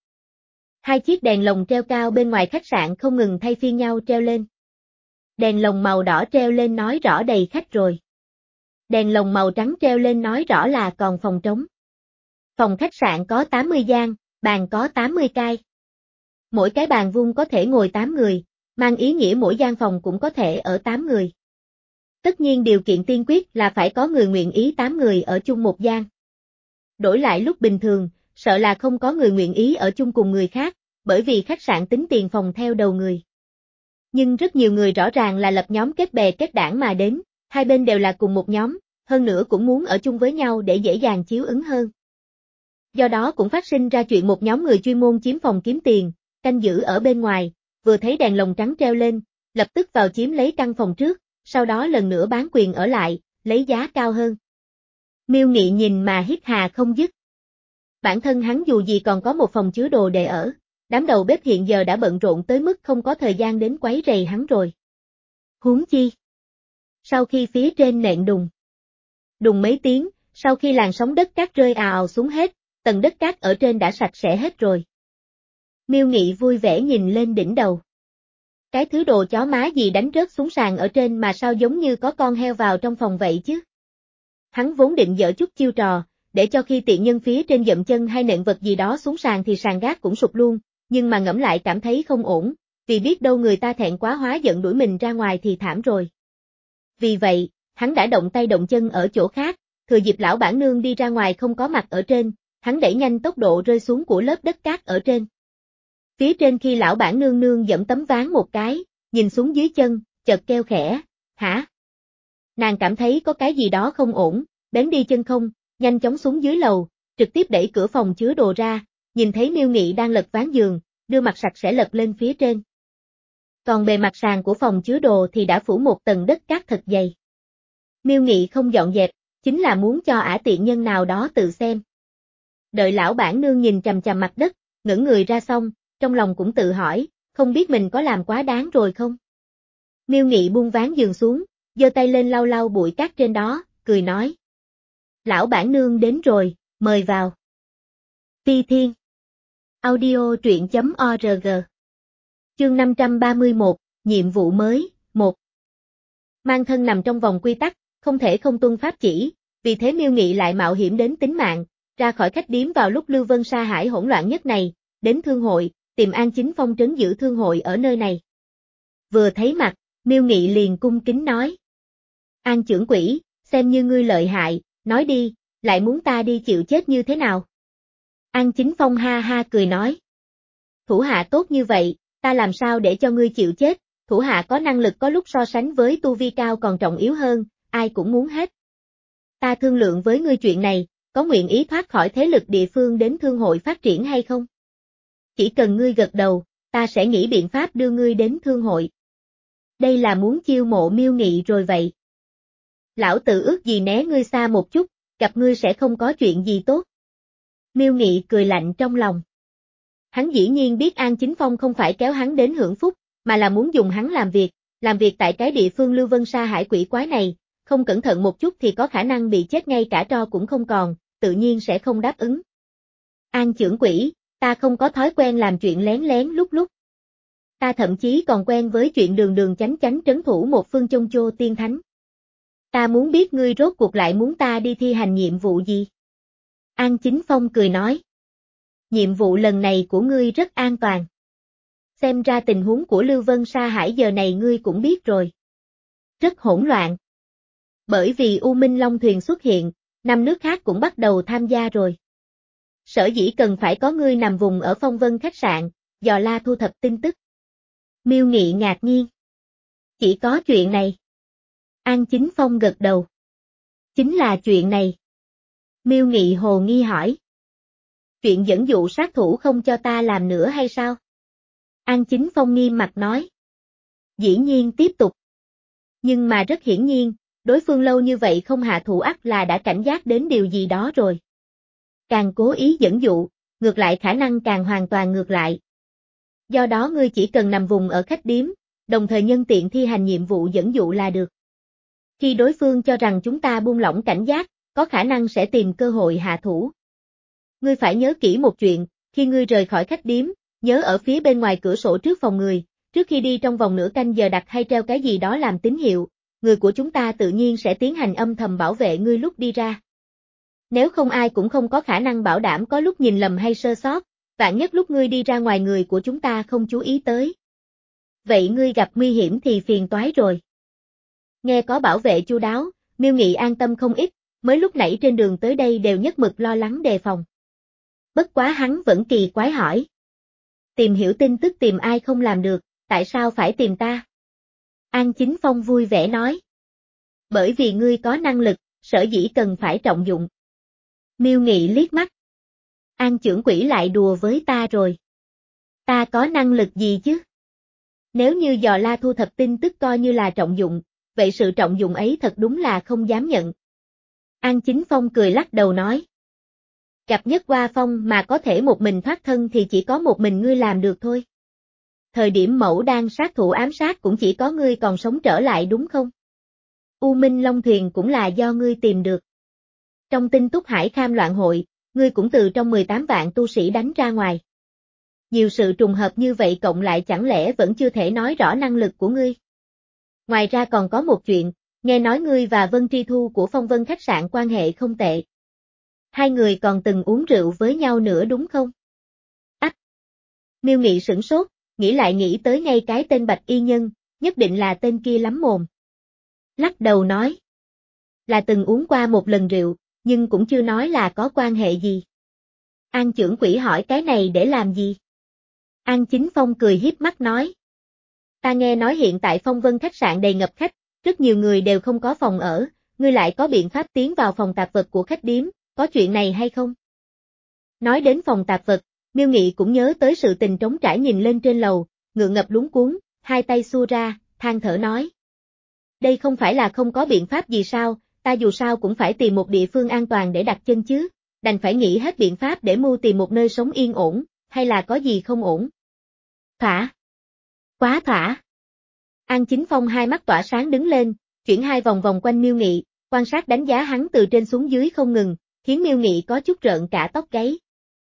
Hai chiếc đèn lồng treo cao bên ngoài khách sạn không ngừng thay phiên nhau treo lên. Đèn lồng màu đỏ treo lên nói rõ đầy khách rồi. Đèn lồng màu trắng treo lên nói rõ là còn phòng trống. Phòng khách sạn có tám mươi gian, bàn có tám mươi cái. Mỗi cái bàn vuông có thể ngồi tám người, mang ý nghĩa mỗi gian phòng cũng có thể ở tám người. Tất nhiên điều kiện tiên quyết là phải có người nguyện ý tám người ở chung một gian. Đổi lại lúc bình thường, sợ là không có người nguyện ý ở chung cùng người khác, bởi vì khách sạn tính tiền phòng theo đầu người. Nhưng rất nhiều người rõ ràng là lập nhóm kết bè kết đảng mà đến, hai bên đều là cùng một nhóm, hơn nữa cũng muốn ở chung với nhau để dễ dàng chiếu ứng hơn. Do đó cũng phát sinh ra chuyện một nhóm người chuyên môn chiếm phòng kiếm tiền, canh giữ ở bên ngoài, vừa thấy đèn lồng trắng treo lên, lập tức vào chiếm lấy căn phòng trước, sau đó lần nữa bán quyền ở lại, lấy giá cao hơn. Miêu Nghị nhìn mà hít hà không dứt. Bản thân hắn dù gì còn có một phòng chứa đồ để ở, đám đầu bếp hiện giờ đã bận rộn tới mức không có thời gian đến quấy rầy hắn rồi. Huống chi. Sau khi phía trên nện đùng. Đùng mấy tiếng, sau khi làn sóng đất cát rơi ào ào xuống hết, tầng đất cát ở trên đã sạch sẽ hết rồi. Miêu Nghị vui vẻ nhìn lên đỉnh đầu. Cái thứ đồ chó má gì đánh rớt xuống sàn ở trên mà sao giống như có con heo vào trong phòng vậy chứ? Hắn vốn định dở chút chiêu trò, để cho khi tiện nhân phía trên dậm chân hay nện vật gì đó xuống sàn thì sàn gác cũng sụp luôn, nhưng mà ngẫm lại cảm thấy không ổn, vì biết đâu người ta thẹn quá hóa giận đuổi mình ra ngoài thì thảm rồi. Vì vậy, hắn đã động tay động chân ở chỗ khác, thừa dịp lão bản nương đi ra ngoài không có mặt ở trên, hắn đẩy nhanh tốc độ rơi xuống của lớp đất cát ở trên. Phía trên khi lão bản nương nương dẫm tấm ván một cái, nhìn xuống dưới chân, chợt kêu khẽ, hả? Nàng cảm thấy có cái gì đó không ổn, bén đi chân không, nhanh chóng xuống dưới lầu, trực tiếp đẩy cửa phòng chứa đồ ra, nhìn thấy Miêu Nghị đang lật ván giường, đưa mặt sạch sẽ lật lên phía trên. Còn bề mặt sàn của phòng chứa đồ thì đã phủ một tầng đất cát thật dày. Miêu Nghị không dọn dẹp, chính là muốn cho ả tiện nhân nào đó tự xem. Đợi lão bản nương nhìn chằm chằm mặt đất, ngẩng người ra xong, trong lòng cũng tự hỏi, không biết mình có làm quá đáng rồi không? Miêu Nghị buông ván giường xuống, giơ tay lên lau lau bụi cát trên đó, cười nói. Lão bản nương đến rồi, mời vào. Phi Thiên. Audio truyện chấm org. Chương năm trăm ba mươi mốt, nhiệm vụ mới, một. Mang thân nằm trong vòng quy tắc, không thể không tuân pháp chỉ, vì thế Miêu Nghị lại mạo hiểm đến tính mạng, ra khỏi khách điếm vào lúc Lưu Vân Sa Hải hỗn loạn nhất này, đến thương hội, tìm An Chính Phong trấn giữ thương hội ở nơi này. Vừa thấy mặt, Miêu Nghị liền cung kính nói. An trưởng quỹ, xem như ngươi lợi hại, nói đi, lại muốn ta đi chịu chết như thế nào? An Chính Phong ha ha cười nói. Thủ hạ tốt như vậy, ta làm sao để cho ngươi chịu chết, thủ hạ có năng lực có lúc so sánh với tu vi cao còn trọng yếu hơn, ai cũng muốn hết. Ta thương lượng với ngươi chuyện này, có nguyện ý thoát khỏi thế lực địa phương đến thương hội phát triển hay không? Chỉ cần ngươi gật đầu, ta sẽ nghĩ biện pháp đưa ngươi đến thương hội. Đây là muốn chiêu mộ Miêu Nghị rồi vậy. Lão tự ước gì né ngươi xa một chút, gặp ngươi sẽ không có chuyện gì tốt. Miêu Nghị cười lạnh trong lòng. Hắn dĩ nhiên biết An Chính Phong không phải kéo hắn đến hưởng phúc, mà là muốn dùng hắn làm việc, làm việc tại cái địa phương Lưu Vân Sa Hải quỷ quái này, không cẩn thận một chút thì có khả năng bị chết ngay cả tro cũng không còn, tự nhiên sẽ không đáp ứng. An trưởng quỹ, ta không có thói quen làm chuyện lén lén lúc lúc. Ta thậm chí còn quen với chuyện đường đường chánh chánh trấn thủ một phương Chông Chô tiên thánh. Ta muốn biết ngươi rốt cuộc lại muốn ta đi thi hành nhiệm vụ gì? An Chính Phong cười nói. Nhiệm vụ lần này của ngươi rất an toàn. Xem ra tình huống của Lưu Vân Sa Hải giờ này ngươi cũng biết rồi. Rất hỗn loạn. Bởi vì U Minh Long thuyền xuất hiện, năm nước khác cũng bắt đầu tham gia rồi. Sở dĩ cần phải có ngươi nằm vùng ở Phong Vân khách sạn, dò la thu thập tin tức. Miêu Nghị ngạc nhiên. Chỉ có chuyện này. An Chính Phong gật đầu. Chính là chuyện này. Miêu Nghị hồ nghi hỏi. Chuyện dẫn dụ sát thủ không cho ta làm nữa hay sao? An Chính Phong nghiêm mặt nói. Dĩ nhiên tiếp tục. Nhưng mà rất hiển nhiên, đối phương lâu như vậy không hạ thủ ắt là đã cảnh giác đến điều gì đó rồi. Càng cố ý dẫn dụ, ngược lại khả năng càng hoàn toàn ngược lại. Do đó ngươi chỉ cần nằm vùng ở khách điếm, đồng thời nhân tiện thi hành nhiệm vụ dẫn dụ là được. Khi đối phương cho rằng chúng ta buông lỏng cảnh giác, có khả năng sẽ tìm cơ hội hạ thủ. Ngươi phải nhớ kỹ một chuyện, khi ngươi rời khỏi khách điếm, nhớ ở phía bên ngoài cửa sổ trước phòng người, trước khi đi trong vòng nửa canh giờ đặt hay treo cái gì đó làm tín hiệu, người của chúng ta tự nhiên sẽ tiến hành âm thầm bảo vệ ngươi lúc đi ra. Nếu không ai cũng không có khả năng bảo đảm có lúc nhìn lầm hay sơ sót, vạn nhất lúc ngươi đi ra ngoài người của chúng ta không chú ý tới. Vậy ngươi gặp nguy hiểm thì phiền toái rồi. Nghe có bảo vệ chu đáo, Miêu Nghị an tâm không ít, mới lúc nãy trên đường tới đây đều nhất mực lo lắng đề phòng. Bất quá hắn vẫn kỳ quái hỏi. Tìm hiểu tin tức tìm ai không làm được, tại sao phải tìm ta? An Chính Phong vui vẻ nói. Bởi vì ngươi có năng lực, sở dĩ cần phải trọng dụng. Miêu Nghị liếc mắt. An trưởng quỹ lại đùa với ta rồi. Ta có năng lực gì chứ? Nếu như dò la thu thập tin tức coi như là trọng dụng, vậy sự trọng dụng ấy thật đúng là không dám nhận. An Chính Phong cười lắc đầu nói. Gặp nhất qua phong mà có thể một mình thoát thân thì chỉ có một mình ngươi làm được thôi. Thời điểm mẫu đang sát thủ ám sát cũng chỉ có ngươi còn sống trở lại đúng không? U Minh Long thuyền cũng là do ngươi tìm được. Trong Tinh Túc Hải Kham loạn hội, ngươi cũng từ trong mười tám vạn tu sĩ đánh ra ngoài. Nhiều sự trùng hợp như vậy cộng lại chẳng lẽ vẫn chưa thể nói rõ năng lực của ngươi. Ngoài ra còn có một chuyện, nghe nói ngươi và Vân Tri Thu của Phong Vân khách sạn quan hệ không tệ. Hai người còn từng uống rượu với nhau nữa đúng không? Ách! Miêu Nghị sửng sốt, nghĩ lại nghĩ tới ngay cái tên Bạch Y Nhân, nhất định là tên kia lắm mồm. Lắc đầu nói. Là từng uống qua một lần rượu, nhưng cũng chưa nói là có quan hệ gì. An trưởng quỹ hỏi cái này để làm gì? An Chính Phong cười hiếp mắt nói. Ta nghe nói hiện tại Phong Vân khách sạn đầy ngập khách, rất nhiều người đều không có phòng ở, ngươi lại có biện pháp tiến vào phòng tạp vật của khách điếm, có chuyện này hay không? Nói đến phòng tạp vật, Miêu Nghị cũng nhớ tới sự tình trống trải nhìn lên trên lầu, ngượng ngập luống cuống, hai tay xua ra, than thở nói. Đây không phải là không có biện pháp gì sao, ta dù sao cũng phải tìm một địa phương an toàn để đặt chân chứ, đành phải nghĩ hết biện pháp để mưu tìm một nơi sống yên ổn, hay là có gì không ổn. Thỏa. Quá thỏa. An Chính Phong hai mắt tỏa sáng đứng lên, chuyển hai vòng vòng quanh Miêu Nghị, quan sát đánh giá hắn từ trên xuống dưới không ngừng, khiến Miêu Nghị có chút rợn cả tóc gáy.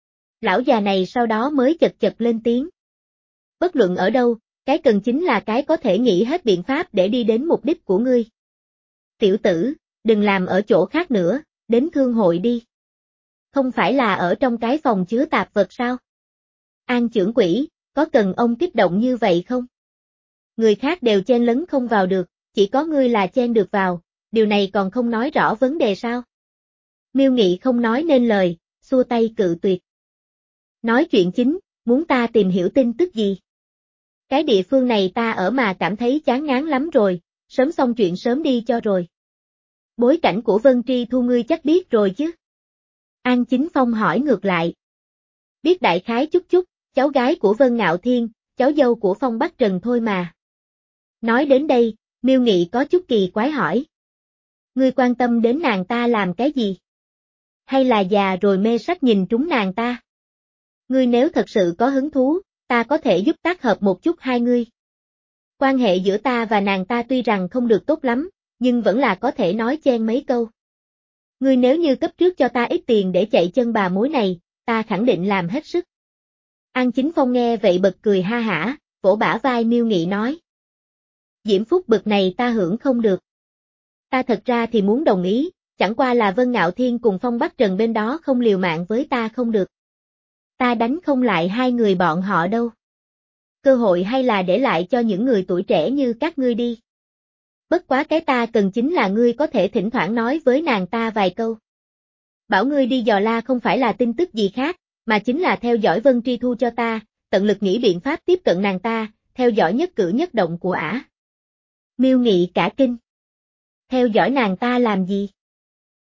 Lão già này sau đó mới chật chật lên tiếng. Bất luận ở đâu, cái cần chính là cái có thể nghĩ hết biện pháp để đi đến mục đích của ngươi. Tiểu tử, đừng làm ở chỗ khác nữa, đến thương hội đi. Không phải là ở trong cái phòng chứa tạp vật sao? An trưởng quỹ, có cần ông kích động như vậy không? Người khác đều chen lấn không vào được, chỉ có ngươi là chen được vào, điều này còn không nói rõ vấn đề sao? Miêu Nghị không nói nên lời, xua tay cự tuyệt. Nói chuyện chính, muốn ta tìm hiểu tin tức gì? Cái địa phương này ta ở mà cảm thấy chán ngán lắm rồi, sớm xong chuyện sớm đi cho rồi. Bối cảnh của Vân Tri Thu ngươi chắc biết rồi chứ? An Chính Phong hỏi ngược lại. Biết đại khái chút chút, cháu gái của Vân Ngạo Thiên, cháu dâu của Phong Bắc Trần thôi mà. Nói đến đây, Miêu Nghị có chút kỳ quái hỏi. Ngươi quan tâm đến nàng ta làm cái gì? Hay là già rồi mê sách nhìn trúng nàng ta? Ngươi nếu thật sự có hứng thú, ta có thể giúp tác hợp một chút hai ngươi. Quan hệ giữa ta và nàng ta tuy rằng không được tốt lắm, nhưng vẫn là có thể nói chen mấy câu. Ngươi nếu như cấp trước cho ta ít tiền để chạy chân bà mối này, ta khẳng định làm hết sức. An Chính Phong nghe vậy bật cười ha hả, vỗ bả vai Miêu Nghị nói. Diễm phúc bực này ta hưởng không được. Ta thật ra thì muốn đồng ý, chẳng qua là Vân Ngạo Thiên cùng Phong Bắc Trần bên đó không liều mạng với ta không được. Ta đánh không lại hai người bọn họ đâu. Cơ hội hay là để lại cho những người tuổi trẻ như các ngươi đi. Bất quá cái ta cần chính là ngươi có thể thỉnh thoảng nói với nàng ta vài câu. Bảo ngươi đi dò la không phải là tin tức gì khác, mà chính là theo dõi Vân Tri Thu cho ta, tận lực nghĩ biện pháp tiếp cận nàng ta, theo dõi nhất cử nhất động của ả. Miêu Nghị cả kinh. Theo dõi nàng ta làm gì?